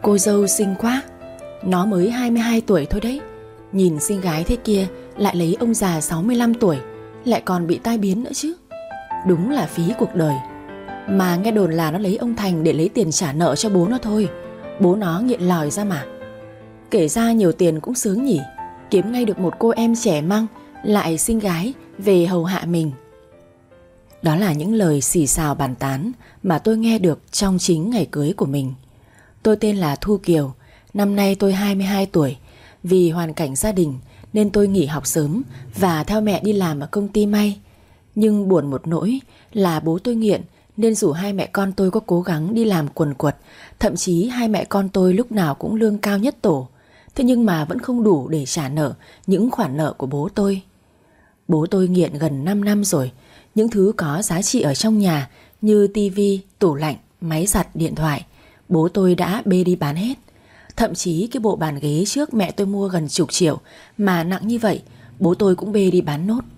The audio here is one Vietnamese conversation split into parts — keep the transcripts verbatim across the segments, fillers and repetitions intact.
Cô dâu xinh quá. Nó mới hai mươi hai tuổi thôi đấy. Nhìn xinh gái thế kia lại lấy ông già sáu mươi lăm tuổi, lại còn bị tai biến nữa chứ. Đúng là phí cuộc đời. Mà nghe đồn là nó lấy ông Thành để lấy tiền trả nợ cho bố nó thôi. Bố nó nghiện lòi ra mà. Kể ra nhiều tiền cũng sướng nhỉ. Kiếm ngay được một cô em trẻ măng lại xinh gái về hầu hạ mình. Đó là những lời xì xào bàn tán mà tôi nghe được trong chính ngày cưới của mình. Tôi tên là Thu Kiều. Năm nay tôi hai mươi hai tuổi. Vì hoàn cảnh gia đình nên tôi nghỉ học sớm và theo mẹ đi làm ở công ty may. Nhưng buồn một nỗi là bố tôi nghiện, nên dù hai mẹ con tôi có cố gắng đi làm quần quật, thậm chí hai mẹ con tôi lúc nào cũng lương cao nhất tổ, thế nhưng mà vẫn không đủ để trả nợ những khoản nợ của bố tôi. Bố tôi nghiện gần năm năm rồi. Những thứ có giá trị ở trong nhà như tivi, tủ lạnh, máy giặt, điện thoại, bố tôi đã bê đi bán hết. Thậm chí cái bộ bàn ghế trước mẹ tôi mua gần chục triệu mà nặng như vậy, bố tôi cũng bê đi bán nốt.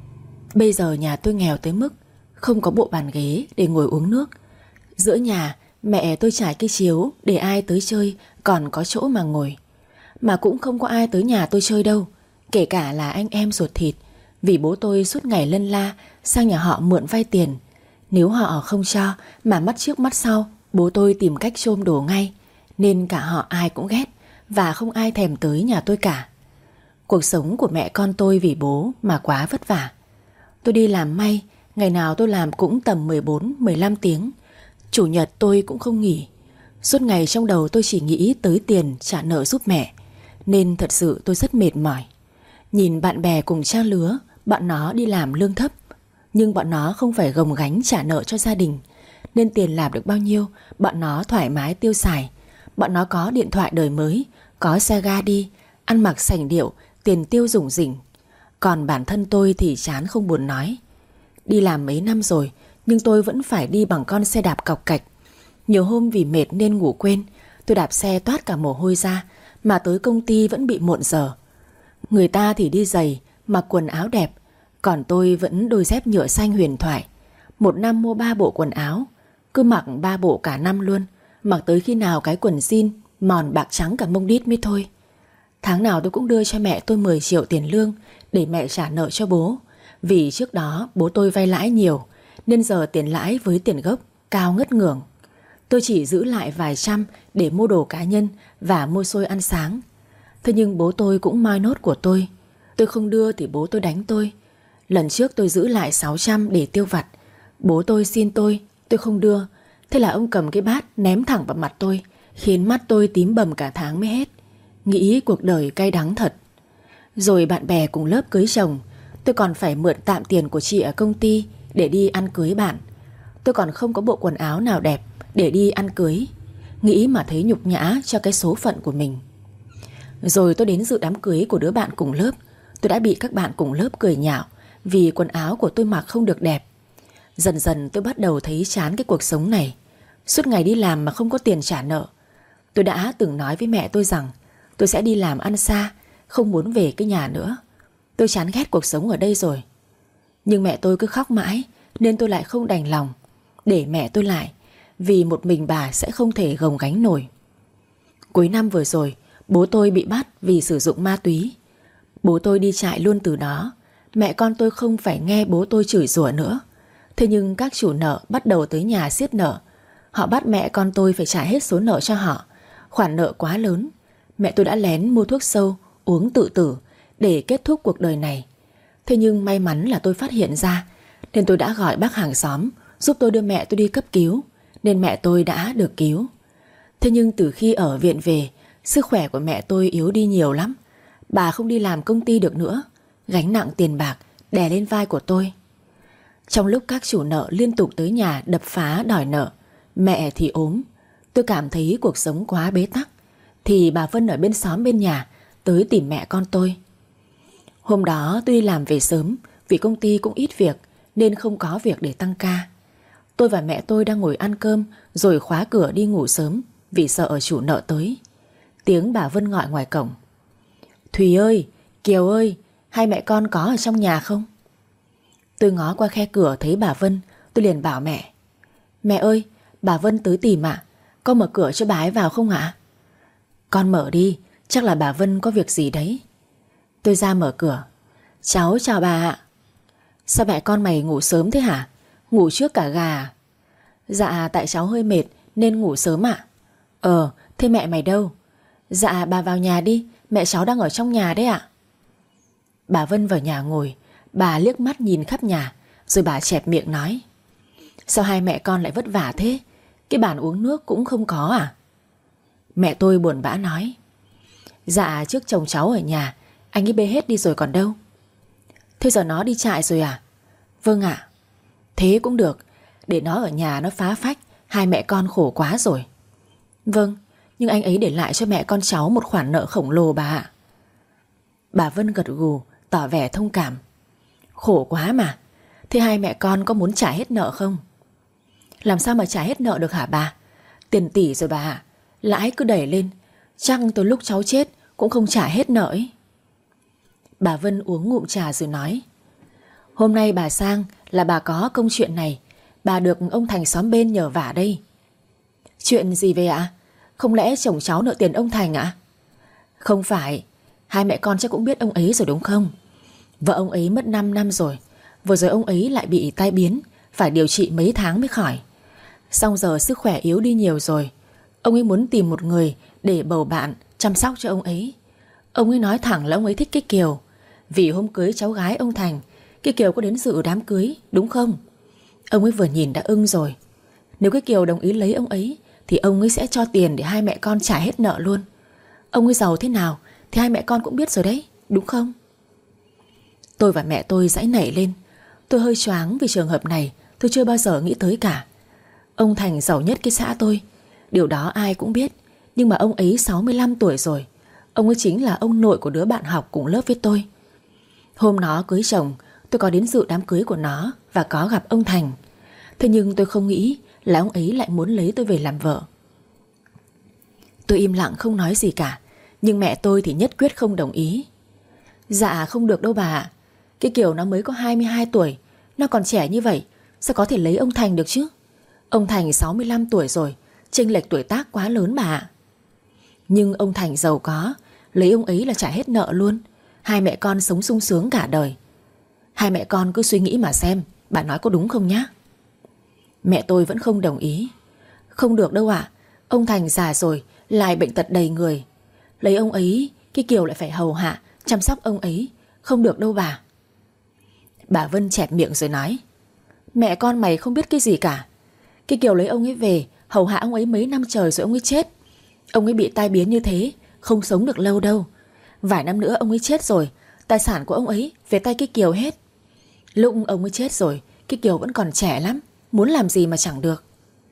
Bây giờ nhà tôi nghèo tới mức không có bộ bàn ghế để ngồi uống nước. Giữa nhà mẹ tôi trải cái chiếu để ai tới chơi còn có chỗ mà ngồi. Mà cũng không có ai tới nhà tôi chơi đâu, kể cả là anh em ruột thịt. Vì bố tôi suốt ngày lân la sang nhà họ mượn vay tiền. Nếu họ không cho mà mắt trước mắt sau, bố tôi tìm cách chôm đồ ngay. Nên cả họ ai cũng ghét và không ai thèm tới nhà tôi cả. Cuộc sống của mẹ con tôi vì bố mà quá vất vả. Tôi đi làm may, ngày nào tôi làm cũng tầm mười bốn mười lăm tiếng. Chủ nhật tôi cũng không nghỉ. Suốt ngày trong đầu tôi chỉ nghĩ tới tiền trả nợ giúp mẹ. Nên thật sự tôi rất mệt mỏi. Nhìn bạn bè cùng trang lứa, bọn nó đi làm lương thấp, nhưng bọn nó không phải gồng gánh trả nợ cho gia đình. Nên tiền làm được bao nhiêu, bọn nó thoải mái tiêu xài. Bọn nó có điện thoại đời mới, có xe ga đi, ăn mặc sành điệu, tiền tiêu rủng rỉnh. Còn bản thân tôi thì chán không buồn nói. Đi làm mấy năm rồi, nhưng tôi vẫn phải đi bằng con xe đạp cọc cạch. Nhiều hôm vì mệt nên ngủ quên, tôi đạp xe toát cả mồ hôi ra, mà tới công ty vẫn bị muộn giờ. Người ta thì đi giày, mặc quần áo đẹp, còn tôi vẫn đôi dép nhựa xanh huyền thoại. Một năm mua ba bộ quần áo, cứ mặc ba bộ cả năm luôn. Mặc tới khi nào cái quần jean mòn bạc trắng cả mông đít mới thôi. Tháng nào tôi cũng đưa cho mẹ tôi mười triệu tiền lương để mẹ trả nợ cho bố. Vì trước đó bố tôi vay lãi nhiều, nên giờ tiền lãi với tiền gốc cao ngất ngưởng. Tôi chỉ giữ lại vài trăm để mua đồ cá nhân và mua xôi ăn sáng. Thế nhưng bố tôi cũng moi nốt của tôi. Tôi không đưa thì bố tôi đánh tôi. Lần trước tôi giữ lại sáu trăm để tiêu vặt. Bố tôi xin tôi, tôi không đưa. Thế là ông cầm cái bát ném thẳng vào mặt tôi, khiến mắt tôi tím bầm cả tháng mới hết. Nghĩ cuộc đời cay đắng thật. Rồi bạn bè cùng lớp cưới chồng, tôi còn phải mượn tạm tiền của chị ở công ty để đi ăn cưới bạn. Tôi còn không có bộ quần áo nào đẹp để đi ăn cưới. Nghĩ mà thấy nhục nhã cho cái số phận của mình. Rồi tôi đến dự đám cưới của đứa bạn cùng lớp. Tôi đã bị các bạn cùng lớp cười nhạo vì quần áo của tôi mặc không được đẹp. Dần dần tôi bắt đầu thấy chán cái cuộc sống này. Suốt ngày đi làm mà không có tiền trả nợ. Tôi đã từng nói với mẹ tôi rằng tôi sẽ đi làm ăn xa, không muốn về cái nhà nữa. Tôi chán ghét cuộc sống ở đây rồi. Nhưng mẹ tôi cứ khóc mãi, nên tôi lại không đành lòng để mẹ tôi lại, vì một mình bà sẽ không thể gồng gánh nổi. Cuối năm vừa rồi, bố tôi bị bắt vì sử dụng ma túy. Bố tôi đi trại luôn từ đó. Mẹ con tôi không phải nghe bố tôi chửi rủa nữa. Thế nhưng các chủ nợ bắt đầu tới nhà siết nợ. Họ bắt mẹ con tôi phải trả hết số nợ cho họ. Khoản nợ quá lớn. Mẹ tôi đã lén mua thuốc sâu, uống tự tử để kết thúc cuộc đời này. Thế nhưng may mắn là tôi phát hiện ra, nên tôi đã gọi bác hàng xóm giúp tôi đưa mẹ tôi đi cấp cứu, nên mẹ tôi đã được cứu. Thế nhưng từ khi ở viện về, sức khỏe của mẹ tôi yếu đi nhiều lắm. Bà không đi làm công ty được nữa. Gánh nặng tiền bạc đè lên vai của tôi. Trong lúc các chủ nợ liên tục tới nhà đập phá đòi nợ, mẹ thì ốm, tôi cảm thấy cuộc sống quá bế tắc, thì bà Vân ở bên xóm bên nhà tới tìm mẹ con tôi. Hôm đó tôi đi làm về sớm, vì công ty cũng ít việc nên không có việc để tăng ca. Tôi và mẹ tôi đang ngồi ăn cơm rồi khóa cửa đi ngủ sớm vì sợ chủ nợ tới. Tiếng bà Vân gọi ngoài cổng: "Thùy ơi, Kiều ơi, hai mẹ con có ở trong nhà không?" Tôi ngó qua khe cửa thấy bà Vân, tôi liền bảo mẹ: "Mẹ ơi, bà Vân tới tìm ạ, con mở cửa cho bà ấy vào không ạ?" Con mở đi, chắc là bà Vân có việc gì đấy. Tôi ra mở cửa. Cháu chào bà ạ. Sao mẹ con mày ngủ sớm thế hả? Ngủ trước cả gà à? Dạ tại cháu hơi mệt nên ngủ sớm ạ. Ờ, thế mẹ mày đâu? Dạ bà vào nhà đi, mẹ cháu đang ở trong nhà đấy ạ. Bà Vân vào nhà ngồi, bà liếc mắt nhìn khắp nhà, rồi bà chẹp miệng nói: Sao hai mẹ con lại vất vả thế? Cái bàn uống nước cũng không có à? Mẹ tôi buồn bã nói: Dạ trước chồng cháu ở nhà, anh ấy bê hết đi rồi còn đâu. Thế giờ nó đi trại rồi à? Vâng ạ. Thế cũng được, để nó ở nhà nó phá phách, hai mẹ con khổ quá rồi. Vâng, nhưng anh ấy để lại cho mẹ con cháu một khoản nợ khổng lồ bà ạ. Bà Vân gật gù, tỏ vẻ thông cảm. Khổ quá mà. Thế hai mẹ con có muốn trả hết nợ không? Làm sao mà trả hết nợ được hả bà? Tiền tỷ rồi bà ạ, lãi cứ đẩy lên, chắc tới lúc cháu chết cũng không trả hết nợ ấy. Bà Vân uống ngụm trà rồi nói: Hôm nay bà sang là bà có công chuyện này, bà được ông Thành xóm bên nhờ vả đây. Chuyện gì về ạ? Không lẽ chồng cháu nợ tiền ông Thành ạ? Không phải, hai mẹ con chắc cũng biết ông ấy rồi đúng không? Vợ ông ấy mất năm năm rồi, vừa rồi ông ấy lại bị tai biến, phải điều trị mấy tháng mới khỏi. Xong giờ sức khỏe yếu đi nhiều rồi, ông ấy muốn tìm một người để bầu bạn chăm sóc cho ông ấy. Ông ấy nói thẳng là ông ấy thích cái Kiều, vì hôm cưới cháu gái ông Thành, cái Kiều có đến dự đám cưới đúng không? Ông ấy vừa nhìn đã ưng rồi. Nếu cái Kiều đồng ý lấy ông ấy thì ông ấy sẽ cho tiền để hai mẹ con trả hết nợ luôn. Ông ấy giàu thế nào thì hai mẹ con cũng biết rồi đấy, đúng không? Tôi và mẹ tôi giãy nảy lên. Tôi hơi choáng vì trường hợp này tôi chưa bao giờ nghĩ tới cả. Ông Thành giàu nhất cái xã tôi, điều đó ai cũng biết. Nhưng mà ông ấy sáu mươi lăm tuổi rồi. Ông ấy chính là ông nội của đứa bạn học cùng lớp với tôi. Hôm nó cưới chồng, tôi có đến dự đám cưới của nó và có gặp ông Thành. Thế nhưng tôi không nghĩ là ông ấy lại muốn lấy tôi về làm vợ. Tôi im lặng không nói gì cả, nhưng mẹ tôi thì nhất quyết không đồng ý. Dạ không được đâu bà ạ. Cái Kiều nó mới có hai mươi hai tuổi, nó còn trẻ như vậy, sao có thể lấy ông Thành được chứ? Ông Thành sáu mươi lăm tuổi rồi, chênh lệch tuổi tác quá lớn bà ạ. Nhưng ông Thành giàu có, lấy ông ấy là trả hết nợ luôn. Hai mẹ con sống sung sướng cả đời. Hai mẹ con cứ suy nghĩ mà xem, bà nói có đúng không nhá? Mẹ tôi vẫn không đồng ý. Không được đâu ạ. Ông Thành già rồi, lại bệnh tật đầy người. Lấy ông ấy, cái Kiều lại phải hầu hạ, chăm sóc ông ấy. Không được đâu bà. Bà Vân chẹp miệng rồi nói: Mẹ con mày không biết cái gì cả. Cái Kiều lấy ông ấy về, hầu hạ ông ấy mấy năm trời rồi ông ấy chết. Ông ấy bị tai biến như thế, không sống được lâu đâu. Vài năm nữa ông ấy chết rồi, tài sản của ông ấy về tay cái Kiều hết. Lúc ông ấy chết rồi, cái Kiều vẫn còn trẻ lắm, muốn làm gì mà chẳng được.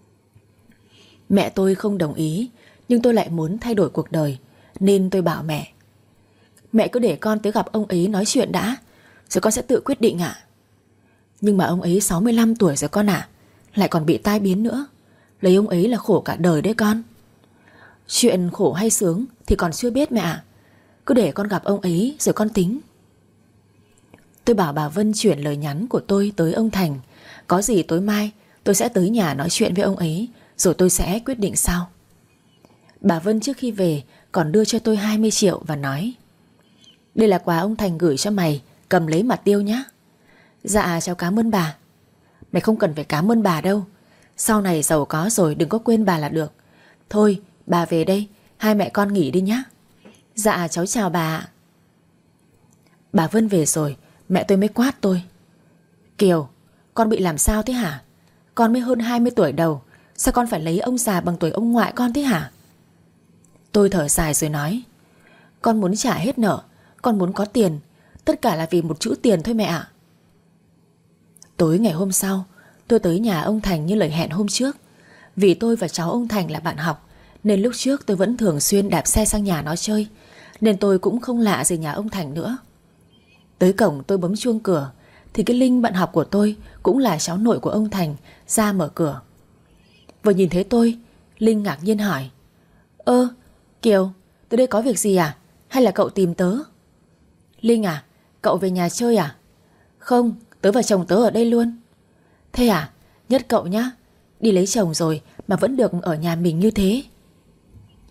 Mẹ tôi không đồng ý, nhưng tôi lại muốn thay đổi cuộc đời, nên tôi bảo mẹ: Mẹ cứ để con tới gặp ông ấy nói chuyện đã, rồi con sẽ tự quyết định ạ. Nhưng mà ông ấy sáu mươi lăm tuổi rồi con ạ, lại còn bị tai biến nữa. Lấy ông ấy là khổ cả đời đấy con. Chuyện khổ hay sướng thì còn chưa biết mẹ ạ. Cứ để con gặp ông ấy rồi con tính. Tôi bảo bà Vân chuyển lời nhắn của tôi tới ông Thành. Có gì tối mai tôi sẽ tới nhà nói chuyện với ông ấy, rồi tôi sẽ quyết định sau. Bà Vân trước khi về còn đưa cho tôi hai mươi triệu và nói: Đây là quà ông Thành gửi cho mày, cầm lấy mà tiêu nhá. Dạ cháu cảm ơn bà. Mày không cần phải cảm ơn bà đâu, sau này giàu có rồi đừng có quên bà là được. Thôi bà về đây, hai mẹ con nghỉ đi nhá. Dạ cháu chào bà ạ. Bà Vân về rồi, mẹ tôi mới quát tôi: Kiều, con bị làm sao thế hả? Con mới hơn hai mươi tuổi đầu, sao con phải lấy ông già bằng tuổi ông ngoại con thế hả? Tôi thở dài rồi nói: Con muốn trả hết nợ, con muốn có tiền, tất cả là vì một chữ tiền thôi mẹ ạ. Tối ngày hôm sau, tôi tới nhà ông Thành như lời hẹn hôm trước. Vì tôi và cháu ông Thành là bạn học, nên lúc trước tôi vẫn thường xuyên đạp xe sang nhà nó chơi, nên tôi cũng không lạ gì nhà ông Thành nữa. Tới cổng tôi bấm chuông cửa, thì cái Linh bạn học của tôi, cũng là cháu nội của ông Thành, ra mở cửa. Vừa nhìn thấy tôi, Linh ngạc nhiên hỏi: Ơ Kiều, tới đây có việc gì à? Hay là cậu tìm tớ? Linh à, cậu về nhà chơi à? Không, tớ và chồng tớ ở đây luôn. Thế à, nhất cậu nhá. Đi lấy chồng rồi mà vẫn được ở nhà mình như thế.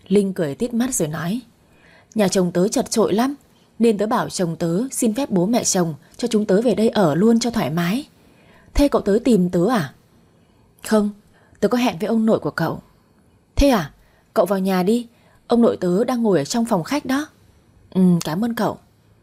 Linh cười tít mắt rồi nói: Nhà chồng tớ chật chội lắm, nên tớ bảo chồng tớ xin phép bố mẹ chồng cho chúng tớ về đây ở luôn cho thoải mái. Thế cậu tới tìm tớ à? Không, tớ có hẹn với ông nội của cậu. Thế à? Cậu vào nhà đi, ông nội tớ đang ngồi ở trong phòng khách đó. Ừ, cảm ơn cậu.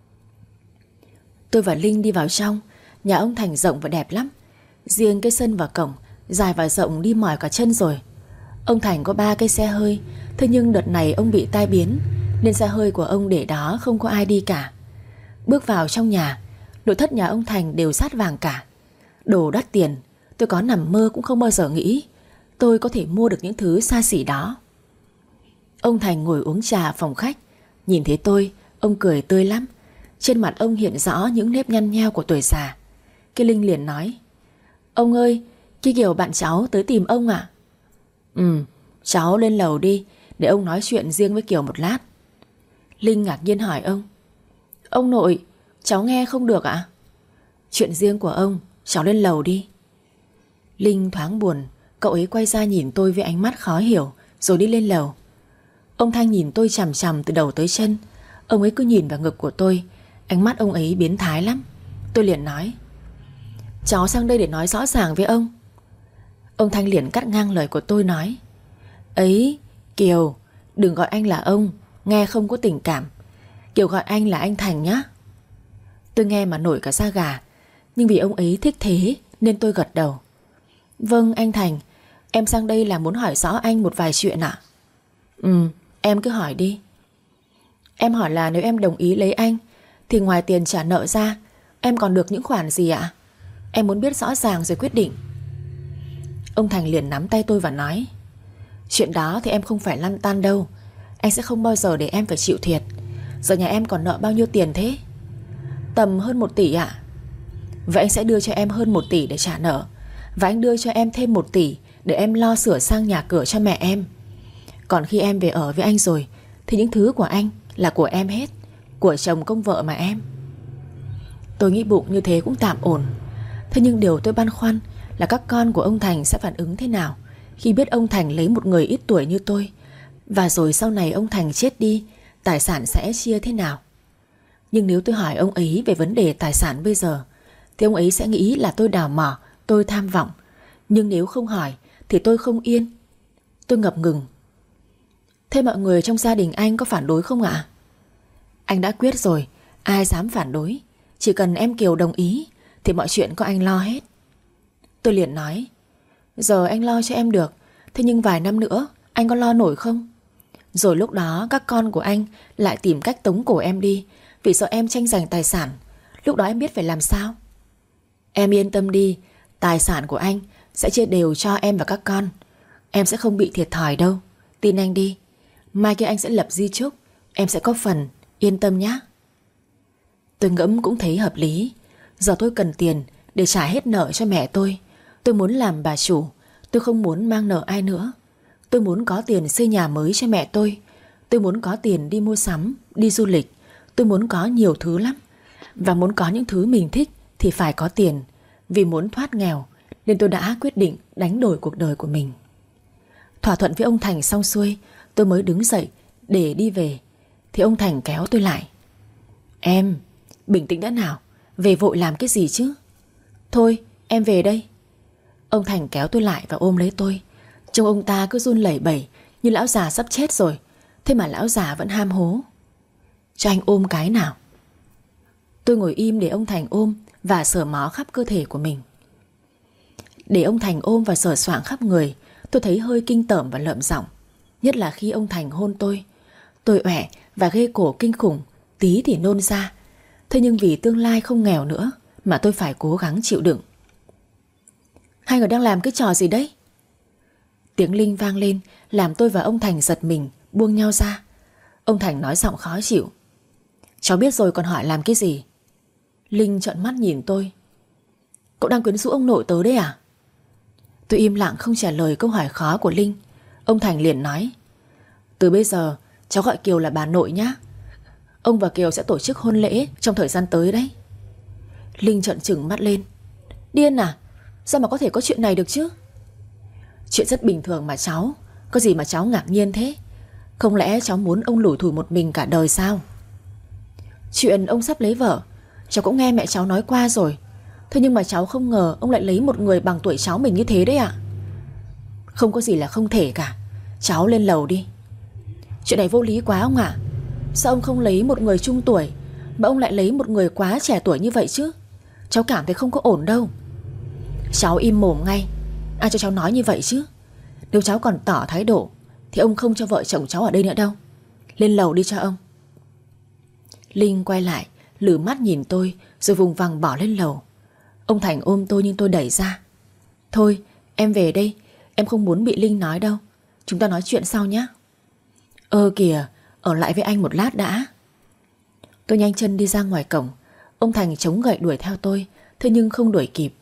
Tôi và Linh đi vào trong. Nhà ông Thành rộng và đẹp lắm. Riêng cái sân và cổng dài và rộng đi mỏi cả chân rồi. Ông Thành có ba cái xe hơi. Thế nhưng đợt này ông bị tai biến, nên xe hơi của ông để đó không có ai đi cả. Bước vào trong nhà, nội thất nhà ông Thành đều sát vàng cả. Đồ đắt tiền, tôi có nằm mơ cũng không bao giờ nghĩ tôi có thể mua được những thứ xa xỉ đó. Ông Thành ngồi uống trà phòng khách. Nhìn thấy tôi, ông cười tươi lắm. Trên mặt ông hiện rõ những nếp nhăn nheo của tuổi già. Cái Linh liền nói: Ông ơi, cái Kiều bạn cháu tới tìm ông ạ. Ừ, cháu lên lầu đi, để ông nói chuyện riêng với Kiều một lát. Linh ngạc nhiên hỏi ông: Ông nội, cháu nghe không được ạ? Chuyện riêng của ông, cháu lên lầu đi. Linh thoáng buồn, cậu ấy quay ra nhìn tôi với ánh mắt khó hiểu, rồi đi lên lầu. Ông Thanh nhìn tôi chằm chằm từ đầu tới chân. Ông ấy cứ nhìn vào ngực của tôi. Ánh mắt ông ấy biến thái lắm. Tôi liền nói: Cháu sang đây để nói rõ ràng với ông. Ông Thanh liền cắt ngang lời của tôi nói: Ấy, Kiều, đừng gọi anh là ông, nghe không có tình cảm. Kiều gọi anh là anh Thành nhá. Tôi nghe mà nổi cả da gà, nhưng vì ông ấy thích thế nên tôi gật đầu. Vâng anh Thành, em sang đây là muốn hỏi rõ anh một vài chuyện ạ. Ừ, em cứ hỏi đi. Em hỏi là nếu em đồng ý lấy anh thì ngoài tiền trả nợ ra, em còn được những khoản gì ạ? Em muốn biết rõ ràng rồi quyết định. Ông Thành liền nắm tay tôi và nói: Chuyện đó thì em không phải lăn tăn đâu. Anh sẽ không bao giờ để em phải chịu thiệt. Giờ nhà em còn nợ bao nhiêu tiền thế? Tầm hơn một tỷ ạ. Vậy anh sẽ đưa cho em hơn một tỷ để trả nợ, và anh đưa cho em thêm một tỷ để em lo sửa sang nhà cửa cho mẹ em. Còn khi em về ở với anh rồi thì những thứ của anh là của em hết, của chồng công vợ mà em. Tôi nghĩ bụng như thế cũng tạm ổn. Thế nhưng điều tôi băn khoăn là các con của ông Thành sẽ phản ứng thế nào khi biết ông Thành lấy một người ít tuổi như tôi, và rồi sau này ông Thành chết đi, tài sản sẽ chia thế nào. Nhưng nếu tôi hỏi ông ấy về vấn đề tài sản bây giờ thì ông ấy sẽ nghĩ là tôi đào mỏ, tôi tham vọng. Nhưng nếu không hỏi thì tôi không yên. Tôi ngập ngừng. Thế mọi người trong gia đình anh có phản đối không ạ? Anh đã quyết rồi, ai dám phản đối. Chỉ cần em Kiều đồng ý thì mọi chuyện có anh lo hết. Tôi liền nói: Giờ anh lo cho em được, thế nhưng vài năm nữa anh có lo nổi không? Rồi lúc đó các con của anh lại tìm cách tống cổ em đi vì sợ em tranh giành tài sản. Lúc đó em biết phải làm sao? Em yên tâm đi, tài sản của anh sẽ chia đều cho em và các con. Em sẽ không bị thiệt thòi đâu, tin anh đi. Mai kia anh sẽ lập di chúc, em sẽ có phần, yên tâm nhé. Tôi ngẫm cũng thấy hợp lý. Giờ tôi cần tiền để trả hết nợ cho mẹ tôi. Tôi muốn làm bà chủ, tôi không muốn mang nợ ai nữa. Tôi muốn có tiền xây nhà mới cho mẹ tôi. Tôi muốn có tiền đi mua sắm, đi du lịch. Tôi muốn có nhiều thứ lắm. Và muốn có những thứ mình thích thì phải có tiền. Vì muốn thoát nghèo nên tôi đã quyết định đánh đổi cuộc đời của mình. Thỏa thuận với ông Thành xong xuôi, tôi mới đứng dậy để đi về. Thì ông Thành kéo tôi lại: Em, bình tĩnh đã nào, về vội làm cái gì chứ? Thôi, em về đây. Ông Thành kéo tôi lại và ôm lấy tôi. Trông ông ta cứ run lẩy bẩy như lão già sắp chết rồi. Thế mà lão già vẫn ham hố. Cho anh ôm cái nào. Tôi ngồi im để ông Thành ôm và sờ mó khắp cơ thể của mình. Để ông Thành ôm và sờ soạng khắp người, tôi thấy hơi kinh tởm và lợm giọng. Nhất là khi ông Thành hôn tôi. Tôi oẻ và ghê cổ kinh khủng, tí thì nôn ra. Thế nhưng vì tương lai không nghèo nữa mà tôi phải cố gắng chịu đựng. Hai người đang làm cái trò gì đấy? Tiếng Linh vang lên làm tôi và ông Thành giật mình, buông nhau ra. Ông Thành nói giọng khó chịu: Cháu biết rồi còn hỏi làm cái gì? Linh trợn mắt nhìn tôi: Cậu đang quyến rũ ông nội tớ đấy à? Tôi im lặng không trả lời câu hỏi khó của Linh. Ông Thành liền nói: Từ bây giờ cháu gọi Kiều là bà nội nhá. Ông và Kiều sẽ tổ chức hôn lễ trong thời gian tới đấy. Linh trợn trừng mắt lên: Điên à? Sao mà có thể có chuyện này được chứ? Chuyện rất bình thường mà cháu, có gì mà cháu ngạc nhiên thế? Không lẽ cháu muốn ông lủi thủi một mình cả đời sao? Chuyện ông sắp lấy vợ cháu cũng nghe mẹ cháu nói qua rồi. Thế nhưng mà cháu không ngờ ông lại lấy một người bằng tuổi cháu mình như thế đấy ạ. Không có gì là không thể cả. Cháu lên lầu đi. Chuyện này vô lý quá ông ạ. Sao ông không lấy một người trung tuổi mà ông lại lấy một người quá trẻ tuổi như vậy chứ? Cháu cảm thấy không có ổn đâu. Cháu im mồm ngay. Ai cho cháu nói như vậy chứ? Nếu cháu còn tỏ thái độ thì ông không cho vợ chồng cháu ở đây nữa đâu. Lên lầu đi cho ông. Linh quay lại, lử mắt nhìn tôi rồi vùng vằng bỏ lên lầu. Ông Thành ôm tôi nhưng tôi đẩy ra. Thôi em về đây, em không muốn bị Linh nói đâu. Chúng ta nói chuyện sau nhé. Ơ kìa, ở lại với anh một lát đã. Tôi nhanh chân đi ra ngoài cổng. Ông Thành chống gậy đuổi theo tôi, thế nhưng không đuổi kịp.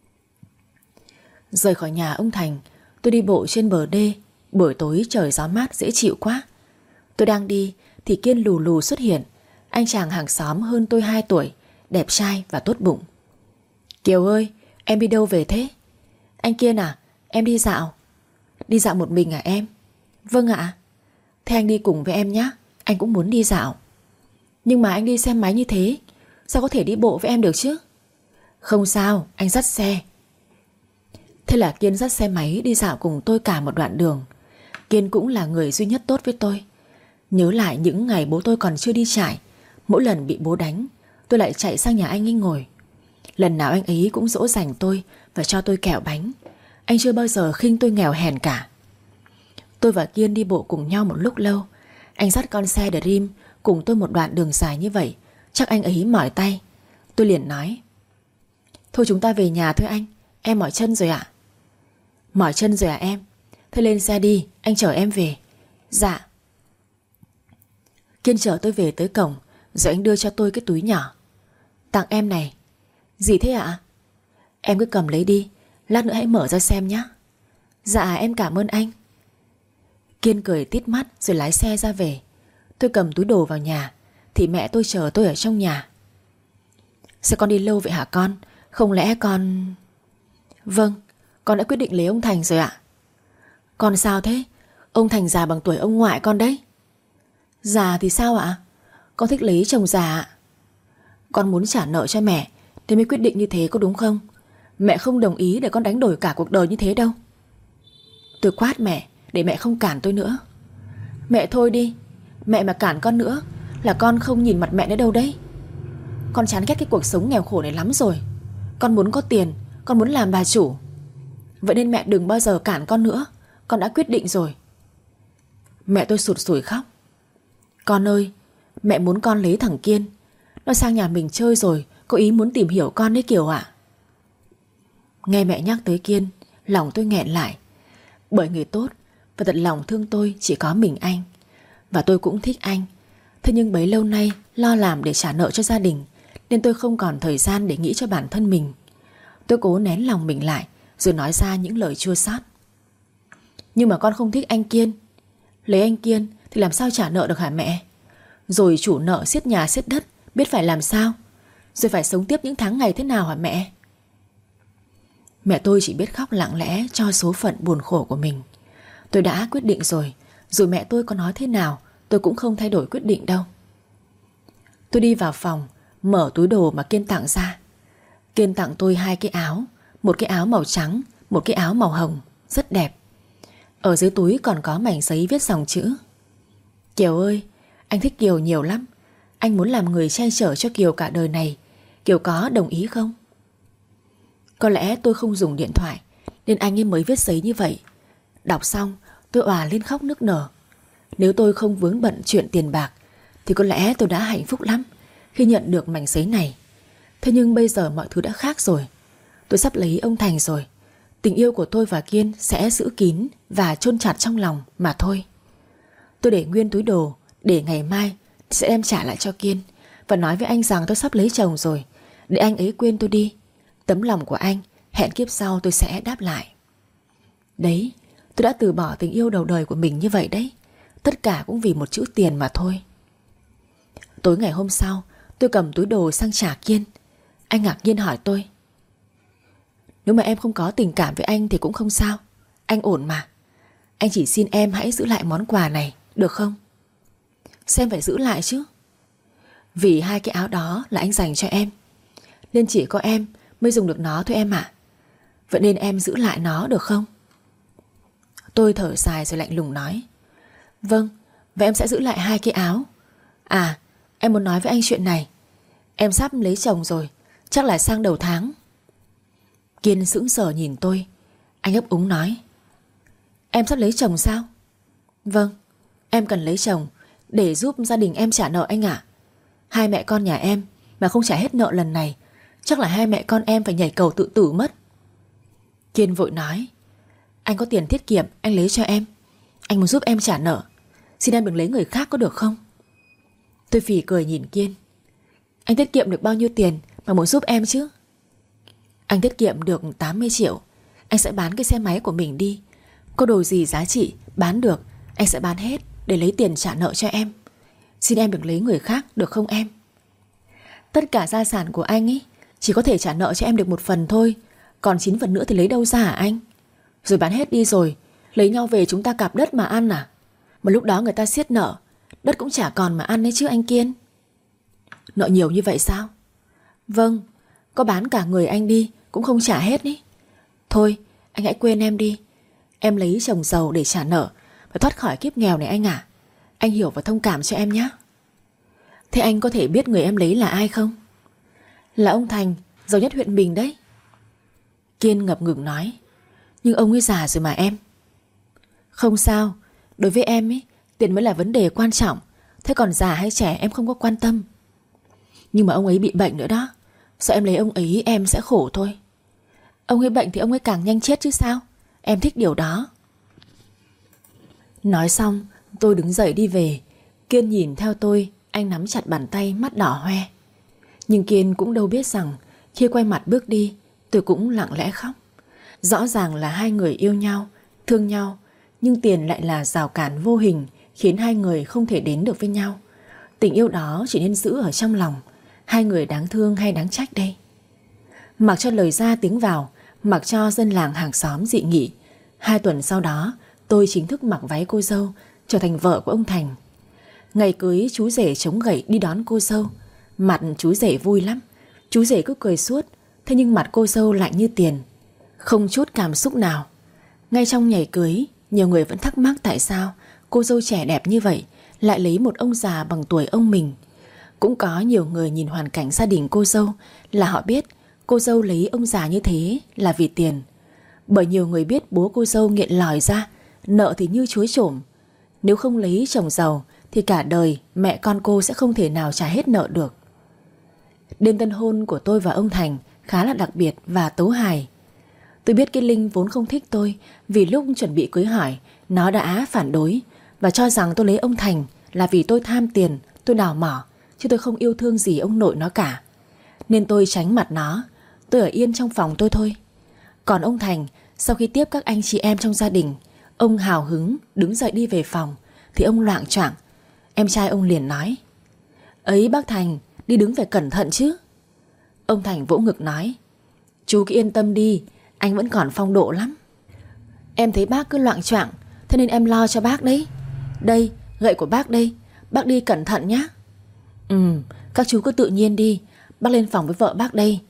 Rời khỏi nhà ông Thành, tôi đi bộ trên bờ đê. Buổi tối trời gió mát dễ chịu quá. Tôi đang đi thì Kiên lù lù xuất hiện. Anh chàng hàng xóm hơn tôi hai tuổi, đẹp trai và tốt bụng. Kiều ơi, em đi đâu về thế? Anh Kiên à, em đi dạo. Đi dạo một mình à em? Vâng ạ. Thế anh đi cùng với em nhé. Anh cũng muốn đi dạo. Nhưng mà anh đi xe máy như thế, sao có thể đi bộ với em được chứ? Không sao, anh dắt xe. Thế là Kiên dắt xe máy đi dạo cùng tôi cả một đoạn đường. Kiên cũng là người duy nhất tốt với tôi. Nhớ lại những ngày bố tôi còn chưa đi trại, mỗi lần bị bố đánh, tôi lại chạy sang nhà anh ấy ngồi. Lần nào anh ấy cũng dỗ dành tôi và cho tôi kẹo bánh. Anh chưa bao giờ khinh tôi nghèo hèn cả. Tôi và Kiên đi bộ cùng nhau một lúc lâu. Anh dắt con xe Dream cùng tôi một đoạn đường dài như vậy, chắc anh ấy mỏi tay. Tôi liền nói: Thôi chúng ta về nhà thôi anh, em mỏi chân rồi ạ. Mỏi chân rồi à em? Thế lên xe đi, anh chở em về. Dạ. Kiên chở tôi về tới cổng, rồi anh đưa cho tôi cái túi nhỏ. Tặng em này. Gì thế ạ? Em cứ cầm lấy đi, lát nữa hãy mở ra xem nhé. Dạ em cảm ơn anh. Kiên cười tít mắt rồi lái xe ra về. Tôi cầm túi đồ vào nhà thì mẹ tôi chờ tôi ở trong nhà. Sao con đi lâu vậy hả con? Không lẽ con... Vâng, con đã quyết định lấy ông Thành rồi ạ. Con sao thế? Ông Thành già bằng tuổi ông ngoại con đấy. Già thì sao ạ? Con thích lấy chồng già ạ. Con muốn trả nợ cho mẹ nên mới quyết định như thế có đúng không? Mẹ không đồng ý để con đánh đổi cả cuộc đời như thế đâu. Tôi quát mẹ để mẹ không cản tôi nữa. Mẹ thôi đi. Mẹ mà cản con nữa là con không nhìn mặt mẹ nữa đâu đấy. Con chán ghét cái cuộc sống nghèo khổ này lắm rồi. Con muốn có tiền, con muốn làm bà chủ. Vậy nên mẹ đừng bao giờ cản con nữa. Con đã quyết định rồi. Mẹ tôi sụt sùi khóc. Con ơi, mẹ muốn con lấy thằng Kiên. Nó sang nhà mình chơi rồi, có ý muốn tìm hiểu con đấy Kiều ạ. Nghe mẹ nhắc tới Kiên, lòng tôi nghẹn lại. Bởi người tốt và thật lòng thương tôi chỉ có mình anh. Và tôi cũng thích anh. Thế nhưng bấy lâu nay lo làm để trả nợ cho gia đình, nên tôi không còn thời gian để nghĩ cho bản thân mình. Tôi cố nén lòng mình lại rồi nói ra những lời chua xót. Nhưng mà con không thích anh Kiên. Lấy anh Kiên thì làm sao trả nợ được hả mẹ? Rồi chủ nợ xiết nhà xiết đất, biết phải làm sao? Rồi phải sống tiếp những tháng ngày thế nào hả mẹ? Mẹ tôi chỉ biết khóc lặng lẽ cho số phận buồn khổ của mình. Tôi đã quyết định rồi, dù mẹ tôi có nói thế nào tôi cũng không thay đổi quyết định đâu. Tôi đi vào phòng, mở túi đồ mà Kiên tặng ra. Kiên tặng tôi hai cái áo, một cái áo màu trắng, một cái áo màu hồng, rất đẹp. Ở dưới túi còn có mảnh giấy viết dòng chữ: Kiều ơi, anh thích Kiều nhiều lắm. Anh muốn làm người che chở cho Kiều cả đời này. Kiều có đồng ý không? Có lẽ tôi không dùng điện thoại nên anh ấy mới viết giấy như vậy. Đọc xong tôi òa lên khóc nức nở. Nếu tôi không vướng bận chuyện tiền bạc thì có lẽ tôi đã hạnh phúc lắm khi nhận được mảnh giấy này. Thế nhưng bây giờ mọi thứ đã khác rồi. Tôi sắp lấy ông Thành rồi. Tình yêu của tôi và Kiên sẽ giữ kín và chôn chặt trong lòng mà thôi. Tôi để nguyên túi đồ, để ngày mai sẽ đem trả lại cho Kiên và nói với anh rằng tôi sắp lấy chồng rồi, để anh ấy quên tôi đi. Tấm lòng của anh hẹn kiếp sau tôi sẽ đáp lại. Đấy, tôi đã từ bỏ tình yêu đầu đời của mình như vậy đấy. Tất cả cũng vì một chữ tiền mà thôi. Tối ngày hôm sau, tôi cầm túi đồ sang trả Kiên. Anh ngạc nhiên hỏi tôi: Nếu mà em không có tình cảm với anh thì cũng không sao. Anh ổn mà. Anh chỉ xin em hãy giữ lại món quà này được không? Xem phải giữ lại chứ. Vì hai cái áo đó là anh dành cho em, nên chỉ có em mới dùng được nó thôi em ạ. Vậy nên em giữ lại nó được không? Tôi thở dài rồi lạnh lùng nói: Vâng, vậy em sẽ giữ lại hai cái áo. À, em muốn nói với anh chuyện này. Em sắp lấy chồng rồi, chắc là sang đầu tháng. Kiên sững sờ nhìn tôi. Anh ấp úng nói: Em sắp lấy chồng sao? Vâng, em cần lấy chồng để giúp gia đình em trả nợ anh ạ. Hai mẹ con nhà em mà không trả hết nợ lần này, chắc là hai mẹ con em phải nhảy cầu tự tử mất. Kiên vội nói: Anh có tiền tiết kiệm, anh lấy cho em. Anh muốn giúp em trả nợ. Xin em đừng lấy người khác có được không? Tôi phì cười nhìn Kiên. Anh tiết kiệm được bao nhiêu tiền mà muốn giúp em chứ? Anh tiết kiệm được tám mươi triệu. Anh sẽ bán cái xe máy của mình đi. Có đồ gì giá trị bán được, anh sẽ bán hết để lấy tiền trả nợ cho em. Xin em đừng lấy người khác được không em? Tất cả gia sản của anh ấy chỉ có thể trả nợ cho em được một phần thôi. Còn chín phần nữa thì lấy đâu ra hả anh? Rồi bán hết đi rồi lấy nhau về chúng ta cạp đất mà ăn à? Mà lúc đó người ta siết nợ, đất cũng chả còn mà ăn đấy chứ anh Kiên. Nợ nhiều như vậy sao? Vâng, có bán cả người anh đi cũng không trả hết ý. Thôi anh hãy quên em đi. Em lấy chồng giàu để trả nợ và thoát khỏi kiếp nghèo này anh ạ. Anh hiểu và thông cảm cho em nhé. Thế anh có thể biết người em lấy là ai không? Là ông Thành, giàu nhất huyện mình đấy. Kiên ngập ngừng nói: Nhưng ông ấy già rồi mà em. Không sao, đối với em ấy, tiền mới là vấn đề quan trọng. Thế còn già hay trẻ em không có quan tâm. Nhưng mà ông ấy bị bệnh nữa đó. Sợ em lấy ông ấy em sẽ khổ thôi. Ông ấy bệnh thì ông ấy càng nhanh chết chứ sao. Em thích điều đó. Nói xong tôi đứng dậy đi về. Kiên nhìn theo tôi. Anh nắm chặt bàn tay, mắt đỏ hoe. Nhưng Kiên cũng đâu biết rằng khi quay mặt bước đi, tôi cũng lặng lẽ khóc. Rõ ràng là hai người yêu nhau, thương nhau, nhưng tiền lại là rào cản vô hình khiến hai người không thể đến được với nhau. Tình yêu đó chỉ nên giữ ở trong lòng. Hai người đáng thương hay đáng trách đây? Mặc cho lời ra tiếng vào, mặc cho dân làng hàng xóm dị nghị, hai tuần sau đó tôi chính thức mặc váy cô dâu, trở thành vợ của ông Thành. Ngày cưới chú rể chống gậy đi đón cô dâu. Mặt chú rể vui lắm. Chú rể cứ cười suốt. Thế nhưng mặt cô dâu lạnh như tiền, không chút cảm xúc nào. Ngay trong nhảy cưới, nhiều người vẫn thắc mắc tại sao cô dâu trẻ đẹp như vậy lại lấy một ông già bằng tuổi ông mình. Cũng có nhiều người nhìn hoàn cảnh gia đình cô dâu là họ biết cô dâu lấy ông già như thế là vì tiền. Bởi nhiều người biết bố cô dâu nghiện lòi ra, nợ thì như chuối trổm. Nếu không lấy chồng giàu thì cả đời mẹ con cô sẽ không thể nào trả hết nợ được. Đêm tân hôn của tôi và ông Thành khá là đặc biệt và tấu hài. Tôi biết cái Linh vốn không thích tôi vì lúc chuẩn bị cưới hỏi nó đã phản đối và cho rằng tôi lấy ông Thành là vì tôi tham tiền, tôi đào mỏ, chứ tôi không yêu thương gì ông nội nó cả. Nên tôi tránh mặt nó, tôi ở yên trong phòng tôi thôi. Còn ông Thành, sau khi tiếp các anh chị em trong gia đình, ông hào hứng đứng dậy đi về phòng thì ông loạng choạng. Em trai ông liền nói: Ấy bác Thành, đi đứng phải cẩn thận chứ. Ông Thành vỗ ngực nói: Chú cứ yên tâm đi, anh vẫn còn phong độ lắm. Em thấy bác cứ loạng choạng, thế nên em lo cho bác đấy. Đây, gậy của bác đây, bác đi cẩn thận nhé. Ừ, các chú cứ tự nhiên đi, bác lên phòng với vợ bác đây.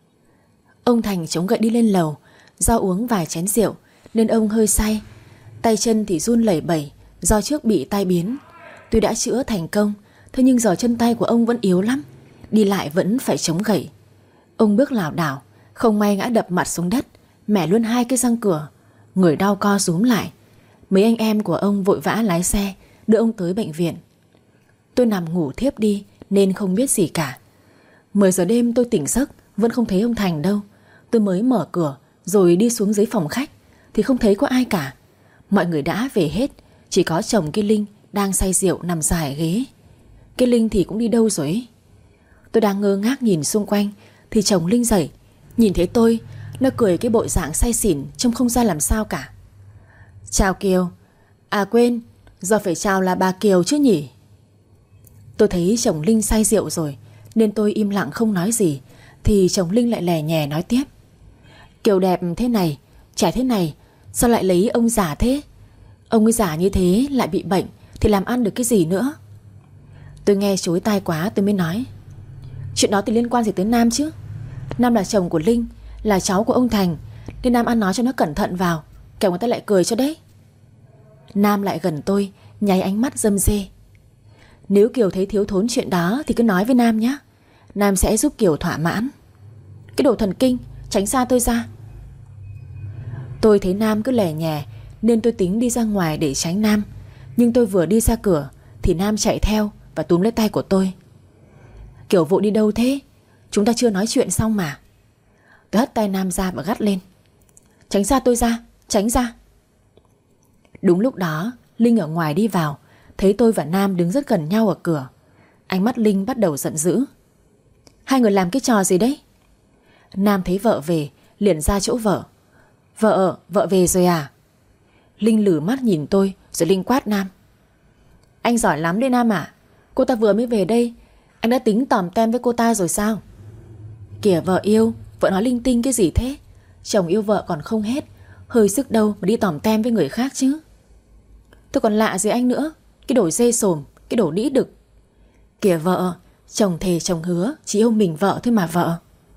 Ông Thành chống gậy đi lên lầu. Do uống vài chén rượu nên ông hơi say, tay chân thì run lẩy bẩy do trước bị tai biến. Tuy đã chữa thành công, thế nhưng giờ chân tay của ông vẫn yếu lắm, đi lại vẫn phải chống gậy. Ông bước lảo đảo, không may ngã đập mặt xuống đất, mẻ luôn hai cái răng cửa. Người đau co rúm lại. Mấy anh em của ông vội vã lái xe đưa ông tới bệnh viện. Tôi nằm ngủ thiếp đi nên không biết gì cả. Mười giờ đêm tôi tỉnh giấc, vẫn không thấy ông Thành đâu. Tôi mới mở cửa rồi đi xuống dưới phòng khách thì không thấy có ai cả. Mọi người đã về hết, chỉ có chồng cái Linh đang say rượu nằm dài ghế. Cái Linh thì cũng đi đâu rồi ấy. Tôi đang ngơ ngác nhìn xung quanh thì chồng Linh dậy, nhìn thấy tôi, nó cười cái bộ dạng say xỉn trông không ra làm sao cả. Chào Kiều. À quên, giờ phải chào là bà Kiều chứ nhỉ. Tôi thấy chồng Linh say rượu rồi nên tôi im lặng không nói gì. Thì chồng Linh lại lè nhè nói tiếp: Kiều đẹp thế này, trẻ thế này, sao lại lấy ông già thế? Ông ấy già như thế lại bị bệnh thì làm ăn được cái gì nữa. Tôi nghe chối tai quá tôi mới nói: Chuyện đó thì liên quan gì tới Nam chứ? Nam là chồng của Linh, là cháu của ông Thành, nên Nam ăn nói cho nó cẩn thận vào, kẻo người ta lại cười cho đấy. Nam lại gần tôi, nháy ánh mắt râm rê. Nếu Kiều thấy thiếu thốn chuyện đó thì cứ nói với Nam nhé, Nam sẽ giúp Kiều thỏa mãn. Cái đồ thần kinh, tránh xa tôi ra. Tôi thấy Nam cứ lè nhè nên tôi tính đi ra ngoài để tránh Nam. Nhưng tôi vừa đi ra cửa thì Nam chạy theo và túm lấy tay của tôi. Kiều vội đi đâu thế? Chúng ta chưa nói chuyện xong mà. Tôi hất tay Nam ra và gắt lên: Tránh xa tôi ra, tránh ra. Đúng lúc đó Linh ở ngoài đi vào, thấy tôi và Nam đứng rất gần nhau ở cửa. Ánh mắt Linh bắt đầu giận dữ: Hai người làm cái trò gì đấy? Nam thấy vợ về liền ra chỗ vợ: Vợ, vợ về rồi à? Linh lử mắt nhìn tôi rồi Linh quát Nam: Anh giỏi lắm đấy Nam ạ. Cô ta vừa mới về đây, anh đã tính tòm tem với cô ta rồi sao? Kìa vợ yêu, vợ nói linh tinh cái gì thế? Chồng yêu vợ còn không hết, hơi sức đâu mà đi tòm tem với người khác chứ. Tôi còn lạ gì anh nữa, cái đồ dê sồm, cái đồ đĩ đực. Kìa vợ, chồng thề chồng hứa chỉ yêu mình vợ thôi mà vợ.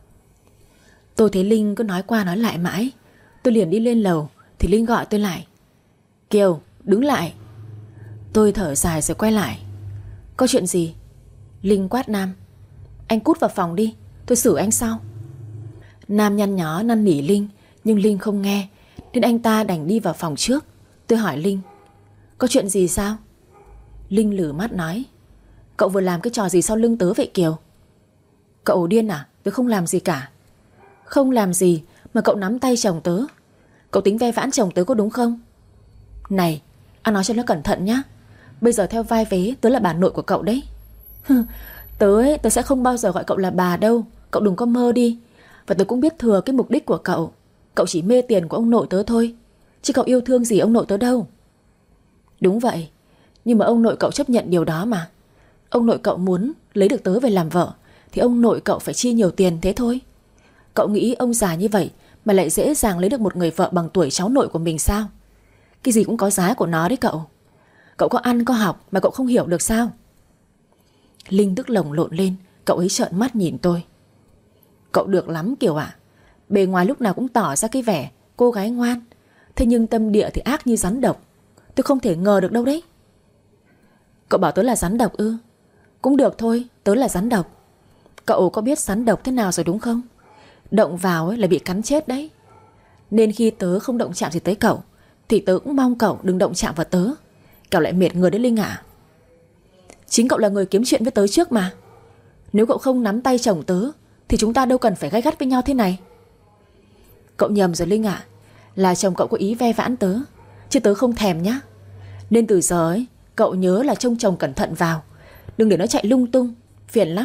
Tôi thấy Linh cứ nói qua nói lại mãi. Tôi liền đi lên lầu thì Linh gọi tôi lại: Kiều, đứng lại. Tôi thở dài rồi quay lại. Có chuyện gì? Linh quát Nam: Anh cút vào phòng đi, tôi xử anh sau. Nam nhăn nhó năn nỉ Linh, nhưng Linh không nghe nên anh ta đành đi vào phòng trước. Tôi hỏi Linh: Có chuyện gì sao? Linh lử mắt nói: Cậu vừa làm cái trò gì sau lưng tớ vậy Kiều? Cậu điên à? Tớ không làm gì cả. Không làm gì mà cậu nắm tay chồng tớ. Cậu tính ve vãn chồng tớ có đúng không? Này, anh nói cho nó cẩn thận nhá. Bây giờ theo vai vế tớ là bà nội của cậu đấy. Tớ ấy, tớ sẽ không bao giờ gọi cậu là bà đâu. Cậu đừng có mơ đi. Và tớ cũng biết thừa cái mục đích của cậu. Cậu chỉ mê tiền của ông nội tớ thôi, chứ cậu yêu thương gì ông nội tớ đâu. Đúng vậy, nhưng mà ông nội cậu chấp nhận điều đó mà. Ông nội cậu muốn lấy được tớ về làm vợ thì ông nội cậu phải chi nhiều tiền thế thôi. Cậu nghĩ ông già như vậy mà lại dễ dàng lấy được một người vợ bằng tuổi cháu nội của mình sao? Cái gì cũng có giá của nó đấy cậu. Cậu có ăn có học mà cậu không hiểu được sao? Linh tức lồng lộn lên. Cậu ấy trợn mắt nhìn tôi. Cậu được lắm Kiều ạ. Bề ngoài lúc nào cũng tỏ ra cái vẻ cô gái ngoan, thế nhưng tâm địa thì ác như rắn độc. Tôi không thể ngờ được đâu đấy. Cậu bảo tớ là rắn độc ư? Cũng được thôi, tớ là rắn độc. Cậu có biết rắn độc thế nào rồi đúng không? Động vào ấy là bị cắn chết đấy. Nên khi tớ không động chạm gì tới cậu thì tớ cũng mong cậu đừng động chạm vào tớ. Cậu lại mệt người đấy Linh ạ. Chính cậu là người kiếm chuyện với tớ trước mà. Nếu cậu không nắm tay chồng tớ thì chúng ta đâu cần phải gay gắt với nhau thế này. Cậu nhầm rồi Linh ạ. Là chồng cậu có ý ve vãn tớ, chứ tớ không thèm nhá. Nên từ giờ ấy, cậu nhớ là trông chồng cẩn thận vào, đừng để nó chạy lung tung, phiền lắm.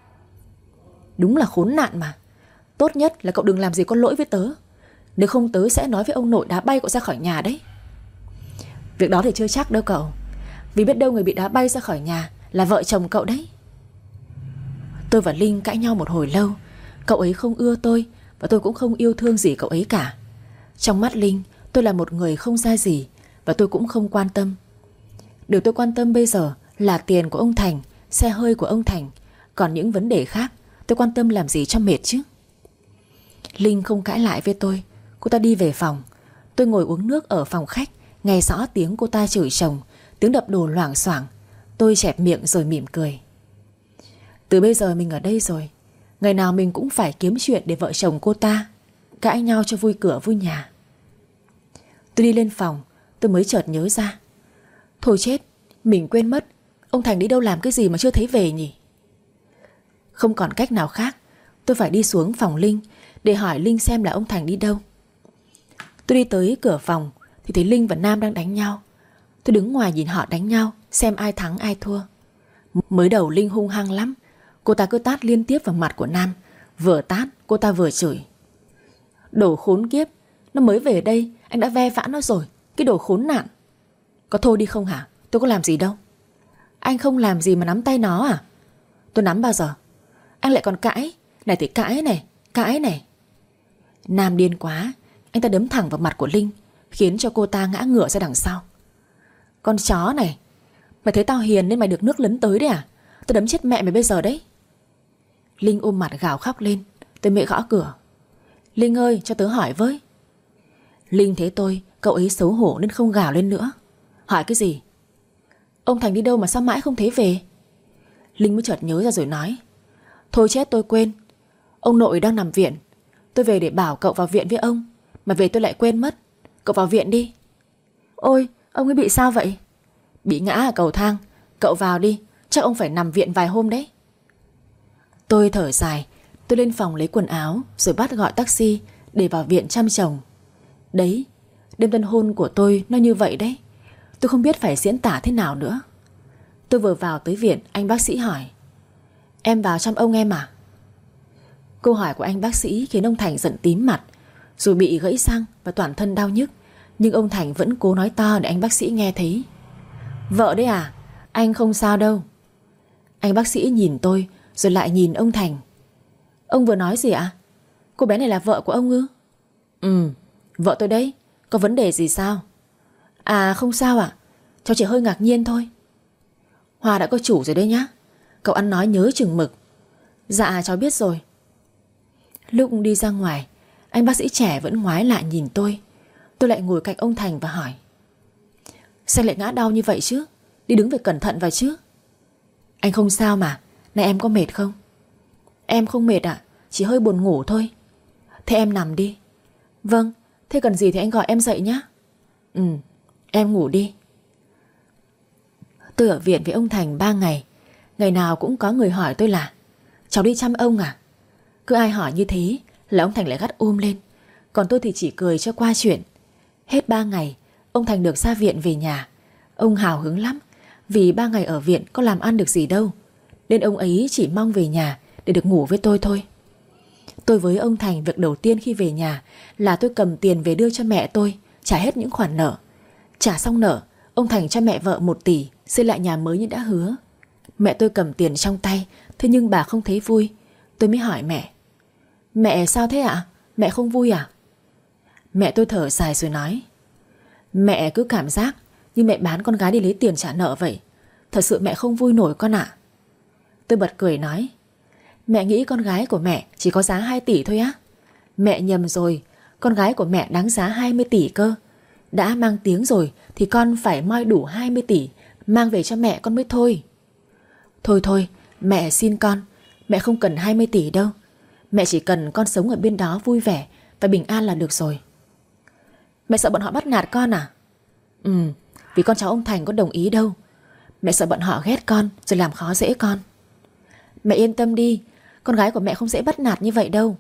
Đúng là khốn nạn mà. Tốt nhất là cậu đừng làm gì có lỗi với tớ. Nếu không tớ sẽ nói với ông nội đá bay cậu ra khỏi nhà đấy. Việc đó thì chưa chắc đâu cậu. Vì biết đâu người bị đá bay ra khỏi nhà là vợ chồng cậu đấy. Tôi và Linh cãi nhau một hồi lâu. Cậu ấy không ưa tôi và tôi cũng không yêu thương gì cậu ấy cả. Trong mắt Linh, tôi là một người không ra gì và tôi cũng không quan tâm. Điều tôi quan tâm bây giờ là tiền của ông Thành, xe hơi của ông Thành. Còn những vấn đề khác tôi quan tâm làm gì cho mệt chứ. Linh không cãi lại với tôi. Cô ta đi về phòng. Tôi ngồi uống nước ở phòng khách, nghe rõ tiếng cô ta chửi chồng, tiếng đập đồ loảng xoảng. Tôi chẹp miệng rồi mỉm cười. Từ bây giờ mình ở đây rồi, ngày nào mình cũng phải kiếm chuyện để vợ chồng cô ta cãi nhau cho vui cửa vui nhà. Tôi đi lên phòng, tôi mới chợt nhớ ra. Thôi chết, mình quên mất ông Thành đi đâu làm cái gì mà chưa thấy về nhỉ. Không còn cách nào khác, tôi phải đi xuống phòng Linh để hỏi Linh xem là ông Thành đi đâu. Tôi đi tới cửa phòng thì thấy Linh và Nam đang đánh nhau. Tôi đứng ngoài nhìn họ đánh nhau, xem ai thắng ai thua. Mới đầu Linh hung hăng lắm. Cô ta cứ tát liên tiếp vào mặt của Nam. Vừa tát cô ta vừa chửi. Đồ khốn kiếp, nó mới về đây anh đã ve vãn nó rồi. Cái đồ khốn nạn. Có thôi đi không hả? Tôi có làm gì đâu. Anh không làm gì mà nắm tay nó à? Tôi nắm bao giờ? Anh lại còn cãi. Này thì cãi này, cãi này. Nam điên quá. Anh ta đấm thẳng vào mặt của Linh, khiến cho cô ta ngã ngửa ra đằng sau. Con chó này, Mày thấy tao hiền nên mày được nước lấn tới đấy à? Tao đấm chết mẹ mày bây giờ đấy. Linh ôm mặt gào khóc lên. Tôi mẹ gõ cửa. Linh ơi, cho tớ hỏi với. Linh thấy tôi, cậu ấy xấu hổ nên không gào lên nữa. Hỏi cái gì? Ông Thành đi đâu mà sao mãi không thấy về? Linh mới chợt nhớ ra rồi nói. Thôi chết tôi quên. Ông nội đang nằm viện. Tôi về để bảo cậu vào viện với ông, mà về tôi lại quên mất. Cậu vào viện đi. Ôi, ông ấy bị sao vậy? Bị ngã ở cầu thang. Cậu vào đi, chắc ông phải nằm viện vài hôm đấy. Tôi thở dài. Tôi lên phòng lấy quần áo rồi bắt gọi taxi để vào viện chăm chồng. Đấy, đêm tân hôn của tôi nó như vậy đấy. Tôi không biết phải diễn tả thế nào nữa. Tôi vừa vào tới viện, anh bác sĩ hỏi. Em vào chăm ông em à? Câu hỏi của anh bác sĩ khiến ông Thành giận tím mặt. Dù bị gãy răng và toàn thân đau nhức, nhưng ông Thành vẫn cố nói to để anh bác sĩ nghe thấy. Vợ đấy à? Anh không sao đâu. Anh bác sĩ nhìn tôi rồi lại nhìn ông Thành. Ông vừa nói gì ạ? Cô bé này là vợ của ông ư? Ừ, vợ tôi đấy. Có vấn đề gì sao? À không sao ạ. Cháu chỉ hơi ngạc nhiên thôi. Hoa đã có chủ rồi đấy nhá. Cậu ăn nói nhớ chừng mực. Dạ cháu biết rồi. Lúc đi ra ngoài, anh bác sĩ trẻ vẫn ngoái lại nhìn tôi. Tôi lại ngồi cạnh ông Thành và hỏi. Sao lại ngã đau như vậy chứ? Đi đứng phải cẩn thận vào chứ. Anh không sao mà. Này em có mệt không? Em không mệt ạ, chỉ hơi buồn ngủ thôi. Thế em nằm đi. Vâng, thế cần gì thì anh gọi em dậy nhé. Ừ, em ngủ đi. Tôi ở viện với ông Thành ba ngày. Ngày nào cũng có người hỏi tôi là cháu đi chăm ông à? Cứ ai hỏi như thế là ông Thành lại gắt ôm lên. Còn tôi thì chỉ cười cho qua chuyện. Hết ba ngày, ông Thành được ra viện về nhà. Ông hào hứng lắm, vì ba ngày ở viện có làm ăn được gì đâu, nên ông ấy chỉ mong về nhà để được ngủ với tôi thôi. Tôi với ông Thành, việc đầu tiên khi về nhà là tôi cầm tiền về đưa cho mẹ tôi, trả hết những khoản nợ. Trả xong nợ, ông Thành cho mẹ vợ một tỷ xây lại nhà mới như đã hứa. Mẹ tôi cầm tiền trong tay, thế nhưng bà không thấy vui. Tôi mới hỏi mẹ. Mẹ sao thế ạ? Mẹ không vui à? Mẹ tôi thở dài rồi nói. Mẹ cứ cảm giác như mẹ bán con gái đi lấy tiền trả nợ vậy. Thật sự mẹ không vui nổi con ạ. Tôi bật cười nói. Mẹ nghĩ con gái của mẹ chỉ có giá hai tỷ thôi á? Mẹ nhầm rồi. Con gái của mẹ đáng giá hai mươi tỷ cơ. Đã mang tiếng rồi thì con phải moi đủ hai mươi tỷ mang về cho mẹ con mới thôi. Thôi thôi, mẹ xin con. Mẹ không cần hai mươi tỷ đâu. Mẹ chỉ cần con sống ở bên đó vui vẻ và bình an là được rồi. Mẹ sợ bọn họ bắt nạt con à? Ừ, vì con cháu ông Thành có đồng ý đâu. Mẹ sợ bọn họ ghét con rồi làm khó dễ con. Mẹ yên tâm đi, con gái của mẹ không dễ bắt nạt như vậy đâu.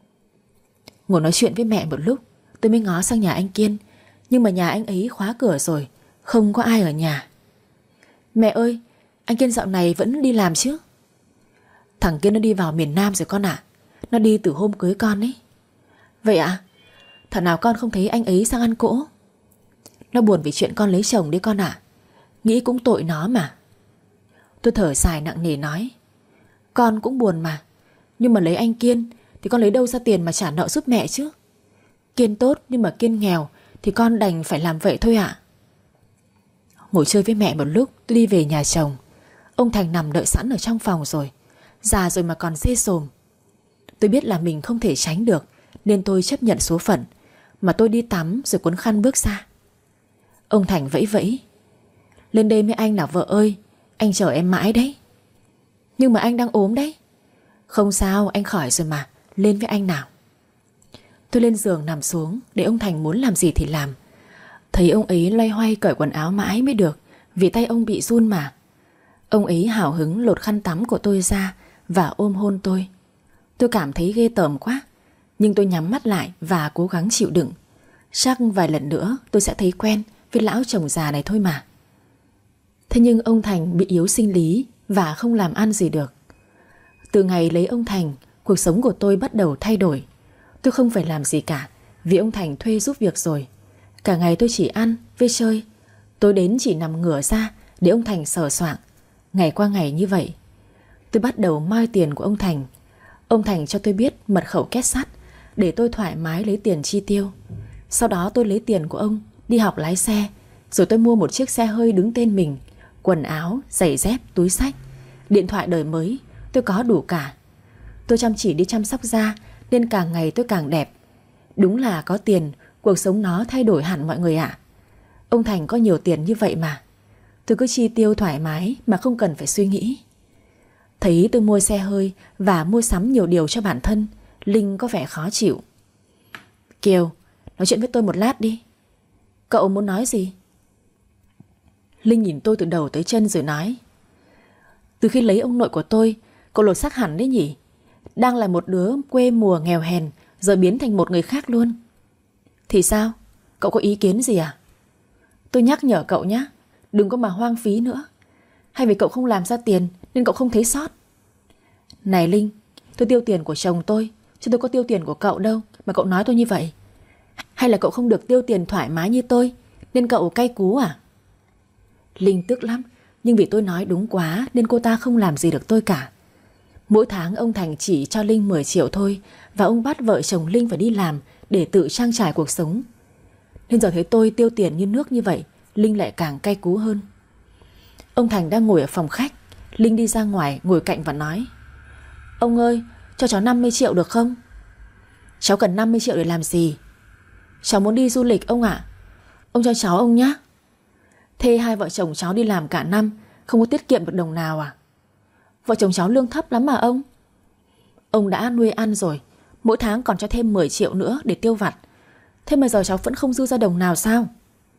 Ngồi nói chuyện với mẹ một lúc, tôi mới ngó sang nhà anh Kiên. Nhưng mà nhà anh ấy khóa cửa rồi, không có ai ở nhà. Mẹ ơi, anh Kiên dạo này vẫn đi làm chứ? Thằng Kiên nó đi vào miền Nam rồi con ạ. Nó đi từ hôm cưới con ấy. Vậy ạ? Thảo nào con không thấy anh ấy sang ăn cỗ. Nó buồn vì chuyện con lấy chồng đấy con ạ. Nghĩ cũng tội nó mà. Tôi thở dài nặng nề nói. Con cũng buồn mà. Nhưng mà lấy anh Kiên thì con lấy đâu ra tiền mà trả nợ giúp mẹ chứ? Kiên tốt nhưng mà Kiên nghèo thì con đành phải làm vậy thôi ạ. Ngồi chơi với mẹ một lúc, tôi đi về nhà chồng. Ông Thành nằm đợi sẵn ở trong phòng rồi. Già rồi mà còn xê xồm. Tôi biết là mình không thể tránh được, nên tôi chấp nhận số phận. Mà tôi đi tắm rồi cuốn khăn bước ra. Ông Thành vẫy vẫy. Lên đây với anh nào vợ ơi. Anh chờ em mãi đấy. Nhưng mà anh đang ốm đấy. Không sao, anh khỏi rồi mà. Lên với anh nào. Tôi lên giường nằm xuống, để ông Thành muốn làm gì thì làm. Thấy ông ấy loay hoay cởi quần áo mãi mới được, vì tay ông bị run mà. Ông ấy hào hứng lột khăn tắm của tôi ra và ôm hôn tôi. Tôi cảm thấy ghê tởm quá, nhưng tôi nhắm mắt lại và cố gắng chịu đựng. Chắc vài lần nữa tôi sẽ thấy quen với lão chồng già này thôi mà. Thế nhưng ông Thành bị yếu sinh lý và không làm ăn gì được. Từ ngày lấy ông Thành, cuộc sống của tôi bắt đầu thay đổi. Tôi không phải làm gì cả, vì ông Thành thuê giúp việc rồi. Cả ngày tôi chỉ ăn với chơi. Tôi đến chỉ nằm ngửa ra để ông Thành sờ soạng. Ngày qua ngày như vậy. Tôi bắt đầu moi tiền của ông Thành. Ông Thành cho tôi biết mật khẩu két sắt để tôi thoải mái lấy tiền chi tiêu. Sau đó tôi lấy tiền của ông đi học lái xe. Rồi tôi mua một chiếc xe hơi đứng tên mình. Quần áo, giày dép, túi xách, điện thoại đời mới, tôi có đủ cả. Tôi chăm chỉ đi chăm sóc da nên càng ngày tôi càng đẹp. Đúng là có tiền, cuộc sống nó thay đổi hẳn mọi người ạ. Ông Thành có nhiều tiền như vậy mà. Tôi cứ chi tiêu thoải mái mà không cần phải suy nghĩ. Thấy tôi mua xe hơi và mua sắm nhiều điều cho bản thân, Linh có vẻ khó chịu. Kiều, nói chuyện với tôi một lát đi. Cậu muốn nói gì? Linh nhìn tôi từ đầu tới chân rồi nói. Từ khi lấy ông nội của tôi, cậu lột xác hẳn đấy nhỉ. Đang là một đứa quê mùa nghèo hèn, giờ biến thành một người khác luôn. Thì sao? Cậu có ý kiến gì à? Tôi nhắc nhở cậu nhé, đừng có mà hoang phí nữa. Hay vì cậu không làm ra tiền nên cậu không thấy sót? Này Linh, tôi tiêu tiền của chồng tôi, chứ tôi có tiêu tiền của cậu đâu mà cậu nói tôi như vậy. Hay là cậu không được tiêu tiền thoải mái như tôi nên cậu cay cú à? Linh tức lắm, nhưng vì tôi nói đúng quá nên cô ta không làm gì được tôi cả. Mỗi tháng ông Thành chỉ cho Linh mười triệu thôi, và ông bắt vợ chồng Linh phải đi làm để tự trang trải cuộc sống. Nên giờ thấy tôi tiêu tiền như nước như vậy, Linh lại càng cay cú hơn. Ông Thành đang ngồi ở phòng khách, Linh đi ra ngoài ngồi cạnh và nói. Ông ơi, cho cháu năm mươi triệu được không? Cháu cần năm mươi triệu để làm gì? Cháu muốn đi du lịch ông ạ. Ông cho cháu ông nhé. Thế hai vợ chồng cháu đi làm cả năm, không có tiết kiệm được đồng nào à? Vợ chồng cháu lương thấp lắm mà ông. Ông đã nuôi ăn rồi, mỗi tháng còn cho thêm mười triệu nữa để tiêu vặt. Thế mà giờ cháu vẫn không dư ra đồng nào sao?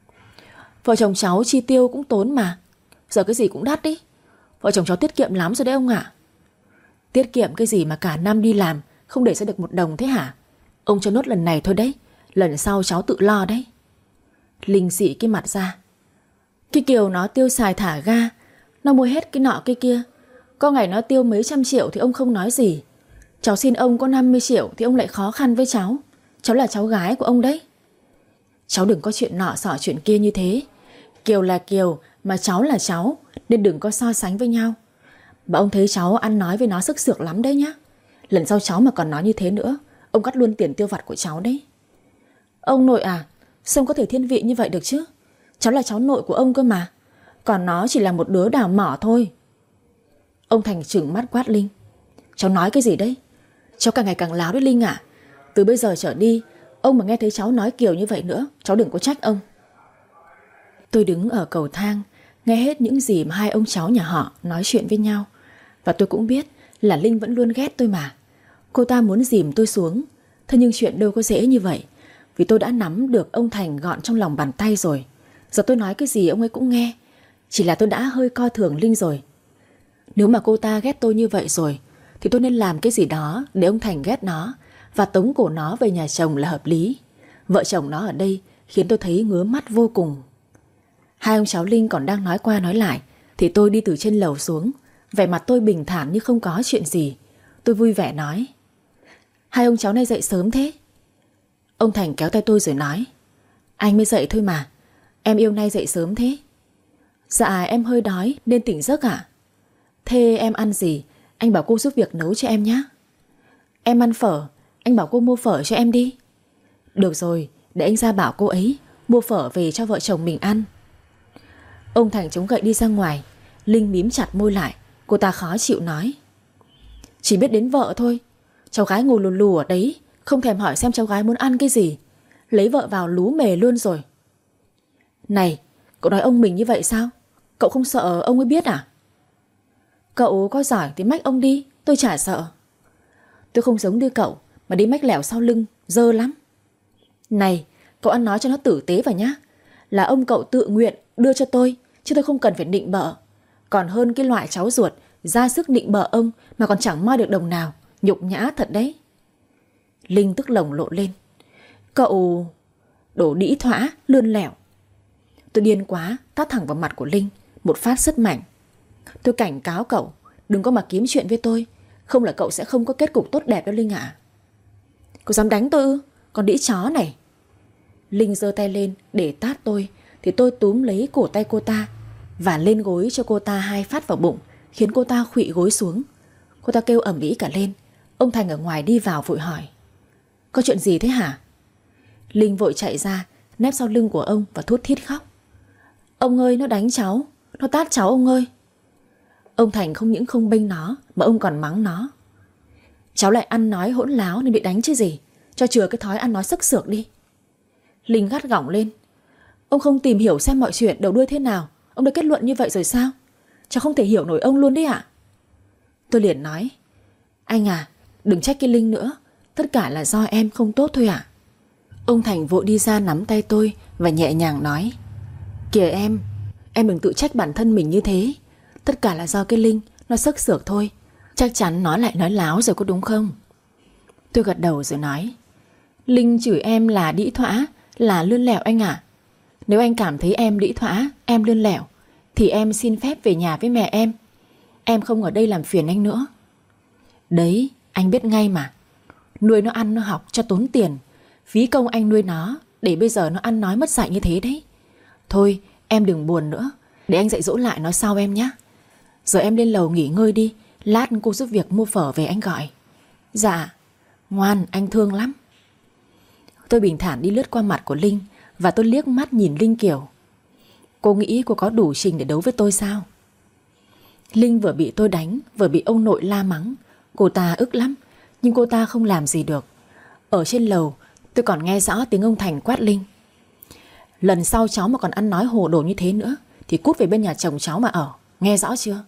Vợ chồng cháu chi tiêu cũng tốn mà. Giờ cái gì cũng đắt đi. Vợ chồng cháu tiết kiệm lắm rồi đấy ông ạ. Tiết kiệm cái gì mà cả năm đi làm không để ra được một đồng thế hả? Ông cho nốt lần này thôi đấy, lần sau cháu tự lo đấy. Linh xị cái mặt ra. Cái Kiều nó tiêu xài thả ga, nó mua hết cái nọ cái kia. Có ngày nó tiêu mấy trăm triệu thì ông không nói gì. Cháu xin ông có năm mươi triệu thì ông lại khó khăn với cháu. Cháu là cháu gái của ông đấy. Cháu đừng có chuyện nọ xỏ chuyện kia như thế. Kiều là Kiều mà cháu là cháu, nên đừng có so sánh với nhau. Mà ông thấy cháu ăn nói với nó sức sược lắm đấy nhá. Lần sau cháu mà còn nói như thế nữa, ông cắt luôn tiền tiêu vặt của cháu đấy. Ông nội à, sao ông có thể thiên vị như vậy được chứ? Cháu là cháu nội của ông cơ mà. Còn nó chỉ là một đứa đào mỏ thôi. Ông Thành trừng mắt quát Linh. Cháu nói cái gì đấy? Cháu càng ngày càng láo đấy Linh ạ. Từ bây giờ trở đi, ông mà nghe thấy cháu nói Kiều như vậy nữa, cháu đừng có trách ông. Tôi đứng ở cầu thang, nghe hết những gì mà hai ông cháu nhà họ nói chuyện với nhau. Và tôi cũng biết là Linh vẫn luôn ghét tôi mà. Cô ta muốn dìm tôi xuống. Thế nhưng chuyện đâu có dễ như vậy, vì tôi đã nắm được ông Thành gọn trong lòng bàn tay rồi. Giờ tôi nói cái gì ông ấy cũng nghe. Chỉ là tôi đã hơi coi thường Linh rồi. Nếu mà cô ta ghét tôi như vậy rồi thì tôi nên làm cái gì đó để ông Thành ghét nó và tống cổ nó về nhà chồng là hợp lý. Vợ chồng nó ở đây khiến tôi thấy ngứa mắt vô cùng. Hai ông cháu Linh còn đang nói qua nói lại thì tôi đi từ trên lầu xuống. Vẻ mặt tôi bình thản như không có chuyện gì. Tôi vui vẻ nói. Hai ông cháu này dậy sớm thế? Ông Thành kéo tay tôi rồi nói. Anh mới dậy thôi mà. Em yêu nay dậy sớm thế? Dạ em hơi đói nên tỉnh giấc ạ. Thế em ăn gì? Anh bảo cô giúp việc nấu cho em nhé. Em ăn phở. Anh bảo cô mua phở cho em đi. Được rồi, để anh ra bảo cô ấy mua phở về cho vợ chồng mình ăn. Ông Thành chống gậy đi ra ngoài. Linh mím chặt môi lại. Cô ta khó chịu nói. Chỉ biết đến vợ thôi. Cháu gái ngồi lù lù ở đấy, không thèm hỏi xem cháu gái muốn ăn cái gì. Lấy vợ vào lú mề luôn rồi. Này, cậu nói ông mình như vậy sao? Cậu không sợ ông ấy biết à? Cậu có giỏi thì mách ông đi, tôi chả sợ. Tôi không giống như cậu mà đi mách lẻo sau lưng, dơ lắm. Này, cậu ăn nói cho nó tử tế vào nhá. Là ông cậu tự nguyện đưa cho tôi, chứ tôi không cần phải nịnh bợ. Còn hơn cái loại cháu ruột ra sức nịnh bợ ông mà còn chẳng moi được đồng nào. Nhục nhã thật đấy. Linh tức lồng lộn lên. Cậu đổ đĩ thỏa, lươn lẻo. Tôi điên quá, tát thẳng vào mặt của Linh một phát rất mạnh. Tôi cảnh cáo cậu đừng có mà kiếm chuyện với tôi, không là cậu sẽ không có kết cục tốt đẹp đâu Linh ạ. Cậu dám đánh tôi ư? Con đĩ chó này. Linh giơ tay lên để tát tôi thì tôi túm lấy cổ tay cô ta và lên gối cho cô ta hai phát vào bụng, khiến cô ta khuỵu gối xuống. Cô ta kêu ầm ĩ cả lên. Ông Thành ở ngoài đi vào vội hỏi. Có chuyện gì thế hả? Linh vội chạy ra, nép sau lưng của ông và thút thít khóc. Ông ơi, nó đánh cháu. Nó tát cháu ông ơi. Ông Thành không những không bênh nó mà ông còn mắng nó. Cháu lại ăn nói hỗn láo nên bị đánh chứ gì. Cho chừa cái thói ăn nói sức sược đi. Linh gắt gỏng lên. Ông không tìm hiểu xem mọi chuyện đầu đuôi thế nào, ông đã kết luận như vậy rồi sao? Cháu không thể hiểu nổi ông luôn đấy ạ. Tôi liền nói, anh à, đừng trách cái Linh nữa, tất cả là do em không tốt thôi ạ. Ông Thành vội đi ra nắm tay tôi và nhẹ nhàng nói, kìa em, em đừng tự trách bản thân mình như thế. Tất cả là do cái Linh, nó sức sược thôi. Chắc chắn nó lại nói láo rồi có đúng không? Tôi gật đầu rồi nói, Linh chửi em là đĩ thỏa, là lươn lẹo anh ạ. Nếu anh cảm thấy em đĩ thỏa, em lươn lẹo, thì em xin phép về nhà với mẹ em. Em không ở đây làm phiền anh nữa. Đấy, anh biết ngay mà. Nuôi nó ăn nó học cho tốn tiền, phí công anh nuôi nó, để bây giờ nó ăn nói mất dạy như thế đấy. Thôi em đừng buồn nữa, để anh dạy dỗ lại nó sau em nhé. Giờ em lên lầu nghỉ ngơi đi, lát cô giúp việc mua phở về anh gọi. Dạ. Ngoan, anh thương lắm. Tôi bình thản đi lướt qua mặt của Linh, và tôi liếc mắt nhìn Linh kiểu, cô nghĩ cô có đủ trình để đấu với tôi sao? Linh vừa bị tôi đánh, vừa bị ông nội la mắng. Cô ta ức lắm, nhưng cô ta không làm gì được. Ở trên lầu tôi còn nghe rõ tiếng ông Thành quát Linh, lần sau cháu mà còn ăn nói hồ đồ như thế nữa thì cút về bên nhà chồng cháu mà ở, nghe rõ chưa?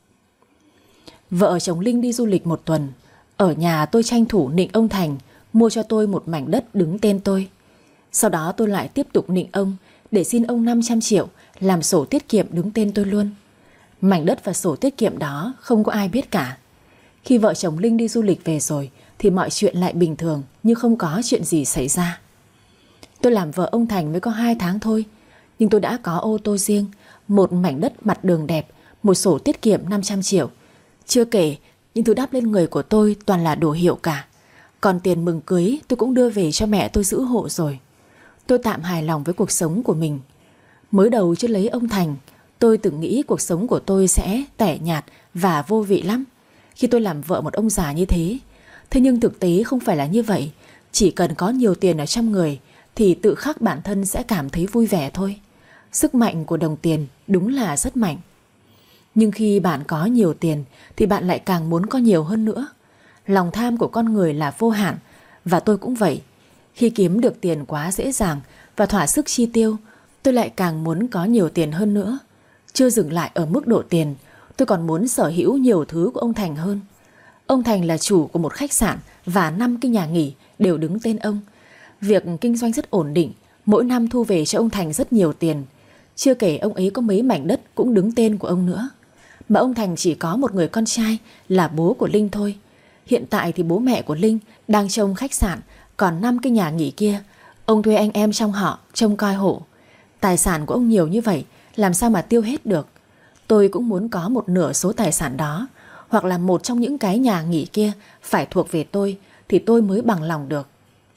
Vợ chồng Linh đi du lịch một tuần. Ở nhà tôi tranh thủ nịnh ông Thành mua cho tôi một mảnh đất đứng tên tôi. Sau đó tôi lại tiếp tục nịnh ông để xin ông năm trăm triệu làm sổ tiết kiệm đứng tên tôi luôn. Mảnh đất và sổ tiết kiệm đó không có ai biết cả. Khi vợ chồng Linh đi du lịch về rồi thì mọi chuyện lại bình thường, như không có chuyện gì xảy ra. Tôi làm vợ ông Thành mới có hai tháng thôi, nhưng tôi đã có ô tô riêng, một mảnh đất mặt đường đẹp, một sổ tiết kiệm năm trăm triệu. Chưa kể những thứ đắp lên người của tôi toàn là đồ hiệu cả. Còn tiền mừng cưới tôi cũng đưa về cho mẹ tôi giữ hộ rồi. Tôi tạm hài lòng với cuộc sống của mình. Mới đầu chưa lấy ông Thành, tôi từng nghĩ cuộc sống của tôi sẽ tẻ nhạt và vô vị lắm khi tôi làm vợ một ông già như thế. Thế nhưng thực tế không phải là như vậy. Chỉ cần có nhiều tiền ở trong người thì tự khắc bản thân sẽ cảm thấy vui vẻ thôi. Sức mạnh của đồng tiền đúng là rất mạnh. Nhưng khi bạn có nhiều tiền thì bạn lại càng muốn có nhiều hơn nữa. Lòng tham của con người là vô hạn, và tôi cũng vậy. Khi kiếm được tiền quá dễ dàng và thỏa sức chi tiêu, tôi lại càng muốn có nhiều tiền hơn nữa. Chưa dừng lại ở mức độ tiền, tôi còn muốn sở hữu nhiều thứ của ông Thành hơn. Ông Thành là chủ của một khách sạn và năm cái nhà nghỉ đều đứng tên ông. Việc kinh doanh rất ổn định, mỗi năm thu về cho ông Thành rất nhiều tiền. Chưa kể ông ấy có mấy mảnh đất cũng đứng tên của ông nữa. Mà ông Thành chỉ có một người con trai là bố của Linh thôi. Hiện tại thì bố mẹ của Linh đang trông khách sạn, còn năm cái nhà nghỉ kia ông thuê anh em trong họ trông coi hộ. Tài sản của ông nhiều như vậy, làm sao mà tiêu hết được. Tôi cũng muốn có một nửa số tài sản đó, hoặc là một trong những cái nhà nghỉ kia phải thuộc về tôi, thì tôi mới bằng lòng được.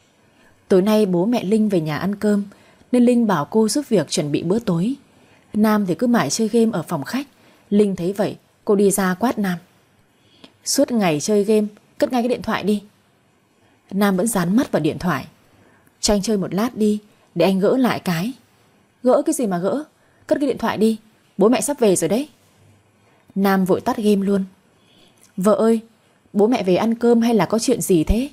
Tối nay bố mẹ Linh về nhà ăn cơm, nên Linh bảo cô giúp việc chuẩn bị bữa tối. Nam thì cứ mãi chơi game ở phòng khách. Linh thấy vậy, cô đi ra quát Nam, suốt ngày chơi game, cất ngay cái điện thoại đi. Nam vẫn dán mắt vào điện thoại. Cho anh chơi một lát đi, để anh gỡ lại cái. Gỡ cái gì mà gỡ, cất cái điện thoại đi, bố mẹ sắp về rồi đấy. Nam vội tắt game luôn. Vợ ơi, bố mẹ về ăn cơm hay là có chuyện gì thế?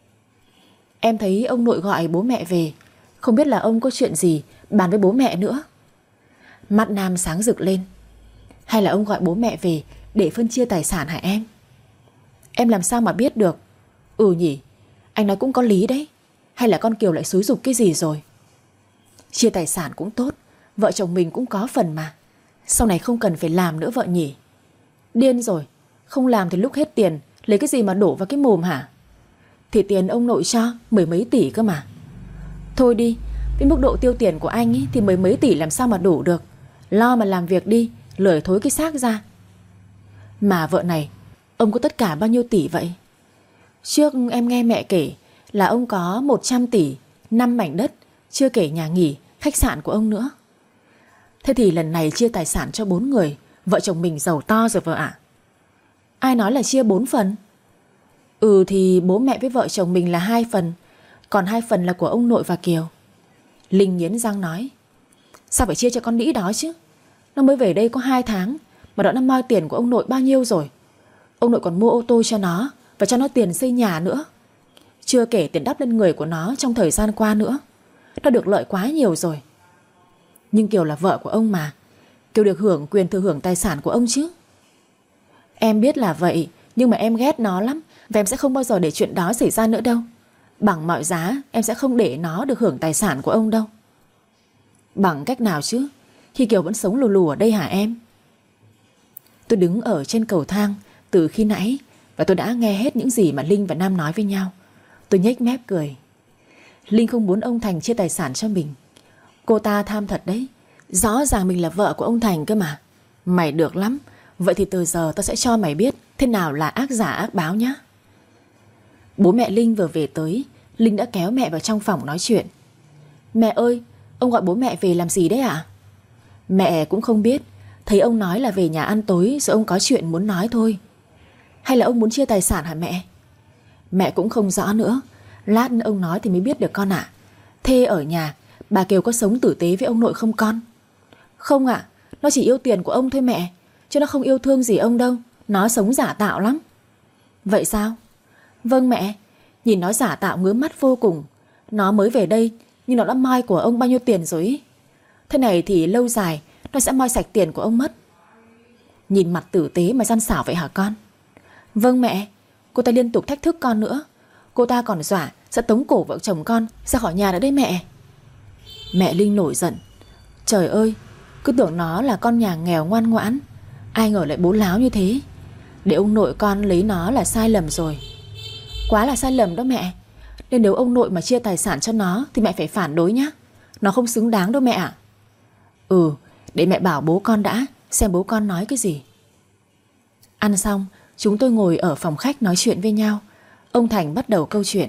Em thấy ông nội gọi bố mẹ về, không biết là ông có chuyện gì bàn với bố mẹ nữa. Mắt Nam sáng rực lên. Hay là ông gọi bố mẹ về để phân chia tài sản hả em? Em làm sao mà biết được? Ừ nhỉ, anh nói cũng có lý đấy. Hay là con Kiều lại xúi giục cái gì rồi? Chia tài sản cũng tốt, vợ chồng mình cũng có phần mà. Sau này không cần phải làm nữa vợ nhỉ? Điên rồi, không làm thì lúc hết tiền lấy cái gì mà đổ vào cái mồm hả? Thì tiền ông nội cho mười mấy tỷ cơ mà. Thôi đi, với mức độ tiêu tiền của anh ấy thì mười mấy tỷ làm sao mà đủ được. Lo mà làm việc đi, lười thối cái xác ra. Mà vợ này, ông có tất cả bao nhiêu tỷ vậy? Trước em nghe mẹ kể là ông có một trăm tỷ, năm mảnh đất, chưa kể nhà nghỉ, khách sạn của ông nữa. Thế thì lần này chia tài sản cho bốn người, vợ chồng mình giàu to rồi vợ ạ. Ai nói là chia bốn phần? Ừ thì bố mẹ với vợ chồng mình là hai phần, còn hai phần là của ông nội và Kiều. Linh nghiến răng nói, sao phải chia cho con đĩ đó chứ? Nó mới về đây có hai tháng mà đã nó moi tiền của ông nội bao nhiêu rồi. Ông nội còn mua ô tô cho nó và cho nó tiền xây nhà nữa. Chưa kể tiền đắp lên người của nó trong thời gian qua nữa. Nó được lợi quá nhiều rồi. Nhưng Kiều là vợ của ông mà, Kiều được hưởng quyền thừa hưởng tài sản của ông chứ. Em biết là vậy, nhưng mà em ghét nó lắm. Và em sẽ không bao giờ để chuyện đó xảy ra nữa đâu. Bằng mọi giá em sẽ không để nó được hưởng tài sản của ông đâu. Bằng cách nào chứ, khi Kiều vẫn sống lù lù ở đây hả em? Tôi đứng ở trên cầu thang từ khi nãy và tôi đã nghe hết những gì mà Linh và Nam nói với nhau. Tôi nhếch mép cười. Linh không muốn ông Thành chia tài sản cho mình. Cô ta tham thật đấy. Rõ ràng mình là vợ của ông Thành cơ mà. Mày được lắm. Vậy thì từ giờ tao sẽ cho mày biết thế nào là ác giả ác báo nhá. Bố mẹ Linh vừa về tới. Linh đã kéo mẹ vào trong phòng nói chuyện. Mẹ ơi, ông gọi bố mẹ về làm gì đấy ạ? Mẹ cũng không biết. Thấy ông nói là về nhà ăn tối rồi ông có chuyện muốn nói thôi. Hay là ông muốn chia tài sản hả mẹ? Mẹ cũng không rõ nữa. Lát ông nói thì mới biết được con ạ. Thế ở nhà bà Kiều có sống tử tế với ông nội không con? Không ạ, nó chỉ yêu tiền của ông thôi mẹ, chứ nó không yêu thương gì ông đâu. Nó sống giả tạo lắm. Vậy sao? Vâng mẹ. Nhìn nó giả tạo ngứa mắt vô cùng. Nó mới về đây nhưng nó đã moi của ông bao nhiêu tiền rồi ý. Thế này thì lâu dài nó sẽ moi sạch tiền của ông mất. Nhìn mặt tử tế mà gian xảo vậy hả con? Vâng mẹ. Cô ta liên tục thách thức con nữa. Cô ta còn dọa sẽ tống cổ vợ chồng con ra khỏi nhà nữa đấy mẹ. Mẹ Linh nổi giận. Trời ơi, cứ tưởng nó là con nhà nghèo ngoan ngoãn, ai ngờ lại bố láo như thế. Để ông nội con lấy nó là sai lầm rồi. Quá là sai lầm đó mẹ. Nên nếu ông nội mà chia tài sản cho nó thì mẹ phải phản đối nhá. Nó không xứng đáng đâu mẹ ạ. Ừ, để mẹ bảo bố con đã, xem bố con nói cái gì. Ăn xong, chúng tôi ngồi ở phòng khách nói chuyện với nhau. Ông Thành bắt đầu câu chuyện.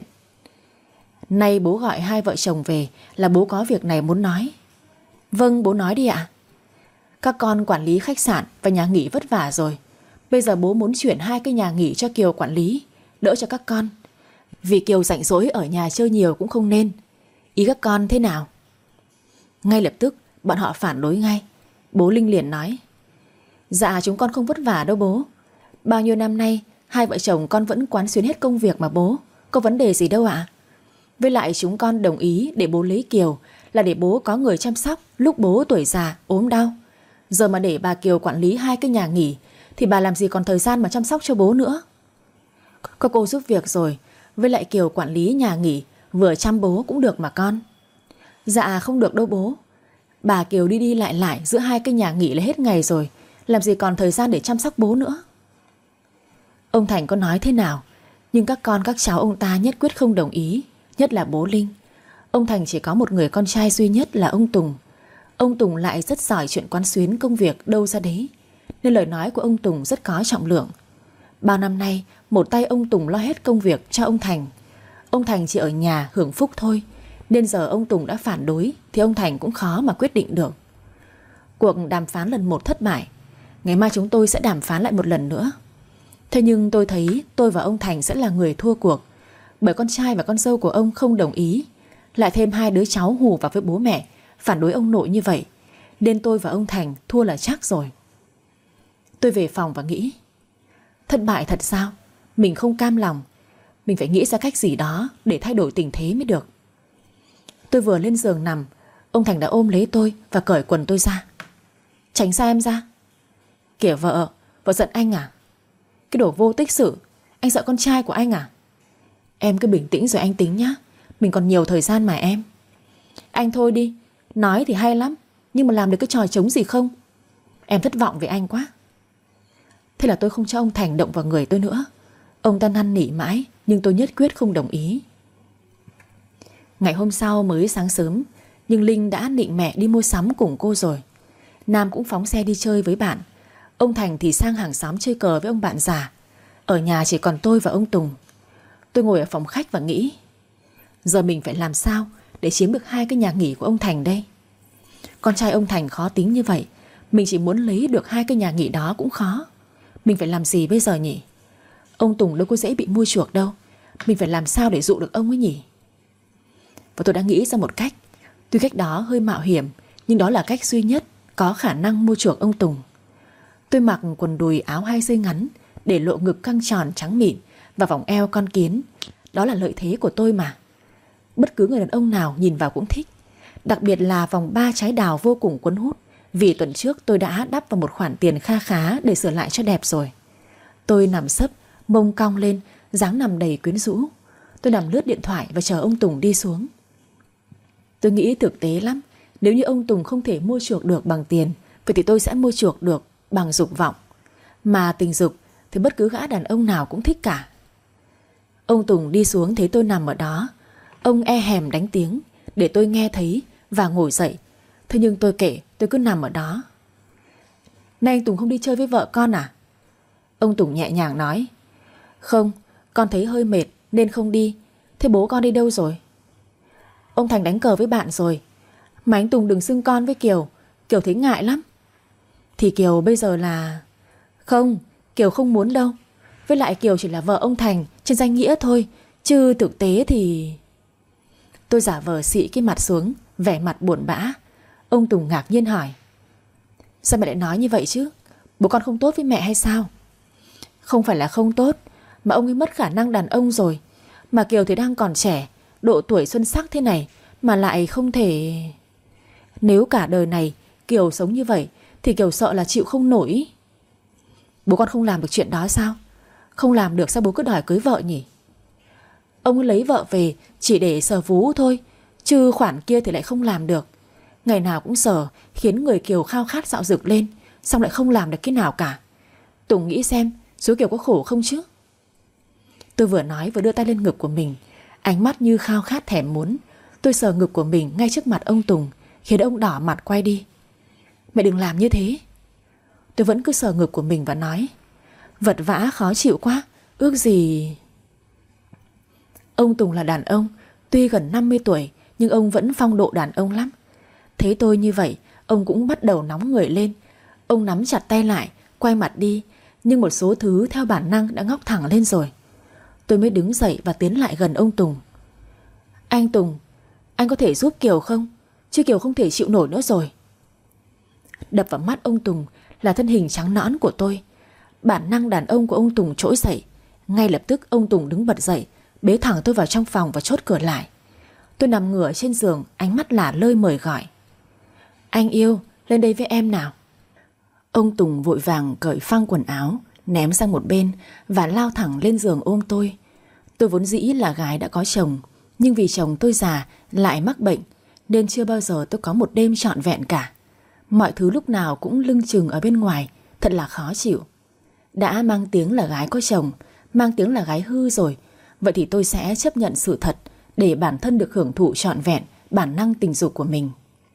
Nay bố gọi hai vợ chồng về là bố có việc này muốn nói. Vâng, bố nói đi ạ. Các con quản lý khách sạn và nhà nghỉ vất vả rồi. Bây giờ bố muốn chuyển hai cái nhà nghỉ cho Kiều quản lý, đỡ cho các con. Vì Kiều rảnh rỗi ở nhà chơi nhiều cũng không nên. Ý các con thế nào? Ngay lập tức bọn họ phản đối ngay. Bố Linh liền nói. Dạ chúng con không vất vả đâu bố. Bao nhiêu năm nay hai vợ chồng con vẫn quán xuyến hết công việc mà bố. Có vấn đề gì đâu ạ. Với lại chúng con đồng ý để bố lấy Kiều là để bố có người chăm sóc lúc bố tuổi già ốm đau. Giờ mà để bà Kiều quản lý hai cái nhà nghỉ thì bà làm gì còn thời gian mà chăm sóc cho bố nữa. Có cô giúp việc rồi. Với lại Kiều quản lý nhà nghỉ vừa chăm bố cũng được mà con. Dạ không được đâu bố. Bà Kiều đi đi lại lại giữa hai cái nhà nghỉ là hết ngày rồi, làm gì còn thời gian để chăm sóc bố nữa. Ông Thành có nói thế nào, nhưng các con các cháu ông ta nhất quyết không đồng ý. Nhất là bố Linh. Ông Thành chỉ có một người con trai duy nhất là ông Tùng. Ông Tùng lại rất giỏi chuyện quán xuyến công việc đâu ra đấy, nên lời nói của ông Tùng rất có trọng lượng. Bao năm nay một tay ông Tùng lo hết công việc cho ông Thành. Ông Thành chỉ ở nhà hưởng phúc thôi, nên giờ ông Tùng đã phản đối thì ông Thành cũng khó mà quyết định được. Cuộc đàm phán lần một thất bại. Ngày mai chúng tôi sẽ đàm phán lại một lần nữa. Thế nhưng tôi thấy tôi và ông Thành sẽ là người thua cuộc, bởi con trai và con dâu của ông không đồng ý, lại thêm hai đứa cháu hù vào với bố mẹ phản đối ông nội như vậy, nên tôi và ông Thành thua là chắc rồi. Tôi về phòng và nghĩ, thất bại thật sao? Mình không cam lòng. Mình phải nghĩ ra cách gì đó để thay đổi tình thế mới được. Tôi vừa lên giường nằm, ông Thành đã ôm lấy tôi và cởi quần tôi ra. Tránh xa em ra. Kìa vợ, vợ giận anh à? Cái đồ vô tích sự. Anh sợ con trai của anh à? Em cứ bình tĩnh rồi anh tính nhá. Mình còn nhiều thời gian mà em. Anh thôi đi. Nói thì hay lắm, nhưng mà làm được cái trò trống gì không? Em thất vọng về anh quá. Thế là tôi không cho ông Thành động vào người tôi nữa. Ông ta năn nỉ mãi, nhưng tôi nhất quyết không đồng ý. Ngày hôm sau mới sáng sớm, nhưng Linh đã định mẹ đi mua sắm cùng cô rồi. Nam cũng phóng xe đi chơi với bạn. Ông Thành thì sang hàng xóm chơi cờ với ông bạn già. Ở nhà chỉ còn tôi và ông Tùng. Tôi ngồi ở phòng khách và nghĩ, giờ mình phải làm sao để chiếm được hai cái nhà nghỉ của ông Thành đây. Con trai ông Thành khó tính như vậy, mình chỉ muốn lấy được hai cái nhà nghỉ đó cũng khó. Mình phải làm gì bây giờ nhỉ? Ông Tùng đâu có dễ bị mua chuộc đâu. Mình phải làm sao để dụ được ông ấy nhỉ? Và tôi đã nghĩ ra một cách. Tuy cách đó hơi mạo hiểm, nhưng đó là cách duy nhất có khả năng mua chuộc ông Tùng. Tôi mặc quần đùi áo hai dây ngắn, để lộ ngực căng tròn trắng mịn và vòng eo con kiến. Đó là lợi thế của tôi mà. Bất cứ người đàn ông nào nhìn vào cũng thích. Đặc biệt là vòng ba trái đào vô cùng cuốn hút, vì tuần trước tôi đã đắp vào một khoản tiền kha khá để sửa lại cho đẹp rồi. Tôi nằm sấp, mông cong lên, dáng nằm đầy quyến rũ. Tôi nằm lướt điện thoại và chờ ông Tùng đi xuống. Tôi nghĩ thực tế lắm. Nếu như ông Tùng không thể mua chuộc được bằng tiền, vậy thì tôi sẽ mua chuộc được bằng dục vọng. Mà tình dục thì bất cứ gã đàn ông nào cũng thích cả. Ông Tùng đi xuống thấy tôi nằm ở đó. Ông e hèm đánh tiếng để tôi nghe thấy và ngồi dậy. Thế nhưng tôi kể, tôi cứ nằm ở đó. Nay anh Tùng không đi chơi với vợ con à? Ông Tùng nhẹ nhàng nói: Không, con thấy hơi mệt nên không đi. Thế bố con đi đâu rồi? Ông Thành đánh cờ với bạn rồi. Mà anh Tùng đừng xưng con với Kiều, Kiều thấy ngại lắm. Thì Kiều bây giờ là... Không, Kiều không muốn đâu. Với lại Kiều chỉ là vợ ông Thành trên danh nghĩa thôi, chứ thực tế thì... Tôi giả vờ xị cái mặt xuống, vẻ mặt buồn bã. Ông Tùng ngạc nhiên hỏi: Sao mẹ lại nói như vậy chứ? Bố con không tốt với mẹ hay sao? Không phải là không tốt, mà ông ấy mất khả năng đàn ông rồi. Mà Kiều thì đang còn trẻ, độ tuổi xuân sắc thế này, mà lại không thể... Nếu cả đời này Kiều sống như vậy thì Kiều sợ là chịu không nổi. Bố con không làm được chuyện đó sao? Không làm được sao bố cứ đòi cưới vợ nhỉ? Ông ấy lấy vợ về chỉ để sờ vú thôi, chứ khoản kia thì lại không làm được. Ngày nào cũng sờ, khiến người Kiều khao khát dạo dực lên, xong lại không làm được cái nào cả. Tùng nghĩ xem, số Kiều có khổ không chứ? Tôi vừa nói vừa đưa tay lên ngực của mình, ánh mắt như khao khát thèm muốn. Tôi sờ ngực của mình ngay trước mặt ông Tùng, khiến ông đỏ mặt quay đi. Mẹ đừng làm như thế. Tôi vẫn cứ sờ ngực của mình và nói: Vật vã khó chịu quá, ước gì... Ông Tùng là đàn ông, tuy gần năm mươi tuổi nhưng ông vẫn phong độ đàn ông lắm. Thấy tôi như vậy, ông cũng bắt đầu nóng người lên. Ông nắm chặt tay lại, quay mặt đi, nhưng một số thứ theo bản năng đã ngóc thẳng lên rồi. Tôi mới đứng dậy và tiến lại gần ông Tùng. Anh Tùng, anh có thể giúp Kiều không? Chứ Kiều không thể chịu nổi nữa rồi. Đập vào mắt ông Tùng là thân hình trắng nõn của tôi. Bản năng đàn ông của ông Tùng trỗi dậy. Ngay lập tức ông Tùng đứng bật dậy, bế thẳng tôi vào trong phòng và chốt cửa lại. Tôi nằm ngửa trên giường, ánh mắt lả lơi mời gọi: Anh yêu, lên đây với em nào. Ông Tùng vội vàng cởi phăng quần áo, ném sang một bên và lao thẳng lên giường ôm tôi. Tôi vốn dĩ là gái đã có chồng, nhưng vì chồng tôi già lại mắc bệnh, nên chưa bao giờ tôi có một đêm trọn vẹn cả. Mọi thứ lúc nào cũng lưng chừng ở bên ngoài, thật là khó chịu. Đã mang tiếng là gái có chồng, mang tiếng là gái hư rồi, vậy thì tôi sẽ chấp nhận sự thật để bản thân được hưởng thụ trọn vẹn bản năng tình dục của mình.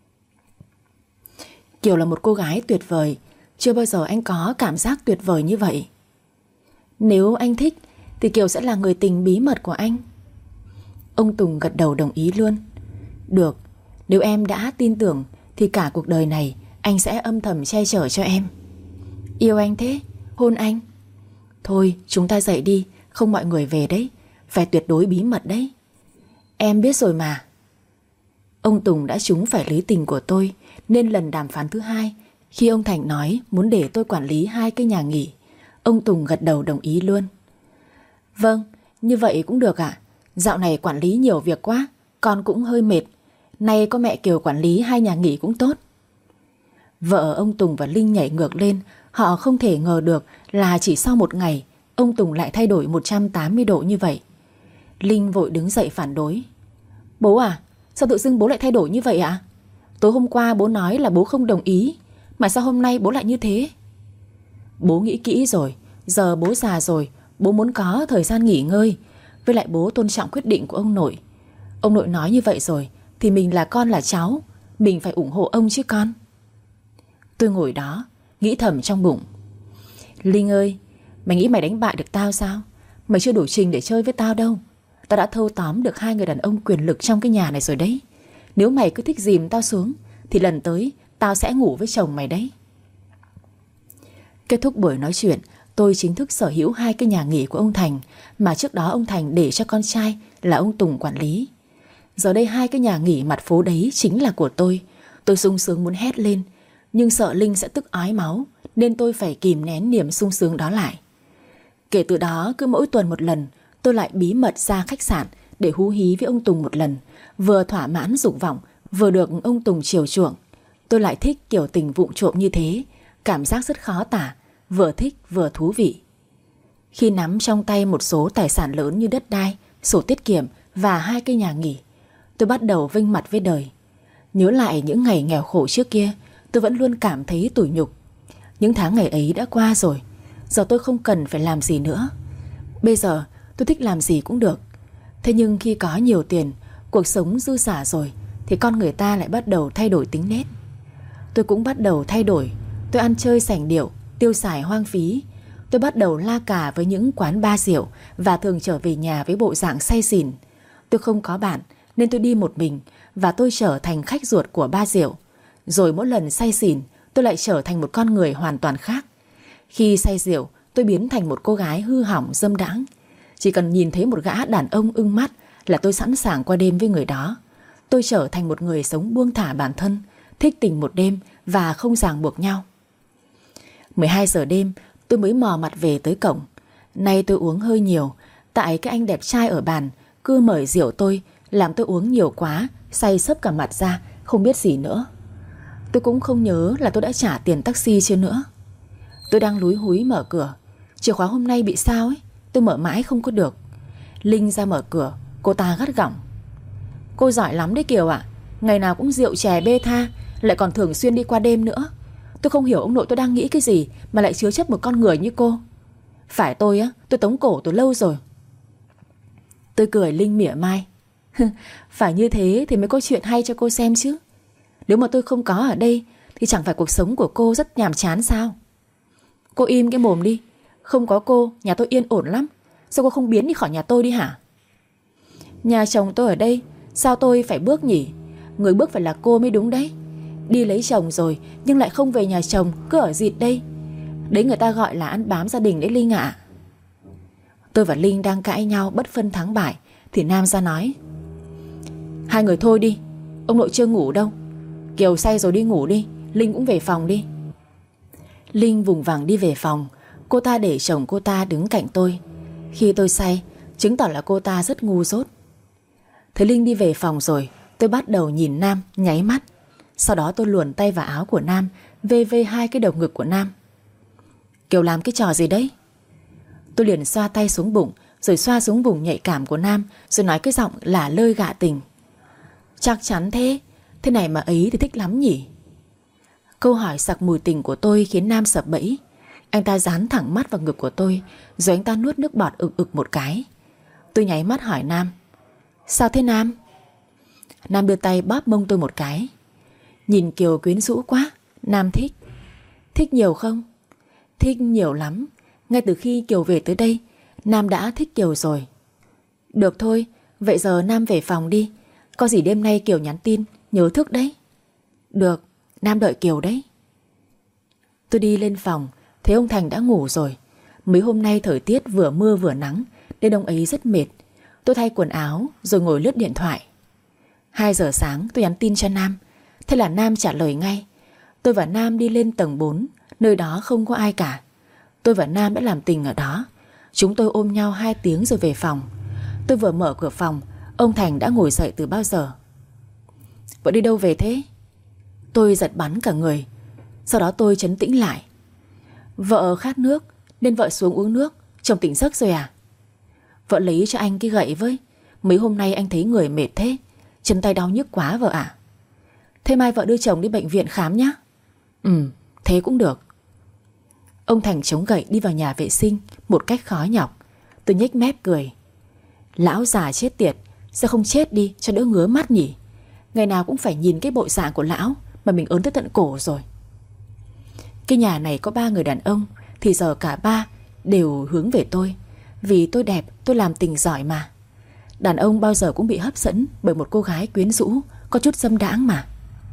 Kiều là một cô gái tuyệt vời, chưa bao giờ anh có cảm giác tuyệt vời như vậy. Nếu anh thích thì Kiều sẽ là người tình bí mật của anh. Ông Tùng gật đầu đồng ý luôn. Được, nếu em đã tin tưởng thì cả cuộc đời này anh sẽ âm thầm che chở cho em. Yêu anh thế, hôn anh. Thôi chúng ta dậy đi, không mọi người về đấy, phải tuyệt đối bí mật đấy. Em biết rồi mà. Ông Tùng đã trúng phải lưới tình của tôi, nên lần đàm phán thứ hai, khi ông Thành nói muốn để tôi quản lý hai cái nhà nghỉ, ông Tùng gật đầu đồng ý luôn. Vâng, như vậy cũng được ạ. Dạo này quản lý nhiều việc quá, con cũng hơi mệt. Nay có mẹ Kiều quản lý hai nhà nghỉ cũng tốt. Vợ ông Tùng và Linh nhảy ngược lên. Họ không thể ngờ được là chỉ sau một ngày ông Tùng lại thay đổi một trăm tám mươi độ như vậy. Linh vội đứng dậy phản đối. Bố à, sao tự dưng bố lại thay đổi như vậy ạ? Tối hôm qua bố nói là bố không đồng ý, mà sao hôm nay bố lại như thế? Bố nghĩ kỹ rồi, giờ bố già rồi, bố muốn có thời gian nghỉ ngơi. Với lại bố tôn trọng quyết định của ông nội. Ông nội nói như vậy rồi thì mình là con là cháu, mình phải ủng hộ ông chứ con. Tôi ngồi đó nghĩ thầm trong bụng. Linh ơi, mày nghĩ mày đánh bại được tao sao? Mày chưa đủ trình để chơi với tao đâu. Tao đã thâu tóm được hai người đàn ông quyền lực trong cái nhà này rồi đấy. Nếu mày cứ thích dìm tao xuống thì lần tới tao sẽ ngủ với chồng mày đấy. Kết thúc buổi nói chuyện, tôi chính thức sở hữu hai cái nhà nghỉ của ông Thành, mà trước đó ông Thành để cho con trai là ông Tùng quản lý. Giờ đây hai cái nhà nghỉ mặt phố đấy chính là của tôi. Tôi sung sướng muốn hét lên. Nhưng sợ Linh sẽ tức ói máu, nên tôi phải kìm nén niềm sung sướng đó lại. Kể từ đó, cứ mỗi tuần một lần, tôi lại bí mật ra khách sạn để hú hí với ông Tùng một lần, vừa thỏa mãn dục vọng, vừa được ông Tùng chiều chuộng. Tôi lại thích kiểu tình vụng trộm như thế, cảm giác rất khó tả, vừa thích vừa thú vị. Khi nắm trong tay một số tài sản lớn như đất đai, sổ tiết kiệm và hai cây nhà nghỉ, tôi bắt đầu vênh mặt với đời. Nhớ lại những ngày nghèo khổ trước kia, tôi vẫn luôn cảm thấy tủi nhục. Những tháng ngày ấy đã qua rồi, giờ tôi không cần phải làm gì nữa. Bây giờ tôi thích làm gì cũng được. Thế nhưng khi có nhiều tiền, cuộc sống dư xả rồi, thì con người ta lại bắt đầu thay đổi tính nết. Tôi cũng bắt đầu thay đổi. Tôi ăn chơi sành điệu, tiêu xài hoang phí. Tôi bắt đầu la cà với những quán bar rượu và thường trở về nhà với bộ dạng say xỉn. Tôi không có bạn nên tôi đi một mình, và tôi trở thành khách ruột của bar rượu. Rồi mỗi lần say xỉn, tôi lại trở thành một con người hoàn toàn khác. Khi say rượu, tôi biến thành một cô gái hư hỏng dâm đãng. Chỉ cần nhìn thấy một gã đàn ông ưng mắt là tôi sẵn sàng qua đêm với người đó. Tôi trở thành một người sống buông thả bản thân, thích tình một đêm và không ràng buộc nhau. mười hai giờ đêm tôi mới mò mặt về tới cổng. Nay tôi uống hơi nhiều, tại cái anh đẹp trai ở bàn cứ mời rượu tôi, làm tôi uống nhiều quá, say sấp cả mặt ra, không biết gì nữa. Tôi cũng không nhớ là tôi đã trả tiền taxi chưa nữa. Tôi đang lúi húi mở cửa. Chìa khóa hôm nay bị sao ấy, tôi mở mãi không có được. Linh ra mở cửa, cô ta gắt gỏng: "Cô giỏi lắm đấy Kiều ạ, ngày nào cũng rượu chè bê tha, lại còn thường xuyên đi qua đêm nữa. Tôi không hiểu ông nội tôi đang nghĩ cái gì mà lại chứa chấp một con người như cô. Phải tôi á, tôi tống cổ từ lâu rồi." Tôi cười Linh mỉa mai: "Phải như thế thì mới có chuyện hay cho cô xem chứ. Nếu mà tôi không có ở đây thì chẳng phải cuộc sống của cô rất nhàm chán sao? Cô im cái mồm đi. Không có cô, nhà tôi yên ổn lắm. Sao cô không biến đi khỏi nhà tôi đi hả?" "Nhà chồng tôi ở đây, sao tôi phải bước nhỉ? Người bước phải là cô mới đúng đấy. Đi lấy chồng rồi nhưng lại không về nhà chồng, cứ ở dịt đây. Đấy người ta gọi là ăn bám gia đình đấy Linh ạ." Tôi và Linh đang cãi nhau bất phân thắng bại thì Nam ra nói: "Hai người thôi đi, ông nội chưa ngủ đâu. Kiều say rồi đi ngủ đi, Linh cũng về phòng đi." Linh vùng vằng đi về phòng. Cô ta để chồng cô ta đứng cạnh tôi. Khi tôi say, chứng tỏ là cô ta rất ngu dốt. Thấy Linh đi về phòng rồi, tôi bắt đầu nhìn Nam, nháy mắt. Sau đó tôi luồn tay vào áo của Nam, vê vê hai cái đầu ngực của Nam. "Kiều làm cái trò gì đấy?" Tôi liền xoa tay xuống bụng, rồi xoa xuống vùng nhạy cảm của Nam, rồi nói cái giọng lả lơi gạ tình: "Chắc chắn thế, thế này mà ấy thì thích lắm nhỉ?" Câu hỏi sặc mùi tình của tôi khiến Nam sập bẫy. Anh ta dán thẳng mắt vào ngực của tôi, rồi anh ta nuốt nước bọt ực ực một cái. Tôi nháy mắt hỏi Nam: "Sao thế Nam?" Nam đưa tay bóp mông tôi một cái. Nhìn Kiều quyến rũ quá, Nam thích. "Thích nhiều không?" "Thích nhiều lắm. Ngay từ khi Kiều về tới đây, Nam đã thích Kiều rồi." "Được thôi, vậy giờ Nam về phòng đi. Có gì đêm nay Kiều nhắn tin, nhớ thức đấy." "Được, Nam đợi Kiều đấy." Tôi đi lên phòng, thấy ông Thành đã ngủ rồi. Mấy hôm nay thời tiết vừa mưa vừa nắng nên ông ấy rất mệt. Tôi thay quần áo rồi ngồi lướt điện thoại. Hai giờ sáng tôi nhắn tin cho Nam. Thế là Nam trả lời ngay. Tôi và Nam đi lên tầng bốn, nơi đó không có ai cả. Tôi và Nam đã làm tình ở đó. Chúng tôi ôm nhau hai tiếng rồi về phòng. Tôi vừa mở cửa phòng, ông Thành đã ngồi dậy từ bao giờ. "Vợ đi đâu về thế?" Tôi giật bắn cả người. Sau đó tôi trấn tĩnh lại. "Vợ khát nước nên vợ xuống uống nước. Chồng tỉnh giấc rồi à?" "Vợ lấy cho anh cái gậy với. Mấy hôm nay anh thấy người mệt thế, chân tay đau nhức quá vợ ạ." "Thế mai vợ đưa chồng đi bệnh viện khám nhé." "Ừ, thế cũng được." Ông Thành chống gậy đi vào nhà vệ sinh một cách khó nhọc. Tôi nhếch mép cười. Lão già chết tiệt, sao không chết đi cho đỡ ngứa mắt nhỉ? Ngày nào cũng phải nhìn cái bộ dạng của lão mà mình ớn tới tận cổ rồi. Cái nhà này có ba người đàn ông, thì giờ cả ba đều hướng về tôi. Vì tôi đẹp, tôi làm tình giỏi mà. Đàn ông bao giờ cũng bị hấp dẫn bởi một cô gái quyến rũ, có chút dâm đãng mà.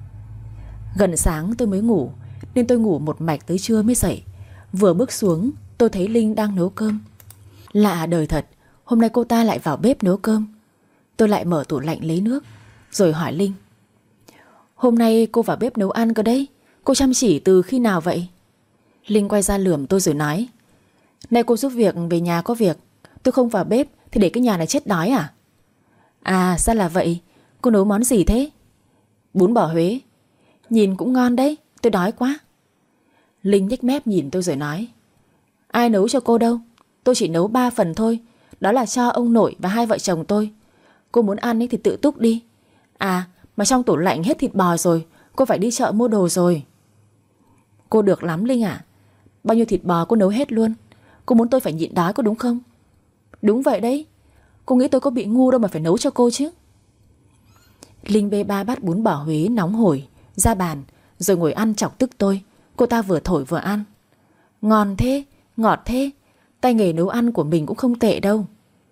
Gần sáng tôi mới ngủ, nên tôi ngủ một mạch tới trưa mới dậy. Vừa bước xuống, tôi thấy Linh đang nấu cơm. Lạ đời thật, hôm nay cô ta lại vào bếp nấu cơm. Tôi lại mở tủ lạnh lấy nước, rồi hỏi Linh: "Hôm nay cô vào bếp nấu ăn cơ đấy, Cô chăm chỉ từ khi nào vậy? Linh quay ra lườm tôi rồi nói: Nay cô giúp việc về nhà có việc, tôi không vào bếp thì để cái nhà này chết đói à? À ra là vậy. Cô nấu món gì thế? Bún bò Huế. Nhìn cũng ngon đấy, tôi đói quá. Linh nhếch mép nhìn tôi rồi nói: Ai nấu cho cô đâu, tôi chỉ nấu ba phần thôi. Đó là cho ông nội và hai vợ chồng tôi. Cô muốn ăn ấy thì tự túc đi. À mà trong tủ lạnh hết thịt bò rồi, cô phải đi chợ mua đồ rồi. Cô được lắm Linh ạ. Bao nhiêu thịt bò cô nấu hết luôn. Cô muốn tôi phải nhịn đói có đúng không? Đúng vậy đấy. Cô nghĩ tôi có bị ngu đâu mà phải nấu cho cô chứ. Linh bê ba bát bún bò Huế nóng hổi ra bàn rồi ngồi ăn chọc tức tôi. Cô ta vừa thổi vừa ăn. Ngon thế, ngọt thế. Tay nghề nấu ăn của mình cũng không tệ đâu.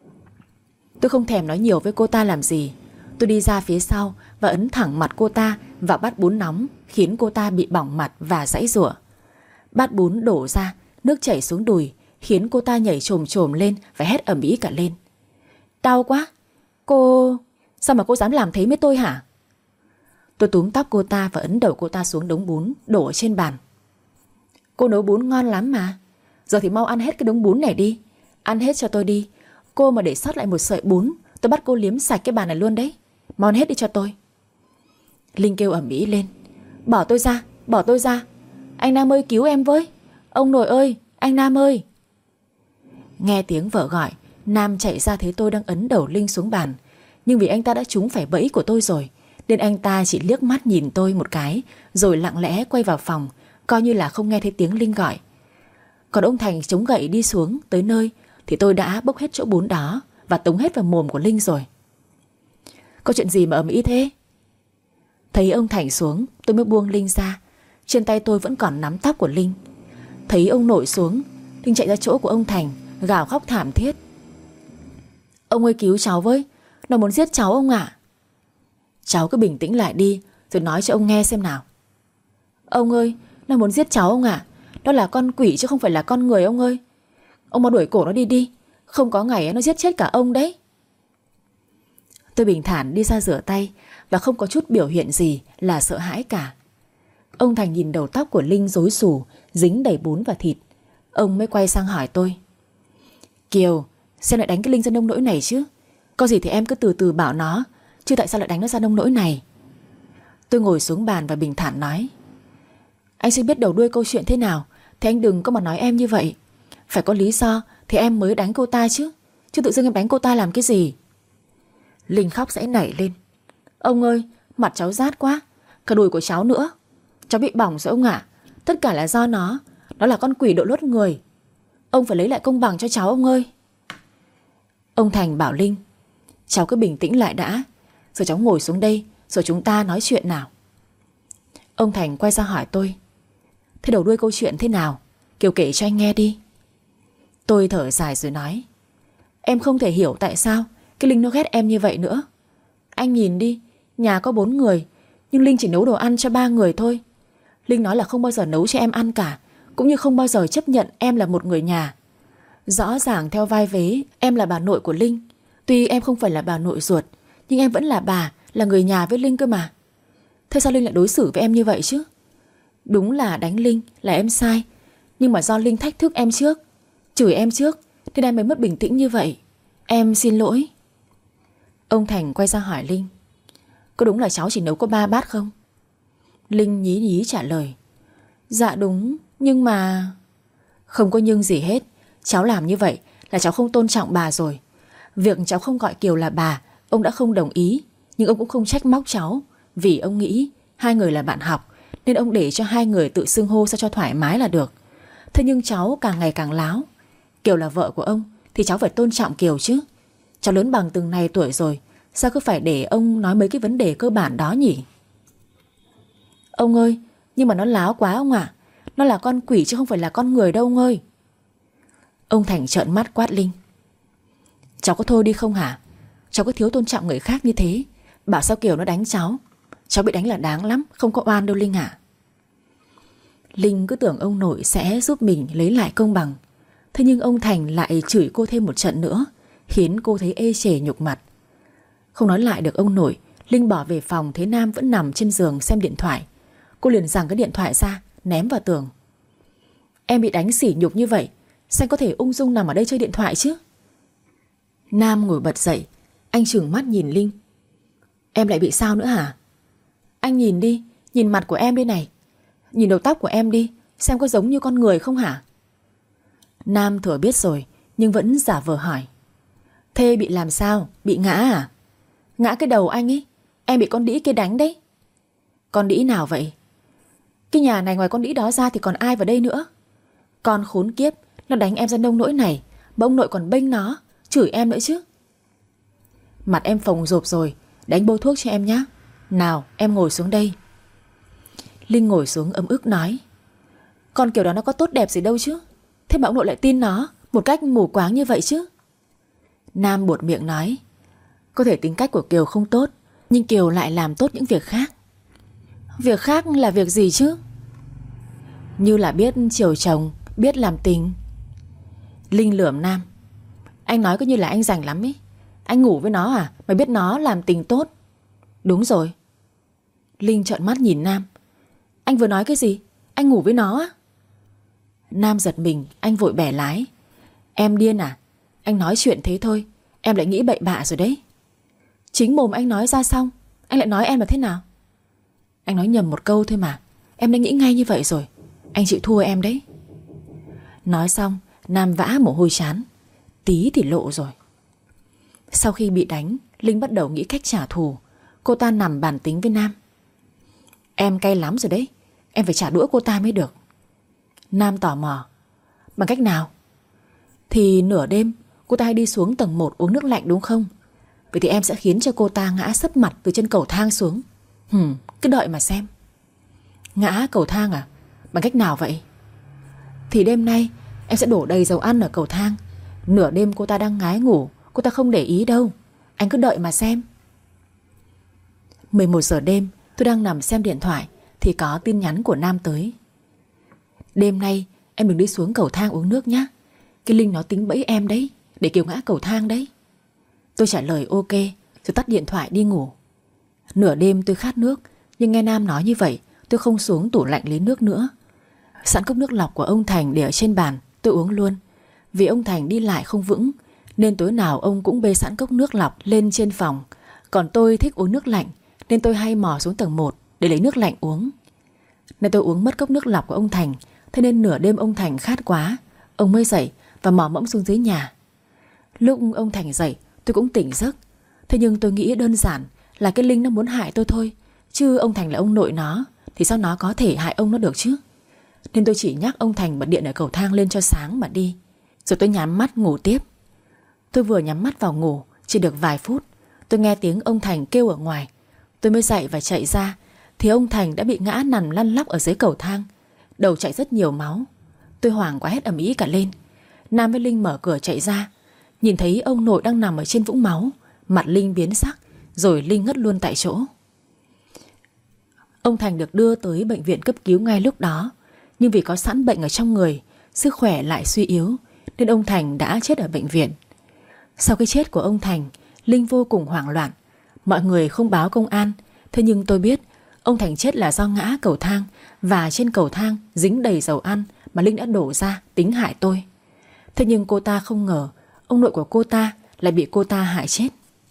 Tôi không thèm nói nhiều với cô ta làm gì. Tôi đi ra phía sau và ấn thẳng mặt cô ta vào bát bún nóng, khiến cô ta bị bỏng mặt và giãy giụa. Bát bún đổ ra, nước chảy xuống đùi, khiến cô ta nhảy chồm chồm lên và hét ầm ĩ cả lên. Đau quá. Cô... Sao mà cô dám làm thế với tôi hả? Tôi túm tóc cô ta và ấn đầu cô ta xuống đống bún đổ ở trên bàn. Cô nấu bún ngon lắm mà. Giờ thì mau ăn hết cái đống bún này đi. Ăn hết cho tôi đi. Cô mà để sót lại một sợi bún, tôi bắt cô liếm sạch cái bàn này luôn đấy. Mau ăn hết đi cho tôi. Linh kêu ầm ĩ lên. Bỏ tôi ra, bỏ tôi ra. Anh Nam ơi cứu em với. Ông nội ơi, anh Nam ơi. Nghe tiếng vợ gọi, Nam chạy ra thấy tôi đang ấn đầu Linh xuống bàn. Nhưng vì anh ta đã trúng phải bẫy của tôi rồi, nên anh ta chỉ liếc mắt nhìn tôi một cái, rồi lặng lẽ quay vào phòng, coi như là không nghe thấy tiếng Linh gọi. Còn ông Thành chống gậy đi xuống tới nơi thì tôi đã bốc hết chỗ bún đó và tống hết vào mồm của Linh rồi. Có chuyện gì mà ầm ĩ thế? Thấy ông Thành xuống, tôi mới buông Linh ra. Trên tay tôi vẫn còn nắm tóc của Linh. Thấy ông nội xuống, Linh chạy ra chỗ của ông Thành, gào khóc thảm thiết. Ông ơi cứu cháu với, nó muốn giết cháu ông ạ. Cháu cứ bình tĩnh lại đi, rồi nói cho ông nghe xem nào. Ông ơi, nó muốn giết cháu ông ạ. Đó là con quỷ chứ không phải là con người ông ơi. Ông mau đuổi cổ nó đi đi. Không có ngày nó giết chết cả ông đấy. Tôi bình thản đi ra rửa tay và không có chút biểu hiện gì là sợ hãi cả. Ông Thành nhìn đầu tóc của Linh rối xù, dính đầy bún và thịt. Ông mới quay sang hỏi tôi. Kiều, sao lại đánh cái Linh ra nông nỗi này chứ? Có gì thì em cứ từ từ bảo nó, chứ tại sao lại đánh nó ra nông nỗi này? Tôi ngồi xuống bàn và bình thản nói. Anh sẽ biết đầu đuôi câu chuyện thế nào thì anh đừng có mà nói em như vậy. Phải có lý do thì em mới đánh cô ta chứ. Chứ tự dưng em đánh cô ta làm cái gì? Linh khóc giãy nảy lên. Ông ơi, mặt cháu rát quá. Cả đùi của cháu nữa. Cháu bị bỏng rồi ông ạ. Tất cả là do nó. Nó là con quỷ đội lốt người. Ông phải lấy lại công bằng cho cháu ông ơi. Ông Thành bảo Linh, cháu cứ bình tĩnh lại đã. Rồi cháu ngồi xuống đây, rồi chúng ta nói chuyện nào. Ông Thành quay ra hỏi tôi. Thế đầu đuôi câu chuyện thế nào? Kiều kể cho anh nghe đi. Tôi thở dài rồi nói. Em không thể hiểu tại sao cái Linh nó ghét em như vậy nữa. Anh nhìn đi, nhà có bốn người, nhưng Linh chỉ nấu đồ ăn cho ba người thôi. Linh nói là không bao giờ nấu cho em ăn cả, cũng như không bao giờ chấp nhận em là một người nhà. Rõ ràng theo vai vế em là bà nội của Linh. Tuy em không phải là bà nội ruột, nhưng em vẫn là bà, là người nhà với Linh cơ mà. Thế sao Linh lại đối xử với em như vậy chứ? Đúng là đánh Linh là em sai, nhưng mà do Linh thách thức em trước, chửi em trước, nên em mới mất bình tĩnh như vậy. Em xin lỗi. Ông Thành quay ra hỏi Linh. Có đúng là cháu chỉ nấu có ba bát không? Linh nhí nhí trả lời. Dạ đúng, nhưng mà... Không có nhưng gì hết. Cháu làm như vậy là cháu không tôn trọng bà rồi. Việc cháu không gọi Kiều là bà, ông đã không đồng ý. Nhưng ông cũng không trách móc cháu, vì ông nghĩ hai người là bạn học, nên ông để cho hai người tự xưng hô sao cho thoải mái là được. Thế nhưng cháu càng ngày càng láo. Kiều là vợ của ông thì cháu phải tôn trọng Kiều chứ. Cháu lớn bằng từng này tuổi rồi, sao cứ phải để ông nói mấy cái vấn đề cơ bản đó nhỉ? Ông ơi, nhưng mà nó láo quá ông ạ. Nó là con quỷ chứ không phải là con người đâu ông ơi. Ông Thành trợn mắt quát Linh. Cháu có thôi đi không hả? Cháu có thiếu tôn trọng người khác như thế, bảo sao Kiều nó đánh cháu. Cháu bị đánh là đáng lắm, không có oan đâu Linh ạ. Linh cứ tưởng ông nội sẽ giúp mình lấy lại công bằng. Thế nhưng ông Thành lại chửi cô thêm một trận nữa, khiến cô thấy ê chề nhục mặt. Không nói lại được ông nội, Linh bỏ về phòng thấy Nam vẫn nằm trên giường xem điện thoại. Cô liền giằng cái điện thoại ra, ném vào tường. Em bị đánh sỉ nhục như vậy, sao anh có thể ung dung nằm ở đây chơi điện thoại chứ? Nam ngồi bật dậy. Anh trừng mắt nhìn Linh. Em lại bị sao nữa hả? Anh nhìn đi, nhìn mặt của em đây này. Nhìn đầu tóc của em đi, xem có giống như con người không hả? Nam thừa biết rồi, nhưng vẫn giả vờ hỏi. Thế bị làm sao? Bị ngã à? Ngã cái đầu anh ấy. Em bị con đĩ kia đánh đấy. Con đĩ nào vậy? Cái nhà này ngoài con đĩ đó ra thì còn ai vào đây nữa? Con khốn kiếp, nó đánh em ra nông nỗi này, mà ông nội còn bênh nó, chửi em nữa chứ. Mặt em phồng rộp rồi, đánh bôi thuốc cho em nhé. Nào, em ngồi xuống đây. Linh ngồi xuống ấm ức nói. Con kiểu đó nó có tốt đẹp gì đâu chứ. Thế mà ông nội lại tin nó một cách mù quáng như vậy chứ. Nam buột miệng nói. Có thể tính cách của Kiều không tốt, nhưng Kiều lại làm tốt những việc khác. Việc khác là việc gì chứ? Như là biết chiều chồng, biết làm tình. Linh lườm Nam. Anh nói cứ như là anh rảnh lắm ý. Anh ngủ với nó à mà biết nó làm tình tốt? Đúng rồi. Linh trợn mắt nhìn Nam. Anh vừa nói cái gì? Anh ngủ với nó á? Nam giật mình, anh vội bẻ lái. Em điên à? Anh nói chuyện thế thôi, em lại nghĩ bậy bạ rồi đấy. Chính mồm anh nói ra xong, anh lại nói em là thế nào? Anh nói nhầm một câu thôi mà, em đã nghĩ ngay như vậy rồi. Anh chịu thua em đấy. Nói xong, Nam vã mồ hôi trán. Tí thì lộ rồi. Sau khi bị đánh, Linh bắt đầu nghĩ cách trả thù. Cô ta nằm bàn tính với Nam. Em cay lắm rồi đấy, em phải trả đũa cô ta mới được. Nam tò mò. Bằng cách nào? Thì nửa đêm cô ta hay đi xuống tầng một uống nước lạnh đúng không? Vậy thì em sẽ khiến cho cô ta ngã sấp mặt từ trên cầu thang xuống. Hừm, cứ đợi mà xem. Ngã cầu thang à? Bằng cách nào vậy? Thì đêm nay em sẽ đổ đầy dầu ăn ở cầu thang. Nửa đêm cô ta đang ngái ngủ, cô ta không để ý đâu. Anh cứ đợi mà xem. mười một giờ đêm, tôi đang nằm xem điện thoại thì có tin nhắn của Nam tới. Đêm nay em đừng đi xuống cầu thang uống nước nhé. Cái Linh nó tính bẫy em đấy, để Kiều ngã cầu thang đấy. Tôi trả lời ok, rồi tắt điện thoại đi ngủ. Nửa đêm tôi khát nước, nhưng nghe Nam nói như vậy, tôi không xuống tủ lạnh lấy nước nữa. Sẵn cốc nước lọc của ông Thành để ở trên bàn, tôi uống luôn. Vì ông Thành đi lại không vững, nên tối nào ông cũng bê sẵn cốc nước lọc lên trên phòng. Còn tôi thích uống nước lạnh, nên tôi hay mò xuống tầng một để lấy nước lạnh uống. Nên tôi uống mất cốc nước lọc của ông Thành. Thế nên nửa đêm ông Thành khát quá, ông mới dậy và mò mẫm xuống dưới nhà. Lúc ông Thành dậy, tôi cũng tỉnh giấc. Thế nhưng tôi nghĩ đơn giản là cái Linh nó muốn hại tôi thôi, chứ ông Thành là ông nội nó, thì sao nó có thể hại ông nó được chứ. Nên tôi chỉ nhắc ông Thành bật điện ở cầu thang lên cho sáng mà đi. Rồi tôi nhắm mắt ngủ tiếp. Tôi vừa nhắm mắt vào ngủ, chỉ được vài phút, tôi nghe tiếng ông Thành kêu ở ngoài. Tôi mới dậy và chạy ra, thì ông Thành đã bị ngã nằm lăn lóc ở dưới cầu thang, đầu chảy rất nhiều máu. Tôi hoảng quá hét ầm ĩ cả lên. Nam với Linh mở cửa chạy ra, nhìn thấy ông nội đang nằm ở trên vũng máu. Mặt Linh biến sắc, rồi Linh ngất luôn tại chỗ. Ông Thành được đưa tới bệnh viện cấp cứu ngay lúc đó, nhưng vì có sẵn bệnh ở trong người, sức khỏe lại suy yếu, nên ông Thành đã chết ở bệnh viện. Sau cái chết của ông Thành, Linh vô cùng hoảng loạn. Mọi người không báo công an, thế nhưng tôi biết ông Thành chết là do ngã cầu thang, và trên cầu thang dính đầy dầu ăn mà Linh đã đổ ra tính hại tôi. Thế nhưng cô ta không ngờ ông nội của cô ta lại bị cô ta hại chết.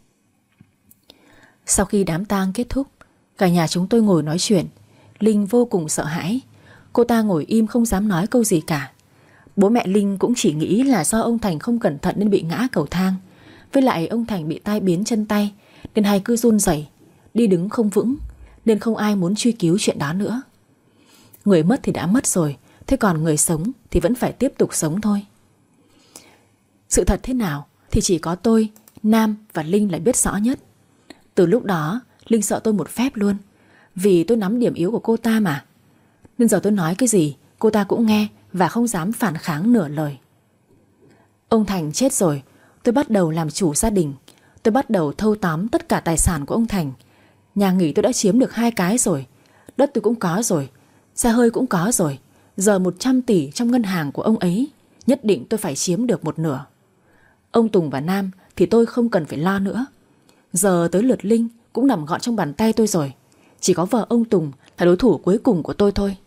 Sau khi đám tang kết thúc, cả nhà chúng tôi ngồi nói chuyện. Linh vô cùng sợ hãi. Cô ta ngồi im không dám nói câu gì cả. Bố mẹ Linh cũng chỉ nghĩ là do ông Thành không cẩn thận nên bị ngã cầu thang. Với lại ông Thành bị tai biến chân tay, nên hay cứ run rẩy, đi đứng không vững, nên không ai muốn truy cứu chuyện đó nữa. Người mất thì đã mất rồi, thế còn người sống thì vẫn phải tiếp tục sống thôi. Sự thật thế nào thì chỉ có tôi, Nam và Linh là biết rõ nhất. Từ lúc đó Linh sợ tôi một phép luôn, vì tôi nắm điểm yếu của cô ta mà. Nên giờ tôi nói cái gì cô ta cũng nghe và không dám phản kháng nửa lời. Ông Thành chết rồi, tôi bắt đầu làm chủ gia đình. Tôi bắt đầu thâu tóm tất cả tài sản của ông Thành. Nhà nghỉ tôi đã chiếm được hai cái rồi, đất tôi cũng có rồi, xe hơi cũng có rồi. Giờ một trăm tỷ trong ngân hàng của ông ấy, nhất định tôi phải chiếm được một nửa. Ông Tùng và Nam thì tôi không cần phải lo nữa. Giờ tới lượt Linh cũng nằm gọn trong bàn tay tôi rồi. Chỉ có vợ ông Tùng là đối thủ cuối cùng của tôi thôi.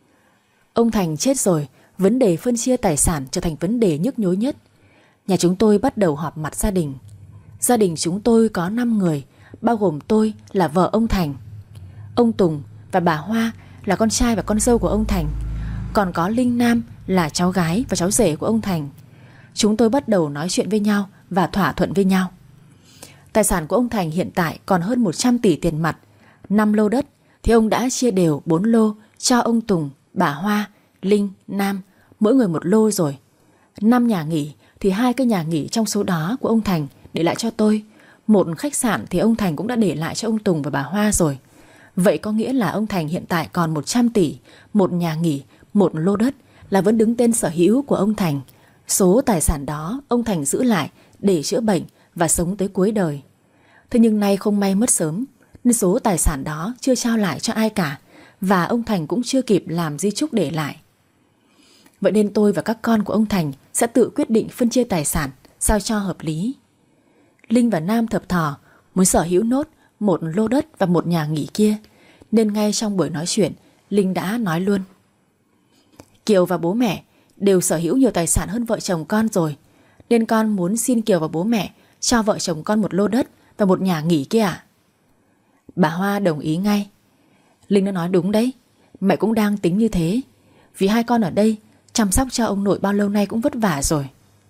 Ông Thành chết rồi, vấn đề phân chia tài sản trở thành vấn đề nhức nhối nhất. Nhà chúng tôi bắt đầu họp mặt gia đình. Gia đình chúng tôi có năm người, bao gồm tôi là vợ ông Thành, ông Tùng và bà Hoa là con trai và con dâu của ông Thành, còn có Linh Nam là cháu gái và cháu rể của ông Thành. Chúng tôi bắt đầu nói chuyện với nhau và thỏa thuận với nhau. Tài sản của ông Thành hiện tại còn hơn một trăm tỷ tiền mặt. Năm lô đất thì ông đã chia đều bốn lô cho ông Tùng, bà Hoa, Linh, Nam, mỗi người một lô rồi. Năm nhà nghỉ thì hai cái nhà nghỉ trong số đó của ông Thành để lại cho tôi. Một khách sạn thì ông Thành cũng đã để lại cho ông Tùng và bà Hoa rồi. Vậy có nghĩa là ông Thành hiện tại còn một trăm tỷ, một nhà nghỉ, một lô đất là vẫn đứng tên sở hữu của ông Thành. Số tài sản đó ông Thành giữ lại để chữa bệnh và sống tới cuối đời. Thế nhưng nay không may mất sớm, nên số tài sản đó chưa trao lại cho ai cả, và ông Thành cũng chưa kịp làm di chúc để lại. Vậy nên tôi và các con của ông Thành sẽ tự quyết định phân chia tài sản sao cho hợp lý. Linh và Nam thập thò muốn sở hữu nốt một lô đất và một nhà nghỉ kia, nên ngay trong buổi nói chuyện, Linh đã nói luôn: Kiều và bố mẹ đều sở hữu nhiều tài sản hơn vợ chồng con rồi, nên con muốn xin Kiều và bố mẹ cho vợ chồng con một lô đất và một nhà nghỉ kia ạ. Bà Hoa đồng ý ngay. Linh đã nói đúng đấy, mẹ cũng đang tính như thế, vì hai con ở đây chăm sóc cho ông nội bao lâu nay cũng vất vả rồi.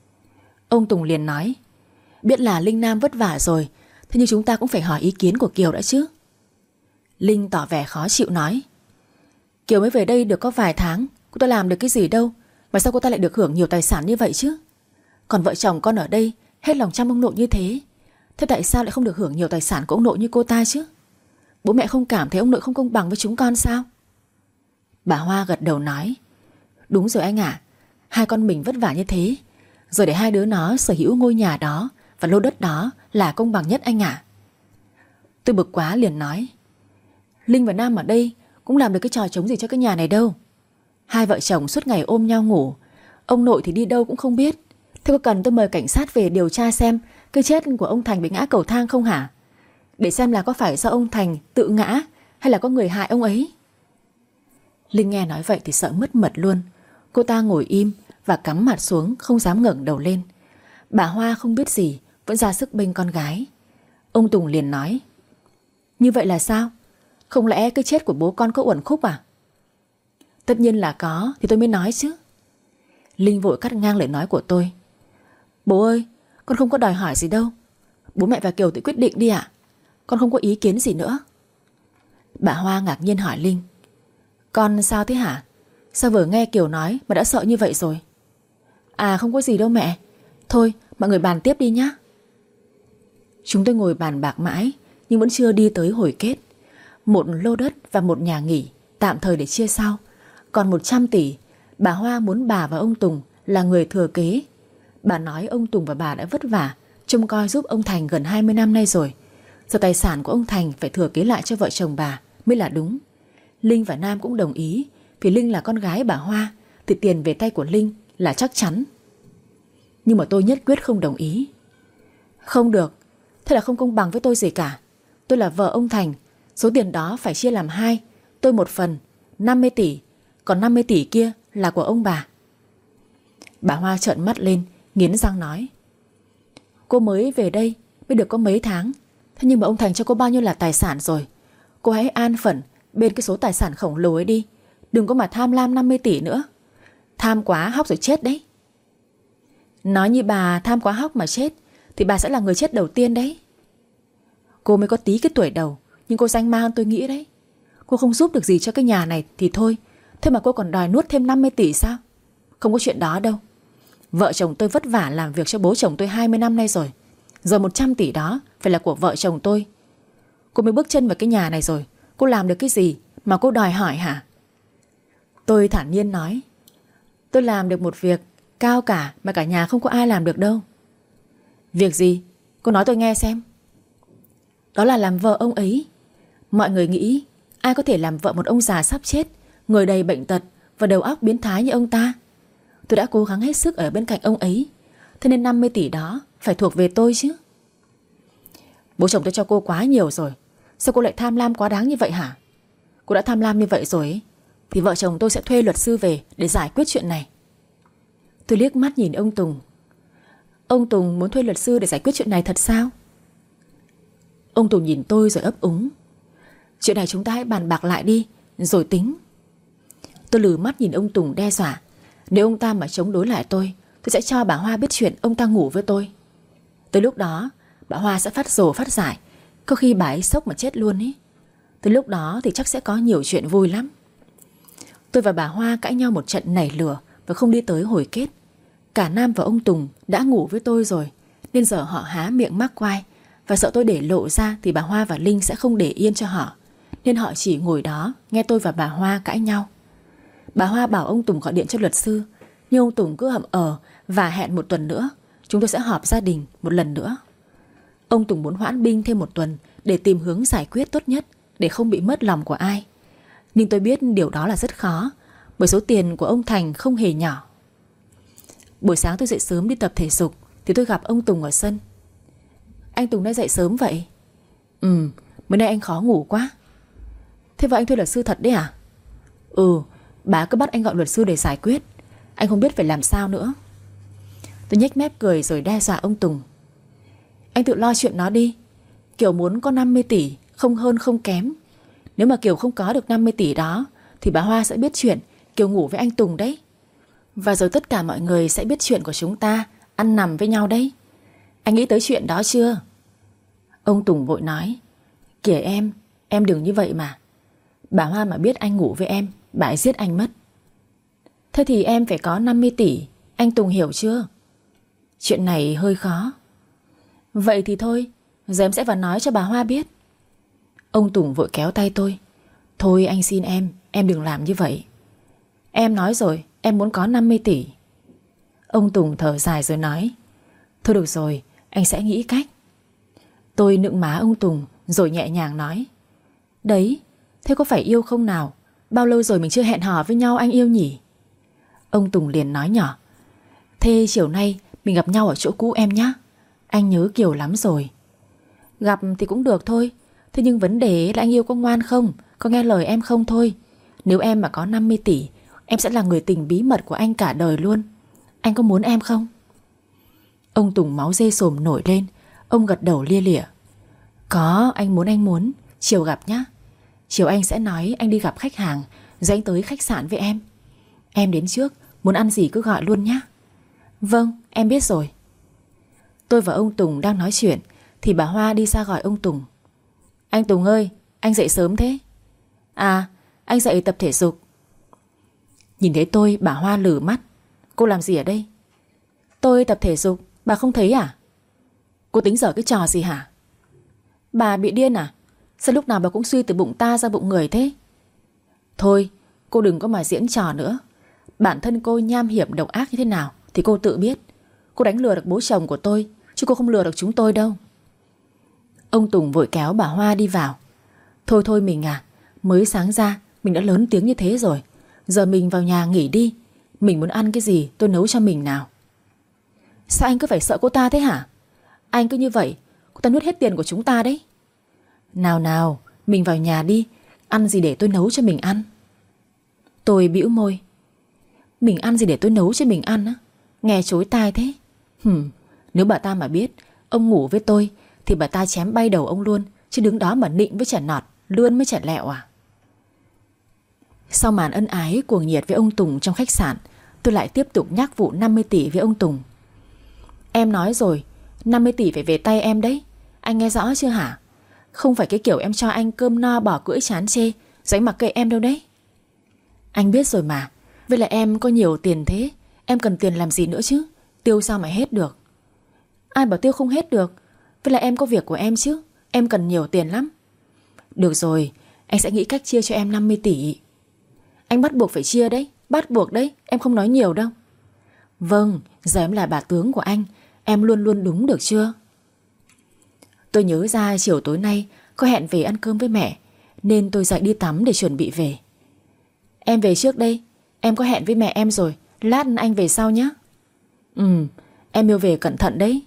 Ông Tùng liền nói: Biết là Linh Nam vất vả rồi, thế nhưng chúng ta cũng phải hỏi ý kiến của Kiều đã chứ. Linh tỏ vẻ khó chịu nói: Kiều mới về đây được có vài tháng, cô ta làm được cái gì đâu mà sao cô ta lại được hưởng nhiều tài sản như vậy chứ? Còn vợ chồng con ở đây hết lòng chăm ông nội như thế, thế tại sao lại không được hưởng nhiều tài sản của ông nội như cô ta chứ? Bố mẹ không cảm thấy ông nội không công bằng với chúng con sao? Bà Hoa gật đầu nói: Đúng rồi anh ạ, hai con mình vất vả như thế, rồi để hai đứa nó sở hữu ngôi nhà đó và lô đất đó là công bằng nhất anh ạ. Tôi bực quá liền nói: Linh và Nam ở đây cũng làm được cái trò trống gì cho cái nhà này đâu. Hai vợ chồng suốt ngày ôm nhau ngủ, ông nội thì đi đâu cũng không biết. Thế có cần tôi mời cảnh sát về điều tra xem cái chết của ông Thành bị ngã cầu thang không hả? Để xem là có phải do ông Thành tự ngã hay là có người hại ông ấy. Linh nghe nói vậy thì sợ mất mật luôn. Cô ta ngồi im và cắm mặt xuống, không dám ngẩng đầu lên. Bà Hoa không biết gì, vẫn ra sức bênh con gái. Ông Tùng liền nói: Như vậy là sao? Không lẽ cái chết của bố con có uẩn khúc à? Tất nhiên là có, thì tôi mới nói chứ. Linh vội cắt ngang lời nói của tôi: Bố ơi, con không có đòi hỏi gì đâu. Bố mẹ và Kiều tự quyết định đi ạ. Con không có ý kiến gì nữa. Bà Hoa ngạc nhiên hỏi Linh: Con sao thế hả? Sao vừa nghe Kiều nói mà đã sợ như vậy rồi? À không có gì đâu mẹ. Thôi mọi người bàn tiếp đi nhá. Chúng tôi ngồi bàn bạc mãi nhưng vẫn chưa đi tới hồi kết. Một lô đất và một nhà nghỉ tạm thời để chia sau. Còn một trăm tỷ, bà Hoa muốn bà và ông Tùng là người thừa kế. Bà nói ông Tùng và bà đã vất vả trông coi giúp ông Thành gần hai mươi năm nay rồi. Giờ tài sản của ông Thành phải thừa kế lại cho vợ chồng bà mới là đúng. Linh và Nam cũng đồng ý, vì Linh là con gái bà Hoa thì tiền về tay của Linh là chắc chắn. Nhưng mà tôi nhất quyết không đồng ý. Không được, thế là không công bằng với tôi gì cả. Tôi là vợ ông Thành, số tiền đó phải chia làm hai. Tôi một phần, năm mươi tỷ, còn năm mươi tỷ kia là của ông bà. Bà Hoa trợn mắt lên, nghiến răng nói: Cô mới về đây mới được có mấy tháng, thế nhưng mà ông Thành cho cô bao nhiêu là tài sản rồi. Cô hãy an phận bên cái số tài sản khổng lồ ấy đi, đừng có mà tham lam năm mươi tỷ nữa. Tham quá hóc rồi chết đấy. Nói như bà tham quá hóc mà chết thì bà sẽ là người chết đầu tiên đấy. Cô mới có tí cái tuổi đầu, nhưng cô danh ma hơn tôi nghĩ đấy. Cô không giúp được gì cho cái nhà này thì thôi, thế mà cô còn đòi nuốt thêm năm mươi tỷ sao? Không có chuyện đó đâu. Vợ chồng tôi vất vả làm việc cho bố chồng tôi hai mươi năm nay rồi. Giờ một trăm tỷ đó phải là của vợ chồng tôi. Cô mới bước chân vào cái nhà này rồi, cô làm được cái gì mà cô đòi hỏi hả? Tôi thản nhiên nói: Tôi làm được một việc cao cả mà cả nhà không có ai làm được đâu. Việc gì? Cô nói tôi nghe xem. Đó là làm vợ ông ấy. Mọi người nghĩ ai có thể làm vợ một ông già sắp chết, người đầy bệnh tật và đầu óc biến thái như ông ta. Tôi đã cố gắng hết sức ở bên cạnh ông ấy, thế nên năm mươi tỷ đó phải thuộc về tôi chứ. Bố chồng tôi cho cô quá nhiều rồi, sao cô lại tham lam quá đáng như vậy hả? cô đã tham lam như vậy rồi ấy, thì vợ chồng tôi sẽ thuê luật sư về để giải quyết chuyện này. Tôi liếc mắt nhìn ông Tùng. Ông Tùng muốn thuê luật sư để giải quyết chuyện này thật sao? Ông Tùng nhìn tôi rồi ấp úng. Chuyện này chúng ta hãy bàn bạc lại đi, rồi tính. Tôi lừ mắt nhìn ông Tùng đe dọa. Nếu ông ta mà chống đối lại tôi, tôi sẽ cho bà Hoa biết chuyện ông ta ngủ với tôi. Tới lúc đó bà Hoa sẽ phát rồ phát giải, có khi bà ấy sốc mà chết luôn ý. Tới lúc đó thì chắc sẽ có nhiều chuyện vui lắm. Tôi và bà Hoa cãi nhau một trận nảy lửa và không đi tới hồi kết. Cả Nam và ông Tùng đã ngủ với tôi rồi, nên giờ họ há miệng mắc quai, và sợ tôi để lộ ra thì bà Hoa và Linh sẽ không để yên cho họ, nên họ chỉ ngồi đó nghe tôi và bà Hoa cãi nhau. Bà Hoa bảo ông Tùng gọi điện cho luật sư, nhưng ông Tùng cứ hậm ờ và hẹn một tuần nữa chúng tôi sẽ họp gia đình một lần nữa. Ông Tùng muốn hoãn binh thêm một tuần để tìm hướng giải quyết tốt nhất, để không bị mất lòng của ai. Nhưng tôi biết điều đó là rất khó, bởi số tiền của ông Thành không hề nhỏ. Buổi sáng tôi dậy sớm đi tập thể dục thì tôi gặp ông Tùng ở sân. Anh Tùng đã dậy sớm vậy? Ừ, bữa nay anh khó ngủ quá. Thế vợ anh thuê luật sư thật đấy à? Ừ, bà cứ bắt anh gọi luật sư để giải quyết. Anh không biết phải làm sao nữa. Tôi nhếch mép cười rồi đe dọa ông Tùng. Anh tự lo chuyện nó đi. Kiều muốn có năm mươi tỷ, không hơn không kém. Nếu mà Kiều không có được năm mươi tỷ đó thì bà Hoa sẽ biết chuyện Kiều ngủ với anh Tùng đấy. Và rồi tất cả mọi người sẽ biết chuyện của chúng ta ăn nằm với nhau đấy. Anh nghĩ tới chuyện đó chưa? Ông Tùng vội nói. Kìa em, em đừng như vậy mà. Bà Hoa mà biết anh ngủ với em, bà ấy giết anh mất. Thế thì em phải có năm mươi tỷ, anh Tùng hiểu chưa? Chuyện này hơi khó. Vậy thì thôi, giờ em sẽ vào nói cho bà Hoa biết. Ông Tùng vội kéo tay tôi. Thôi anh xin em, em đừng làm như vậy. Em nói rồi, em muốn có năm mươi tỷ. Ông Tùng thở dài rồi nói. Thôi được rồi, anh sẽ nghĩ cách. Tôi nựng má ông Tùng rồi nhẹ nhàng nói. Đấy, thế có phải yêu không nào? Bao lâu rồi mình chưa hẹn hò với nhau anh yêu nhỉ? Ông Tùng liền nói nhỏ. Thế chiều nay mình gặp nhau ở chỗ cũ em nhé. Anh nhớ Kiều lắm rồi. Gặp thì cũng được thôi. Thế nhưng vấn đề là anh yêu có ngoan không, có nghe lời em không thôi. Nếu em mà có năm mươi tỷ, em sẽ là người tình bí mật của anh cả đời luôn. Anh có muốn em không? Ông Tùng máu dê sồm nổi lên. Ông gật đầu lia lịa. Có, anh muốn anh muốn. Chiều gặp nhá. Chiều anh sẽ nói anh đi gặp khách hàng, rồi anh tới khách sạn với em. Em đến trước, muốn ăn gì cứ gọi luôn nhá. Vâng, em biết rồi. Tôi và ông Tùng đang nói chuyện thì bà Hoa đi ra gọi ông Tùng. Anh Tùng ơi, anh dậy sớm thế? À, anh dậy tập thể dục. Nhìn thấy tôi, bà Hoa lử mắt. Cô làm gì ở đây? Tôi tập thể dục, bà không thấy à? Cô tính giở cái trò gì hả? Bà bị điên à? Sao lúc nào bà cũng suy từ bụng ta ra bụng người thế? Thôi, cô đừng có mà diễn trò nữa. Bản thân cô nham hiểm độc ác như thế nào thì cô tự biết. Cô đánh lừa được bố chồng của tôi, chứ cô không lừa được chúng tôi đâu. Ông Tùng vội kéo bà Hoa đi vào. Thôi thôi mình à, mới sáng ra mình đã lớn tiếng như thế rồi. Giờ mình vào nhà nghỉ đi. Mình muốn ăn cái gì tôi nấu cho mình nào. Sao anh cứ phải sợ cô ta thế hả? Anh cứ như vậy, cô ta nuốt hết tiền của chúng ta đấy. Nào nào, mình vào nhà đi. Ăn gì để tôi nấu cho mình ăn? Tôi bĩu môi. Mình ăn gì để tôi nấu cho mình ăn á? Nghe chối tai thế. Hừm, nếu bà ta mà biết ông ngủ với tôi thì bà ta chém bay đầu ông luôn, chứ đứng đó mà nịnh với chả nọt, lươn với chả lẹo à. Sau màn ân ái cuồng nhiệt với ông Tùng trong khách sạn, tôi lại tiếp tục nhắc vụ năm mươi tỷ với ông Tùng. Em nói rồi, năm mươi tỷ phải về tay em đấy. Anh nghe rõ chưa hả? Không phải cái kiểu em cho anh cơm no bỏ cưỡi chán chê rồi anh mặc kệ em đâu đấy. Anh biết rồi mà. Vậy là em có nhiều tiền thế, em cần tiền làm gì nữa chứ? Tiêu sao mà hết được? Ai bảo tiêu không hết được? Vậy là em có việc của em chứ. Em cần nhiều tiền lắm. Được rồi, anh sẽ nghĩ cách chia cho em năm mươi tỷ. Anh bắt buộc phải chia đấy. Bắt buộc đấy, em không nói nhiều đâu. Vâng, giờ em là bà tướng của anh, em luôn luôn đúng được chưa? Tôi nhớ ra chiều tối nay có hẹn về ăn cơm với mẹ, nên tôi dậy đi tắm để chuẩn bị về. Em về trước đây, em có hẹn với mẹ em rồi. Lát anh về sau nhé. Ừ, em yêu về cẩn thận đấy.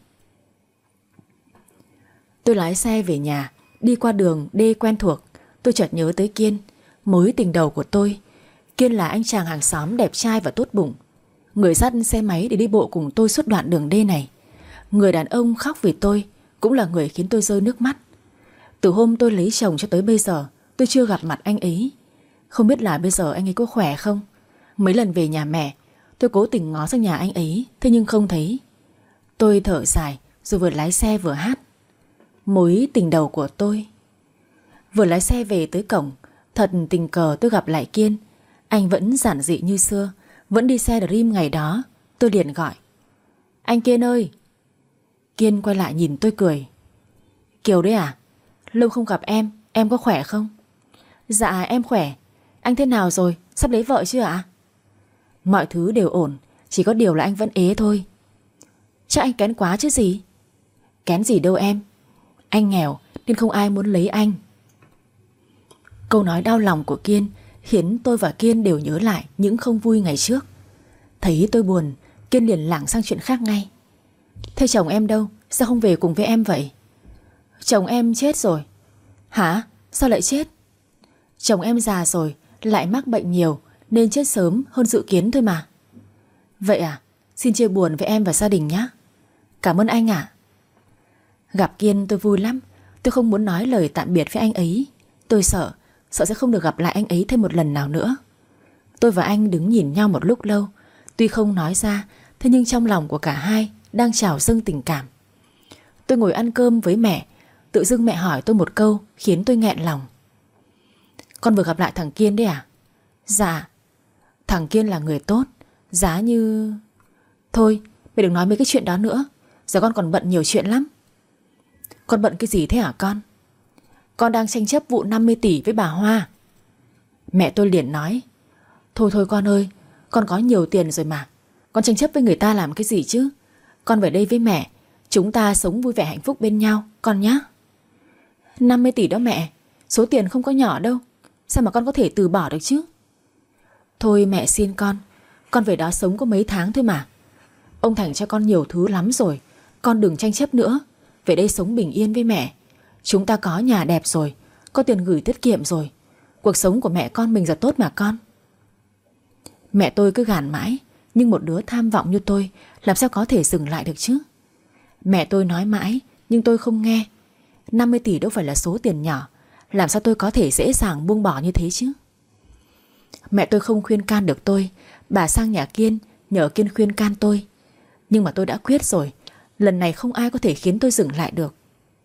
Tôi lái xe về nhà. Đi qua đường đê quen thuộc, tôi chợt nhớ tới Kiên. Mối tình đầu của tôi, Kiên là anh chàng hàng xóm đẹp trai và tốt bụng, người dắt xe máy để đi bộ cùng tôi suốt đoạn đường đê này. Người đàn ông khóc vì tôi, cũng là người khiến tôi rơi nước mắt. Từ hôm tôi lấy chồng cho tới bây giờ, tôi chưa gặp mặt anh ấy. Không biết là bây giờ anh ấy có khỏe không. Mấy lần về nhà mẹ, tôi cố tình ngó sang nhà anh ấy, thế nhưng không thấy. Tôi thở dài rồi vừa lái xe vừa hát mối tình đầu của tôi. Vừa lái xe về tới cổng, thật tình cờ tôi gặp lại Kiên. Anh vẫn giản dị như xưa, vẫn đi xe Dream ngày đó. Tôi liền gọi: anh Kiên ơi. Kiên quay lại nhìn tôi cười: Kiều đấy à? Lâu không gặp em, em có khỏe không? Dạ em khỏe. Anh thế nào rồi, sắp lấy vợ chưa ạ? Mọi thứ đều ổn, chỉ có điều là anh vẫn ế thôi. Chắc anh kén quá chứ gì. Kén gì đâu em, anh nghèo nên không ai muốn lấy anh. Câu nói đau lòng của Kiên khiến tôi và Kiên đều nhớ lại những không vui ngày trước. Thấy tôi buồn, Kiên liền lảng sang chuyện khác ngay: thế chồng em đâu, sao không về cùng với em vậy? Chồng em chết rồi. Hả? Sao lại chết? Chồng em già rồi, lại mắc bệnh nhiều nên chết sớm hơn dự kiến thôi mà. Vậy à? Xin chia buồn với em và gia đình nhé. Cảm ơn anh ạ. Gặp Kiên tôi vui lắm. Tôi không muốn nói lời tạm biệt với anh ấy. Tôi sợ, sợ sẽ không được gặp lại anh ấy thêm một lần nào nữa. Tôi và anh đứng nhìn nhau một lúc lâu. Tuy không nói ra, thế nhưng trong lòng của cả hai đang trào dâng tình cảm. Tôi ngồi ăn cơm với mẹ, tự dưng mẹ hỏi tôi một câu khiến tôi nghẹn lòng: con vừa gặp lại thằng Kiên đấy à? Dạ. Thằng Kiên là người tốt, giá như... Thôi, mẹ đừng nói mấy cái chuyện đó nữa. Giờ con còn bận nhiều chuyện lắm. Con bận cái gì thế hả con? Con đang tranh chấp vụ năm mươi tỷ với bà Hoa. Mẹ tôi liền nói: thôi thôi con ơi, con có nhiều tiền rồi mà, con tranh chấp với người ta làm cái gì chứ? Con về đây với mẹ, chúng ta sống vui vẻ hạnh phúc bên nhau con nhé. năm mươi tỷ đó mẹ, số tiền không có nhỏ đâu. Sao mà con có thể từ bỏ được chứ? Thôi mẹ xin con, con về đó sống có mấy tháng thôi mà. Ông Thành cho con nhiều thứ lắm rồi, con đừng tranh chấp nữa. Về đây sống bình yên với mẹ. Chúng ta có nhà đẹp rồi, có tiền gửi tiết kiệm rồi. Cuộc sống của mẹ con mình giờ tốt mà con. Mẹ tôi cứ gàn mãi, nhưng một đứa tham vọng như tôi làm sao có thể dừng lại được chứ? Mẹ tôi nói mãi, nhưng tôi không nghe. năm mươi tỷ đâu phải là số tiền nhỏ, làm sao tôi có thể dễ dàng buông bỏ như thế chứ? Mẹ tôi không khuyên can được tôi. Bà sang nhà Kiên nhờ Kiên khuyên can tôi. Nhưng mà tôi đã quyết rồi, lần này không ai có thể khiến tôi dừng lại được.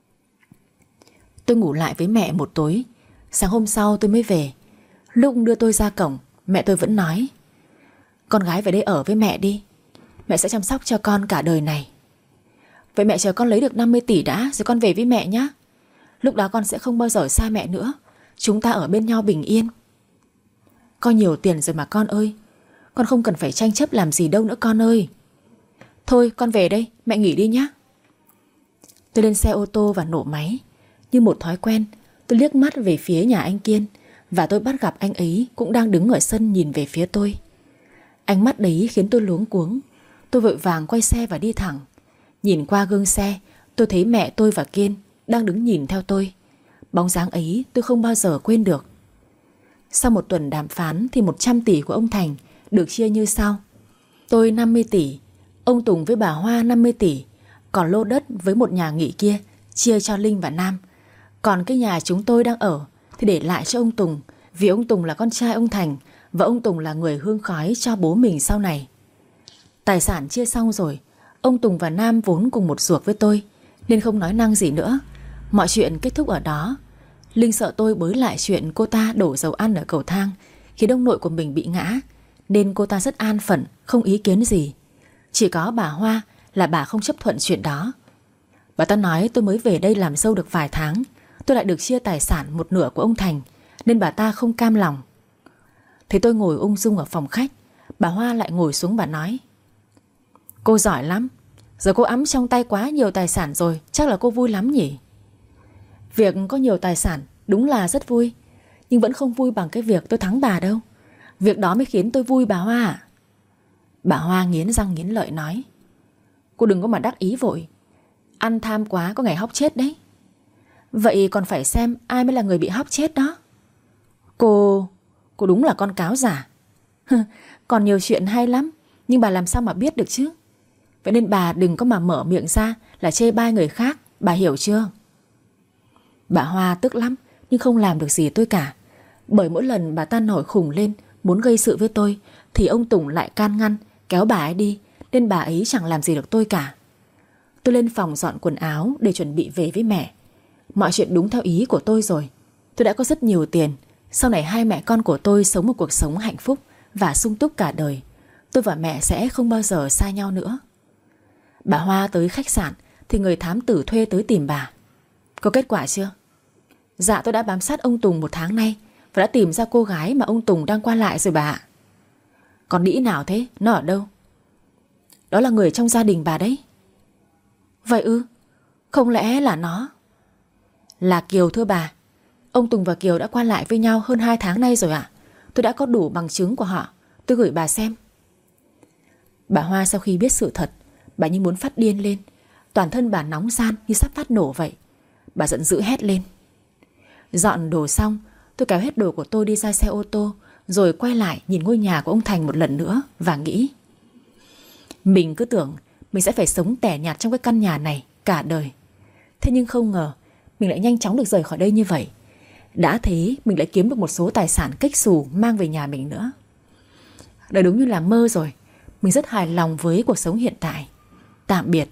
Tôi ngủ lại với mẹ một tối. Sáng hôm sau tôi mới về. Lúc đưa tôi ra cổng, mẹ tôi vẫn nói: con gái về đây ở với mẹ đi, mẹ sẽ chăm sóc cho con cả đời này. Vậy mẹ chờ con lấy được năm mươi tỷ đã rồi con về với mẹ nhé. Lúc đó con sẽ không bao giờ xa mẹ nữa. Chúng ta ở bên nhau bình yên. Có nhiều tiền rồi mà con ơi, con không cần phải tranh chấp làm gì đâu nữa con ơi. Thôi con về đây, mẹ nghỉ đi nhé. Tôi lên xe ô tô và nổ máy. Như một thói quen, tôi liếc mắt về phía nhà anh Kiên, và tôi bắt gặp anh ấy cũng đang đứng ở sân nhìn về phía tôi. Ánh mắt đấy khiến tôi luống cuống. Tôi vội vàng quay xe và đi thẳng. Nhìn qua gương xe, tôi thấy mẹ tôi và Kiên đang đứng nhìn theo tôi. Bóng dáng ấy tôi không bao giờ quên được. Sau một tuần đàm phán thì một trăm tỷ của ông Thành được chia như sau: tôi năm mươi tỷ, ông Tùng với bà Hoa năm mươi tỷ, còn lô đất với một nhà nghỉ kia chia cho Linh và Nam. Còn cái nhà chúng tôi đang ở thì để lại cho ông Tùng, vì ông Tùng là con trai ông Thành, và ông Tùng là người hương khói cho bố mình sau này. Tài sản chia xong rồi, ông Tùng và Nam vốn cùng một ruột với tôi nên không nói năng gì nữa. Mọi chuyện kết thúc ở đó. Linh sợ tôi bới lại chuyện cô ta đổ dầu ăn ở cầu thang khiến ông nội của mình bị ngã, nên cô ta rất an phận, không ý kiến gì. Chỉ có bà Hoa là bà không chấp thuận chuyện đó. Bà ta nói tôi mới về đây làm dâu được vài tháng, tôi lại được chia tài sản một nửa của ông Thành, nên bà ta không cam lòng. Thấy tôi ngồi ung dung ở phòng khách, bà Hoa lại ngồi xuống bà nói: cô giỏi lắm, giờ cô ẵm trong tay quá nhiều tài sản rồi, chắc là cô vui lắm nhỉ? Việc có nhiều tài sản đúng là rất vui, nhưng vẫn không vui bằng cái việc tôi thắng bà đâu. Việc đó mới khiến tôi vui bà Hoa ạ. Bà Hoa nghiến răng nghiến lợi nói: cô đừng có mà đắc ý vội, ăn tham quá có ngày hóc chết đấy. Vậy còn phải xem ai mới là người bị hóc chết đó. Cô... cô đúng là con cáo giả. Còn nhiều chuyện hay lắm, nhưng bà làm sao mà biết được chứ? Vậy nên bà đừng có mà mở miệng ra là chê bai người khác, bà hiểu chưa? Bà Hoa tức lắm, nhưng không làm được gì tôi cả. Bởi mỗi lần bà ta nổi khùng lên, muốn gây sự với tôi, thì ông Tùng lại can ngăn, kéo bà ấy đi, nên bà ấy chẳng làm gì được tôi cả. Tôi lên phòng dọn quần áo để chuẩn bị về với mẹ. Mọi chuyện đúng theo ý của tôi rồi. Tôi đã có rất nhiều tiền. Sau này hai mẹ con của tôi sống một cuộc sống hạnh phúc và sung túc cả đời. Tôi và mẹ sẽ không bao giờ xa nhau nữa. Bà Hoa tới khách sạn thì người thám tử thuê tới tìm bà. Có kết quả chưa? Dạ, tôi đã bám sát ông Tùng một tháng nay và đã tìm ra cô gái mà ông Tùng đang qua lại rồi bà ạ. Còn đĩ nào thế? Nó ở đâu? Đó là người trong gia đình bà đấy. Vậy ư? Không lẽ là nó? Là Kiều thưa bà. Ông Tùng và Kiều đã qua lại với nhau hơn hai tháng nay rồi ạ. Tôi đã có đủ bằng chứng của họ. Tôi gửi bà xem. Bà Hoa sau khi biết sự thật, bà như muốn phát điên lên. Toàn thân bà nóng ran như sắp phát nổ vậy. Bà giận dữ hét lên. Dọn đồ xong, tôi kéo hết đồ của tôi đi ra xe ô tô, rồi quay lại nhìn ngôi nhà của ông Thành một lần nữa và nghĩ, mình cứ tưởng mình sẽ phải sống tẻ nhạt trong cái căn nhà này cả đời. Thế nhưng không ngờ mình lại nhanh chóng được rời khỏi đây như vậy. Đã thế mình lại kiếm được một số tài sản kếch xù mang về nhà mình nữa. Đời đúng như là mơ rồi. Mình rất hài lòng với cuộc sống hiện tại. Tạm biệt.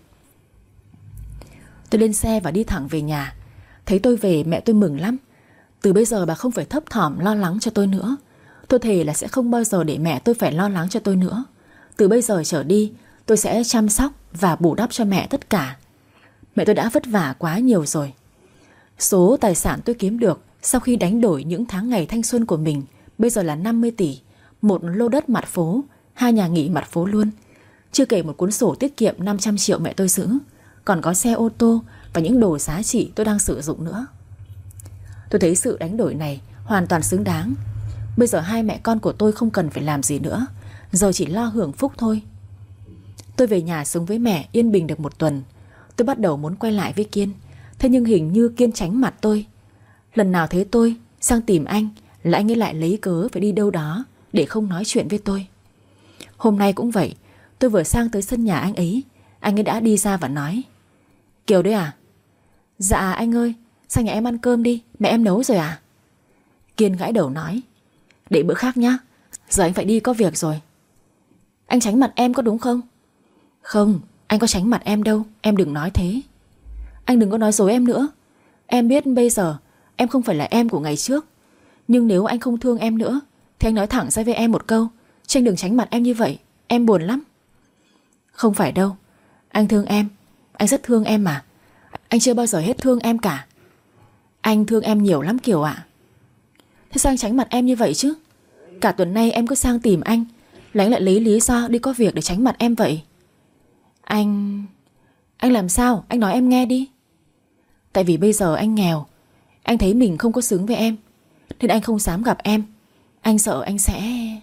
Tôi lên xe và đi thẳng về nhà. Thấy tôi về mẹ tôi mừng lắm. Từ bây giờ bà không phải thấp thỏm lo lắng cho tôi nữa. Tôi thề là sẽ không bao giờ để mẹ tôi phải lo lắng cho tôi nữa. Từ bây giờ trở đi, tôi sẽ chăm sóc và bù đắp cho mẹ tất cả. Mẹ tôi đã vất vả quá nhiều rồi. Số tài sản tôi kiếm được sau khi đánh đổi những tháng ngày thanh xuân của mình bây giờ là năm mươi tỷ, một lô đất mặt phố, hai nhà nghỉ mặt phố luôn. Chưa kể một cuốn sổ tiết kiệm năm trăm triệu mẹ tôi giữ. Còn có xe ô tô và những đồ giá trị tôi đang sử dụng nữa. Tôi thấy sự đánh đổi này hoàn toàn xứng đáng. Bây giờ hai mẹ con của tôi không cần phải làm gì nữa, giờ chỉ lo hưởng phúc thôi. Tôi về nhà sống với mẹ yên bình được một tuần. Tôi bắt đầu muốn quay lại với Kiên. Thế nhưng hình như Kiên tránh mặt tôi. Lần nào thấy tôi sang tìm anh là anh ấy lại lấy cớ phải đi đâu đó để không nói chuyện với tôi. Hôm nay cũng vậy. Tôi vừa sang tới sân nhà anh ấy, anh ấy đã đi ra và nói, Kiều đấy à? Dạ anh ơi, sang nhà em ăn cơm đi, mẹ em nấu rồi à? Kiên gãi đầu nói, để bữa khác nhá, giờ anh phải đi có việc rồi. Anh tránh mặt em có đúng không? Không, anh có tránh mặt em đâu, em đừng nói thế. Anh đừng có nói dối em nữa. Em biết bây giờ em không phải là em của ngày trước. Nhưng nếu anh không thương em nữa thì anh nói thẳng ra với em một câu, chứ anh đừng tránh mặt em như vậy. Em buồn lắm. Không phải đâu, anh thương em. Anh rất thương em mà. Anh chưa bao giờ hết thương em cả. Anh thương em nhiều lắm Kiều ạ. Thế sao anh tránh mặt em như vậy chứ? Cả tuần nay em cứ sang tìm anh là anh lại lấy lý do đi có việc để tránh mặt em vậy. Anh... Anh làm sao? Anh nói em nghe đi. Tại vì bây giờ anh nghèo. Anh thấy mình không có xứng với em, nên anh không dám gặp em. Anh sợ anh sẽ...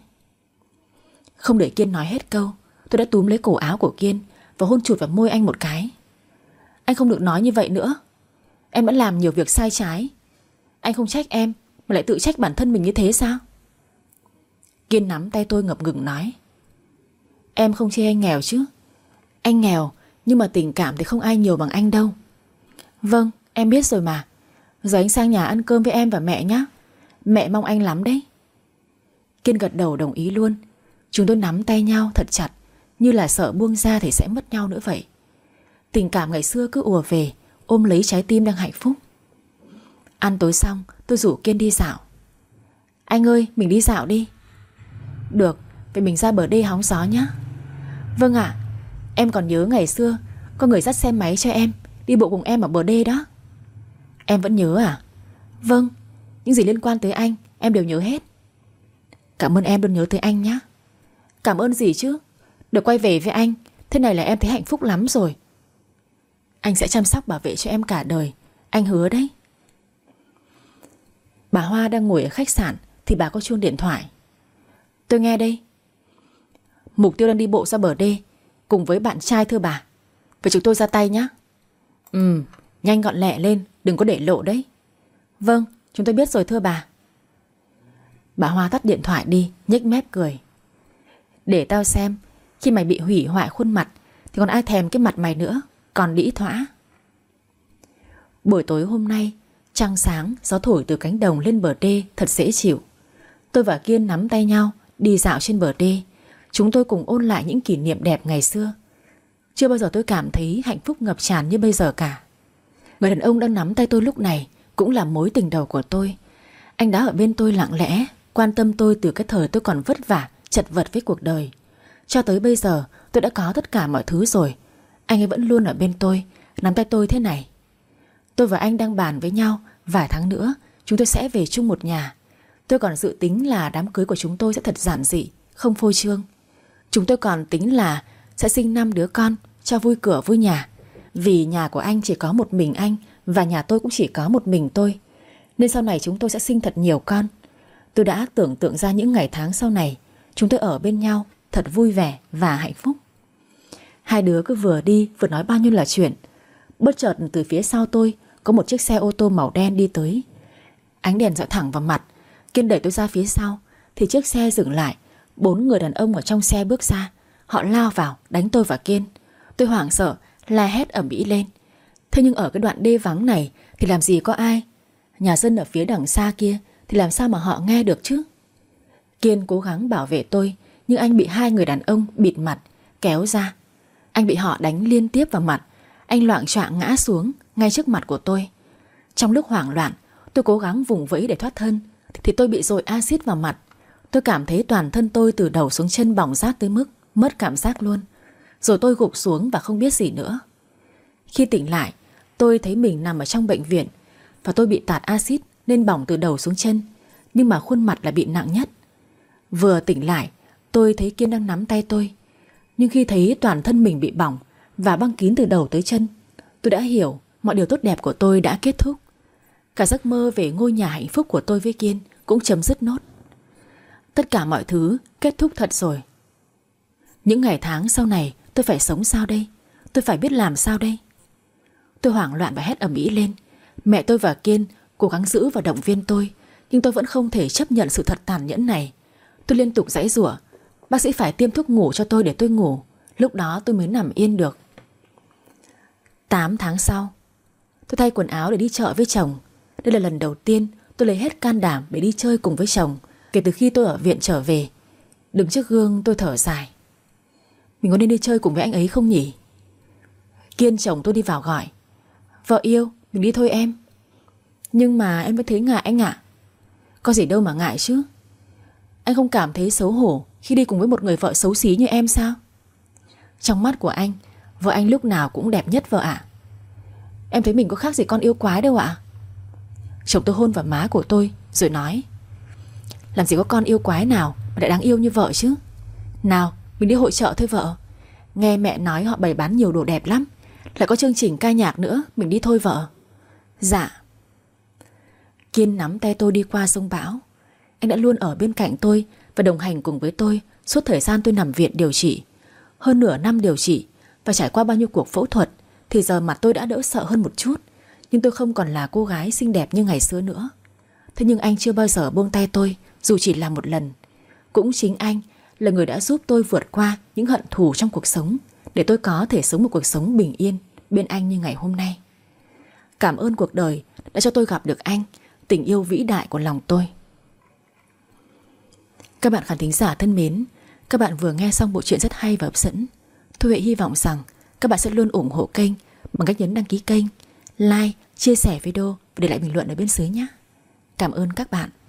Không để Kiên nói hết câu, tôi đã túm lấy cổ áo của Kiên và hôn chụt vào môi anh một cái. Anh không được nói như vậy nữa. Em đã làm nhiều việc sai trái. Anh không trách em mà lại tự trách bản thân mình như thế sao? Kiên nắm tay tôi ngập ngừng nói, em không chê anh nghèo chứ? Anh nghèo nhưng mà tình cảm thì không ai nhiều bằng anh đâu. Vâng, em biết rồi mà. Giờ anh sang nhà ăn cơm với em và mẹ nhé. Mẹ mong anh lắm đấy. Kiên gật đầu đồng ý luôn. Chúng tôi nắm tay nhau thật chặt, như là sợ buông ra thì sẽ mất nhau nữa vậy. Tình cảm ngày xưa cứ ùa về, ôm lấy trái tim đang hạnh phúc. Ăn tối xong, tôi rủ Kiên đi dạo. Anh ơi, mình đi dạo đi. Được, vậy mình ra bờ đê hóng gió nhé. Vâng ạ. Em còn nhớ ngày xưa có người dắt xe máy cho em đi bộ cùng em ở bờ đê đó. Em vẫn nhớ à? Vâng, những gì liên quan tới anh em đều nhớ hết. Cảm ơn em luôn nhớ tới anh nhé. Cảm ơn gì chứ? Được quay về với anh, thế này là em thấy hạnh phúc lắm rồi. Anh sẽ chăm sóc bảo vệ cho em cả đời, anh hứa đấy. Bà Hoa đang ngồi ở khách sạn thì bà có chuông điện thoại. Tôi nghe đây. Mục Tiêu đang đi bộ ra bờ đê cùng với bạn trai thưa bà. Vậy chúng tôi ra tay nhé. Ừ, nhanh gọn lẹ lên, đừng có để lộ đấy. Vâng, chúng tôi biết rồi thưa bà. Bà Hoa tắt điện thoại đi, nhếch mép cười. Để tao xem, khi mày bị hủy hoại khuôn mặt thì còn ai thèm cái mặt mày nữa, còn đĩ thỏa. Buổi tối hôm nay, trăng sáng, gió thổi từ cánh đồng lên bờ đê thật dễ chịu. Tôi và Kiên nắm tay nhau đi dạo trên bờ đê. Chúng tôi cùng ôn lại những kỷ niệm đẹp ngày xưa. Chưa bao giờ tôi cảm thấy hạnh phúc ngập tràn như bây giờ cả. Người đàn ông đang nắm tay tôi lúc này cũng là mối tình đầu của tôi. Anh đã ở bên tôi lặng lẽ, quan tâm tôi từ cái thời tôi còn vất vả, chật vật với cuộc đời. Cho tới bây giờ tôi đã có tất cả mọi thứ rồi, anh ấy vẫn luôn ở bên tôi, nắm tay tôi thế này. Tôi và anh đang bàn với nhau, vài tháng nữa chúng tôi sẽ về chung một nhà. Tôi còn dự tính là đám cưới của chúng tôi sẽ thật giản dị, không phô trương. Chúng tôi còn tính là sẽ sinh năm đứa con cho vui cửa vui nhà. Vì nhà của anh chỉ có một mình anh và nhà tôi cũng chỉ có một mình tôi, nên sau này chúng tôi sẽ sinh thật nhiều con. Tôi đã tưởng tượng ra những ngày tháng sau này chúng tôi ở bên nhau thật vui vẻ và hạnh phúc. Hai đứa cứ vừa đi vừa nói bao nhiêu là chuyện. Bất chợt từ phía sau tôi có một chiếc xe ô tô màu đen đi tới. Ánh đèn dọi thẳng vào mặt. Kiên đẩy tôi ra phía sau thì chiếc xe dừng lại. Bốn người đàn ông ở trong xe bước ra. Họ lao vào đánh tôi và Kiên. Tôi hoảng sợ la hét ầm ĩ lên. Thế nhưng ở cái đoạn đê vắng này thì làm gì có ai. Nhà dân ở phía đằng xa kia thì làm sao mà họ nghe được chứ. Kiên cố gắng bảo vệ tôi, nhưng anh bị hai người đàn ông bịt mặt kéo ra. Anh bị họ đánh liên tiếp vào mặt. Anh loạng choạng ngã xuống ngay trước mặt của tôi. Trong lúc hoảng loạn, tôi cố gắng vùng vẫy để thoát thân thì tôi bị dội axit vào mặt. Tôi cảm thấy toàn thân tôi từ đầu xuống chân bỏng rát tới mức mất cảm giác luôn. Rồi tôi gục xuống và không biết gì nữa. Khi tỉnh lại, tôi thấy mình nằm ở trong bệnh viện và tôi bị tạt axit nên bỏng từ đầu xuống chân, nhưng mà khuôn mặt là bị nặng nhất. Vừa tỉnh lại, tôi thấy Kiên đang nắm tay tôi, nhưng khi thấy toàn thân mình bị bỏng và băng kín từ đầu tới chân, tôi đã hiểu mọi điều tốt đẹp của tôi đã kết thúc. Cả giấc mơ về ngôi nhà hạnh phúc của tôi với Kiên cũng chấm dứt nốt. Tất cả mọi thứ kết thúc thật rồi. Những ngày tháng sau này tôi phải sống sao đây? Tôi phải biết làm sao đây? Tôi hoảng loạn và hét ầm ĩ lên. Mẹ tôi và Kiên cố gắng giữ và động viên tôi, nhưng tôi vẫn không thể chấp nhận sự thật tàn nhẫn này. Tôi liên tục giãy giụa. Bác sĩ phải tiêm thuốc ngủ cho tôi để tôi ngủ. Lúc đó tôi mới nằm yên được. Tám tháng sau, tôi thay quần áo để đi chợ với chồng. Đây là lần đầu tiên tôi lấy hết can đảm để đi chơi cùng với chồng kể từ khi tôi ở viện trở về. Đứng trước gương tôi thở dài. Mình có nên đi chơi cùng với anh ấy không nhỉ? Kiên chồng tôi đi vào gọi. Vợ yêu, mình đi thôi em. Nhưng mà em vẫn thấy ngại anh ạ. Có gì đâu mà ngại chứ. Anh không cảm thấy xấu hổ khi đi cùng với một người vợ xấu xí như em sao? Trong mắt của anh, vợ anh lúc nào cũng đẹp nhất vợ ạ. Em thấy mình có khác gì con yêu quái đâu ạ. Chồng tôi hôn vào má của tôi rồi nói. Làm gì có con yêu quái nào mà lại đáng yêu như vợ chứ. Nào, mình đi hội chợ thôi vợ. Nghe mẹ nói họ bày bán nhiều đồ đẹp lắm, lại có chương trình ca nhạc nữa. Mình đi thôi vợ. Dạ. Kiên nắm tay tôi đi qua sông Bão. Anh đã luôn ở bên cạnh tôi và đồng hành cùng với tôi suốt thời gian tôi nằm viện điều trị. Hơn nửa năm điều trị và trải qua bao nhiêu cuộc phẫu thuật thì giờ mặt tôi đã đỡ sợ hơn một chút. Nhưng tôi không còn là cô gái xinh đẹp như ngày xưa nữa. Thế nhưng anh chưa bao giờ buông tay tôi, dù chỉ là một lần. Cũng chính anh là người đã giúp tôi vượt qua những hận thù trong cuộc sống, để tôi có thể sống một cuộc sống bình yên bên anh như ngày hôm nay. Cảm ơn cuộc đời đã cho tôi gặp được anh, tình yêu vĩ đại của lòng tôi. Các bạn khán thính giả thân mến, các bạn vừa nghe xong bộ truyện rất hay và hấp dẫn. Thu Huệ hy vọng rằng các bạn sẽ luôn ủng hộ kênh bằng cách nhấn đăng ký kênh, like, chia sẻ video và để lại bình luận ở bên dưới nhé. Cảm ơn các bạn.